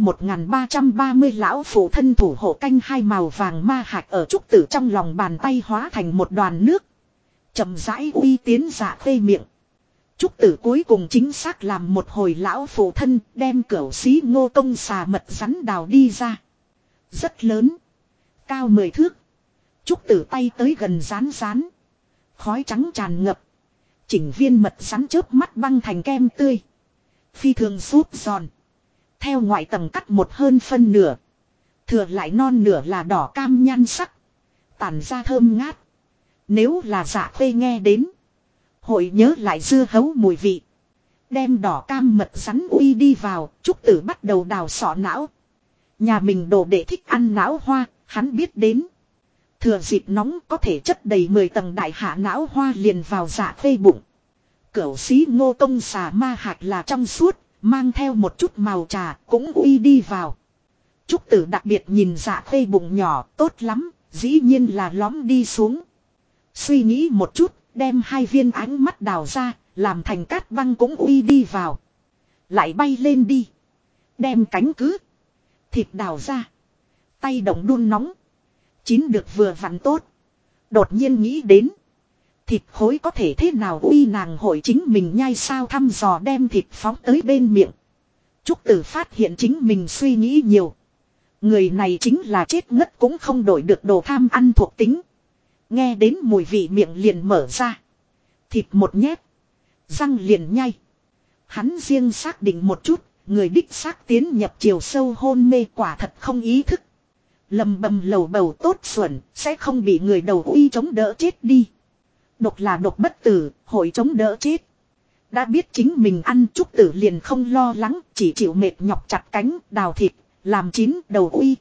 1330 lão phụ thân thủ hộ canh hai màu vàng ma hạt ở Trúc Tử trong lòng bàn tay hóa thành một đoàn nước. Chậm rãi uy tiến Dạ Khê miệng. Trúc Tử cuối cùng chính xác làm một hồi lão phụ thân đem cửu xí Ngô Công xà mật rắn đào đi ra. Rất lớn. Cao 10 thước. Trúc Tử tay tới gần rán rán. Khói trắng tràn ngập. Chỉnh viên mật rắn chớp mắt băng thành kem tươi. Phi thường súp giòn. Theo ngoại tầng cắt một hơn phân nửa. Thừa lại non nửa là đỏ cam nhan sắc. Tản ra thơm ngát. Nếu là Dạ Khê nghe đến. Hội nhớ lại dưa hấu mùi vị. Đem đỏ cam mật rắn uy đi vào. Trúc Tử bắt đầu đào sọ não. Nhà mình đồ đệ thích ăn não hoa. Hắn biết đến. Thừa dịp nóng có thể chất đầy 10 tầng đại hạ não hoa liền vào Dạ Khê bụng. Cửu xí Ngô Công xà ma hạt là trong suốt, mang theo một chút màu trà, cũng uy đi vào. Trúc Tử đặc biệt nhìn Dạ Khê bụng nhỏ, tốt lắm, dĩ nhiên là lõm đi xuống. Suy nghĩ một chút, đem hai viên ánh mắt đào ra, làm thành cát băng cũng uy đi vào. Lại bay lên đi. Đem cánh cứ. Thịt đào ra. Tay động đun nóng. Chín được vừa vặn tốt. Đột nhiên nghĩ đến. Thịt khối có thể thế nào uy nàng hội chính mình nhai sao thăm dò đem thịt phóng tới bên miệng. Trúc Tử phát hiện chính mình suy nghĩ nhiều. Người này chính là chết ngất cũng không đổi được đồ tham ăn thuộc tính. Nghe đến mùi vị miệng liền mở ra. Thịt một nhét. Răng liền nhai. Hắn riêng xác định một chút. Người đích xác tiến nhập chiều sâu hôn mê quả thật không ý thức. Lầm bầm lầu bầu tốt xuẩn. Sẽ không bị người đầu uy chống đỡ chết đi. Độc là độc bất tử, hội chống đỡ chết. Đã biết chính mình ăn Trúc Tử liền không lo lắng, chỉ chịu mệt nhọc chặt cánh, đào thịt, làm chín đầu uy.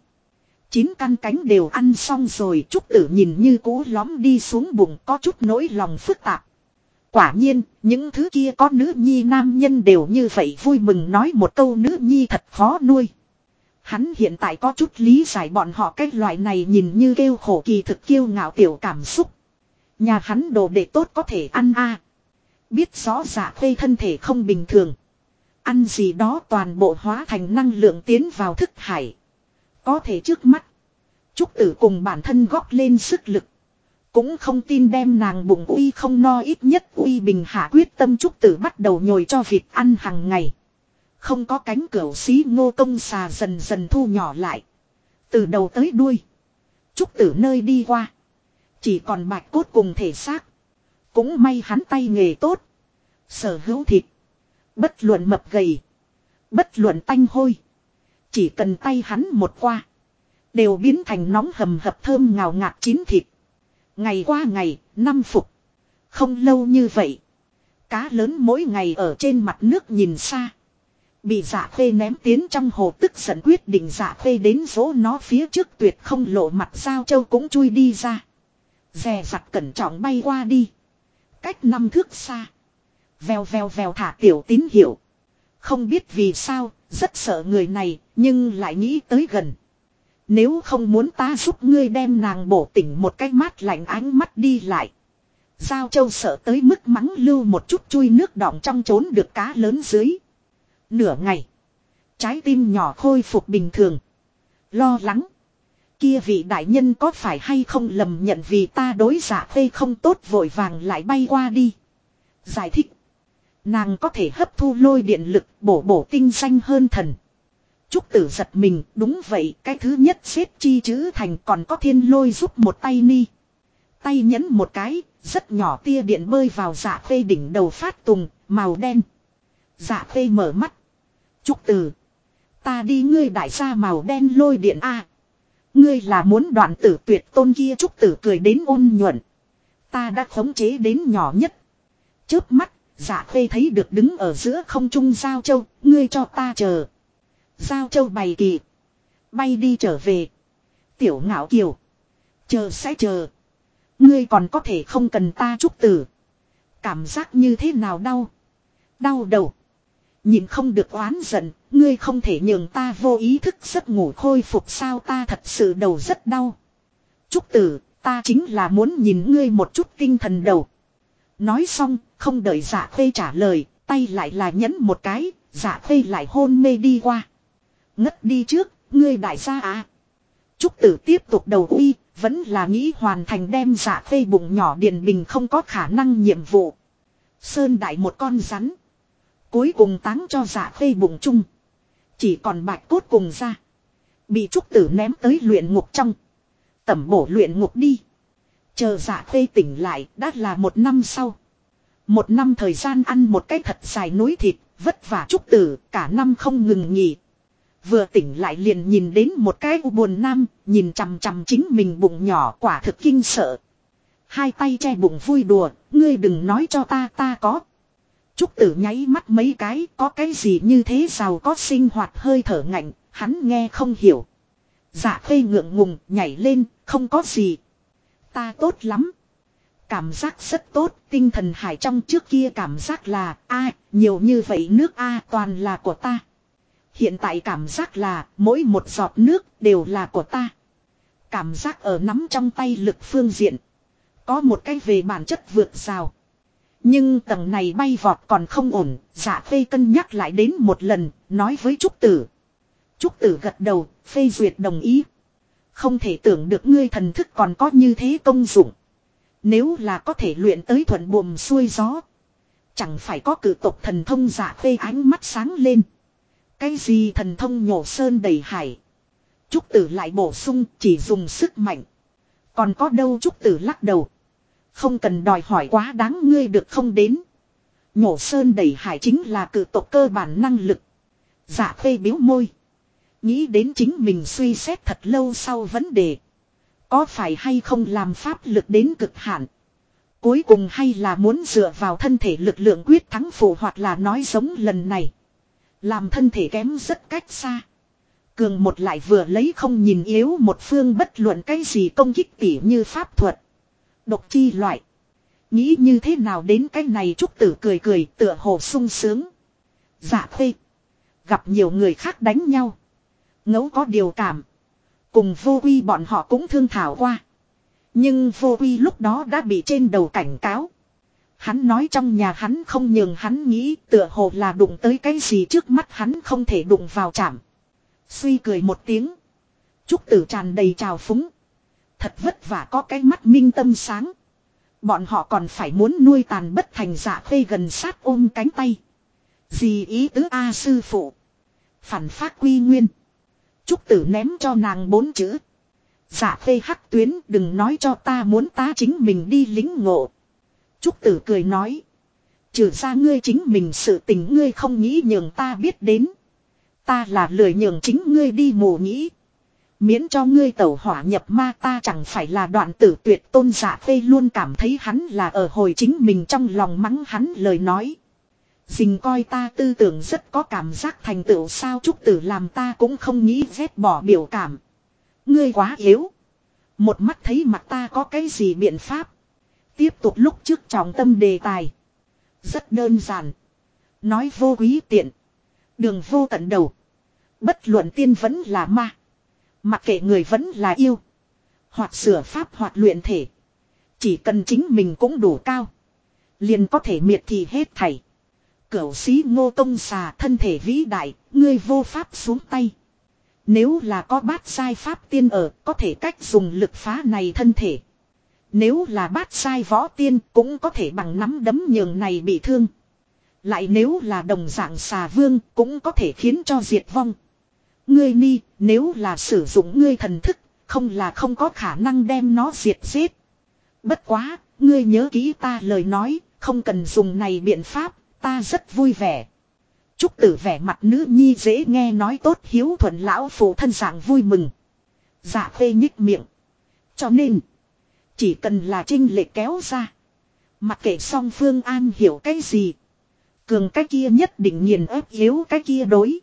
9 căn cánh đều ăn xong rồi, Trúc Tử nhìn như cũ lõm đi xuống bụng có chút nỗi lòng phức tạp. Quả nhiên, những thứ kia có nữ nhi nam nhân đều như vậy vui mừng nói một câu nữ nhi thật khó nuôi. Hắn hiện tại có chút lý giải bọn họ cái loại này nhìn như kêu khổ kỳ thực kiêu ngạo tiểu cảm xúc. Nhà hắn đồ đệ tốt có thể ăn a. Biết rõ Dạ Khê thân thể không bình thường. Ăn gì đó toàn bộ hóa thành năng lượng tiến vào thức hải. Có thể trước mắt. Trúc Tử cùng bản thân góp lên sức lực. Cũng không tin đem nàng bụng uy không no ít nhất uy bình hạ quyết tâm Trúc Tử bắt đầu nhồi cho vịt ăn hàng ngày. Không có cánh cửu xí Ngô Công Xà dần dần thu nhỏ lại. Từ đầu tới đuôi. Trúc Tử nơi đi qua. Chỉ còn bạch cốt cùng thể xác. Cũng may hắn tay nghề tốt. Sở hữu thịt. Bất luận mập gầy. Bất luận tanh hôi. Chỉ cần tay hắn một qua. Đều biến thành nóng hầm hập thơm ngào ngạt chín thịt. Ngày qua ngày, năm phục. Không lâu như vậy. Cá lớn mỗi ngày ở trên mặt nước nhìn xa. Bị Dạ Khê ném tiến trong hồ, tức giận quyết định Dạ Khê đến dỗ nó phía trước tuyệt không lộ mặt. Giao Châu cũng chui đi ra. Dè dặt cẩn trọng bay qua đi. Cách 5 thước xa. Vèo vèo vèo thả tiểu tín hiệu. Không biết vì sao, rất sợ người này, nhưng lại nghĩ tới gần. Nếu không muốn ta giúp ngươi đem nàng bổ tỉnh một cái mát lạnh, ánh mắt đi lại. Giao Châu sợ tới mức mắng lưu một chút, chui nước đọng trong trốn được cá lớn dưới. Nửa ngày. Trái tim nhỏ khôi phục bình thường. Lo lắng. Kia vị đại nhân có phải hay không lầm nhận vì ta đối Dạ Khê không tốt, vội vàng lại bay qua đi. Giải thích. Nàng có thể hấp thu lôi điện lực, bổ tinh danh hơn thần. Trúc Tử giật mình, đúng vậy, cái thứ nhất xếp chi chữ thành, còn có thiên lôi giúp một tay ni. Tay nhấn một cái, rất nhỏ tia điện bơi vào Dạ Khê đỉnh đầu phát tùng, màu đen. Dạ Khê mở mắt. Trúc Tử. Ta đi ngươi đại gia màu đen lôi điện a. Ngươi là muốn đoạn tử tuyệt tôn kia. Trúc Tử cười đến ôn nhuận. Ta đã khống chế đến nhỏ nhất. Chớp mắt, Dạ Khê thấy được đứng ở giữa không trung Giao Châu, ngươi cho ta chờ. Giao Châu bày kỳ. Bay đi trở về. Tiểu Ngạo Kiều. Chờ sẽ chờ. Ngươi còn có thể không cần ta. Trúc Tử. Cảm giác như thế nào đau? Đau đầu. Nhìn không được oán giận, ngươi không thể nhường ta vô ý thức giấc ngủ khôi phục sao? Ta thật sự đầu rất đau. Trúc Tử, ta chính là muốn nhìn ngươi một chút tinh thần đầu. Nói xong, không đợi Dạ Khê trả lời, tay lại là nhấn một cái, Dạ Khê lại hôn mê đi qua. Ngất đi trước, ngươi đại gia à. Trúc Tử tiếp tục đầu uy, vẫn là nghĩ hoàn thành đem Dạ Khê bụng nhỏ điền bình không có khả năng nhiệm vụ. Sơn đại một con rắn. Cuối cùng táng cho Dạ Khê bụng chung. Chỉ còn bạch cốt cùng ra. Bị Trúc Tử ném tới luyện ngục trong. Tẩm bổ luyện ngục đi. Chờ Dạ Khê tỉnh lại đã là 1 năm sau. 1 năm thời gian ăn một cái thật dài núi thịt. Vất vả Trúc Tử cả năm không ngừng nghỉ. Vừa tỉnh lại liền nhìn đến một cái u buồn nam. Nhìn chằm chằm chính mình bụng nhỏ, quả thực kinh sợ. Hai tay che bụng vui đùa. Ngươi đừng nói cho ta có. Trúc Tử nháy mắt mấy cái, có cái gì như thế giàu có sinh hoạt hơi thở ngạnh, hắn nghe không hiểu. Dạ Khê ngượng ngùng, nhảy lên, không có gì. Ta tốt lắm. Cảm giác rất tốt, tinh thần hải trong trước kia cảm giác là, nhiều như vậy nước toàn là của ta. Hiện tại cảm giác là, mỗi một giọt nước đều là của ta. Cảm giác ở nắm trong tay lực phương diện. Có một cái về bản chất vượt rào. Nhưng tầng này bay vọt còn không ổn, Dạ Khê cân nhắc lại đến một lần, nói với Trúc Tử. Trúc Tử gật đầu, phê duyệt đồng ý. Không thể tưởng được ngươi thần thức còn có như thế công dụng. Nếu là có thể luyện tới thuận buồm xuôi gió. Chẳng phải có cử tộc thần thông. Dạ Khê ánh mắt sáng lên. Cái gì thần thông nhổ sơn đầy hải? Trúc Tử lại bổ sung chỉ dùng sức mạnh. Còn có đâu? Trúc Tử lắc đầu. Không cần đòi hỏi quá đáng, ngươi được không đến. Nhổ sơn đẩy hải chính là cử tộc cơ bản năng lực. Dạ Khê biếu môi. Nghĩ đến chính mình suy xét thật lâu sau vấn đề. Có phải hay không làm pháp lực đến cực hạn. Cuối cùng hay là muốn dựa vào thân thể lực lượng quyết thắng phụ, hoặc là nói giống lần này. Làm thân thể kém rất cách xa. Cường một lại vừa lấy không nhìn yếu một phương, bất luận cái gì công kích tỉ như pháp thuật. Độc chi loại. Nghĩ như thế nào đến cái này? Trúc Tử cười cười tựa hồ sung sướng. Dạ Khê. Gặp nhiều người khác đánh nhau. Ngẫu có điều cảm. Cùng Vô Uy bọn họ cũng thương thảo qua. Nhưng Vô Uy lúc đó đã bị trên đầu cảnh cáo. Hắn nói trong nhà hắn không nhường hắn nghĩ, tựa hồ là đụng tới cái gì trước mắt hắn không thể đụng vào chạm. Suy cười một tiếng. Trúc Tử tràn đầy trào phúng. Thật vất vả có cái mắt minh tâm sáng. Bọn họ còn phải muốn nuôi tàn bất thành. Dạ Khê gần sát ôm cánh tay. Gì ý tứ a sư phụ. Phản phát quy nguyên. Trúc Tử ném cho nàng 4 chữ. Dạ phê hắc tuyến đừng nói cho ta muốn ta chính mình đi lính ngộ. Trúc Tử cười nói. Trừ ra ngươi chính mình sự tình ngươi không nghĩ nhường ta biết đến. Ta là lười nhường chính ngươi đi mù nghĩ. Miễn cho ngươi tẩu hỏa nhập ma ta chẳng phải là đoạn tử tuyệt tôn. Dạ phê luôn cảm thấy hắn là ở hồi chính mình trong lòng mắng hắn lời nói. Dình coi ta tư tưởng rất có cảm giác thành tựu sao. Trúc Tử làm ta cũng không nghĩ ghét bỏ biểu cảm. Ngươi quá yếu. Một mắt thấy mặt ta có cái gì biện pháp. Tiếp tục lúc trước trọng tâm đề tài. Rất đơn giản. Nói vô quý tiện. Đường vô tận đầu. Bất luận tiên vẫn là ma. Mặc kệ người vẫn là yêu. Hoặc sửa pháp hoặc luyện thể. Chỉ cần chính mình cũng đủ cao. Liền có thể miệt thị hết thảy. Cửu sĩ Ngô Công Xà thân thể vĩ đại. Ngươi vô pháp xuống tay. Nếu là có bát sai pháp tiên ở. Có thể cách dùng lực phá này thân thể. Nếu là bát sai võ tiên. Cũng có thể bằng nắm đấm nhường này bị thương. Lại nếu là đồng dạng xà vương. Cũng có thể khiến cho diệt vong. Ngươi ni, nếu là sử dụng ngươi thần thức, không là không có khả năng đem nó diệt giết. Bất quá, ngươi nhớ kỹ ta lời nói, không cần dùng này biện pháp, ta rất vui vẻ. Trúc Tử vẻ mặt nữ nhi dễ nghe nói tốt hiếu thuận lão phụ thân dạng vui mừng. Dạ phê nhích miệng. Cho nên, chỉ cần là trinh lệ kéo ra. Mặc kệ song phương an hiểu cái gì. Cường cái kia nhất định nghiền ép yếu cái kia đối.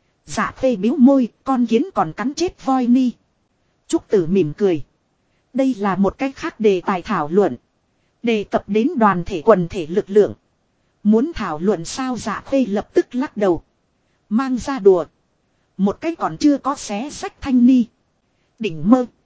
Dạ phê biếu môi, con kiến còn cắn chết voi ni. Trúc Tử mỉm cười. Đây là một cách khác đề tài thảo luận. Đề cập đến đoàn thể quần thể lực lượng. Muốn thảo luận sao dạ phê lập tức lắc đầu. Mang ra đùa. Một cách còn chưa có xé sách thanh ni. Đỉnh mơ.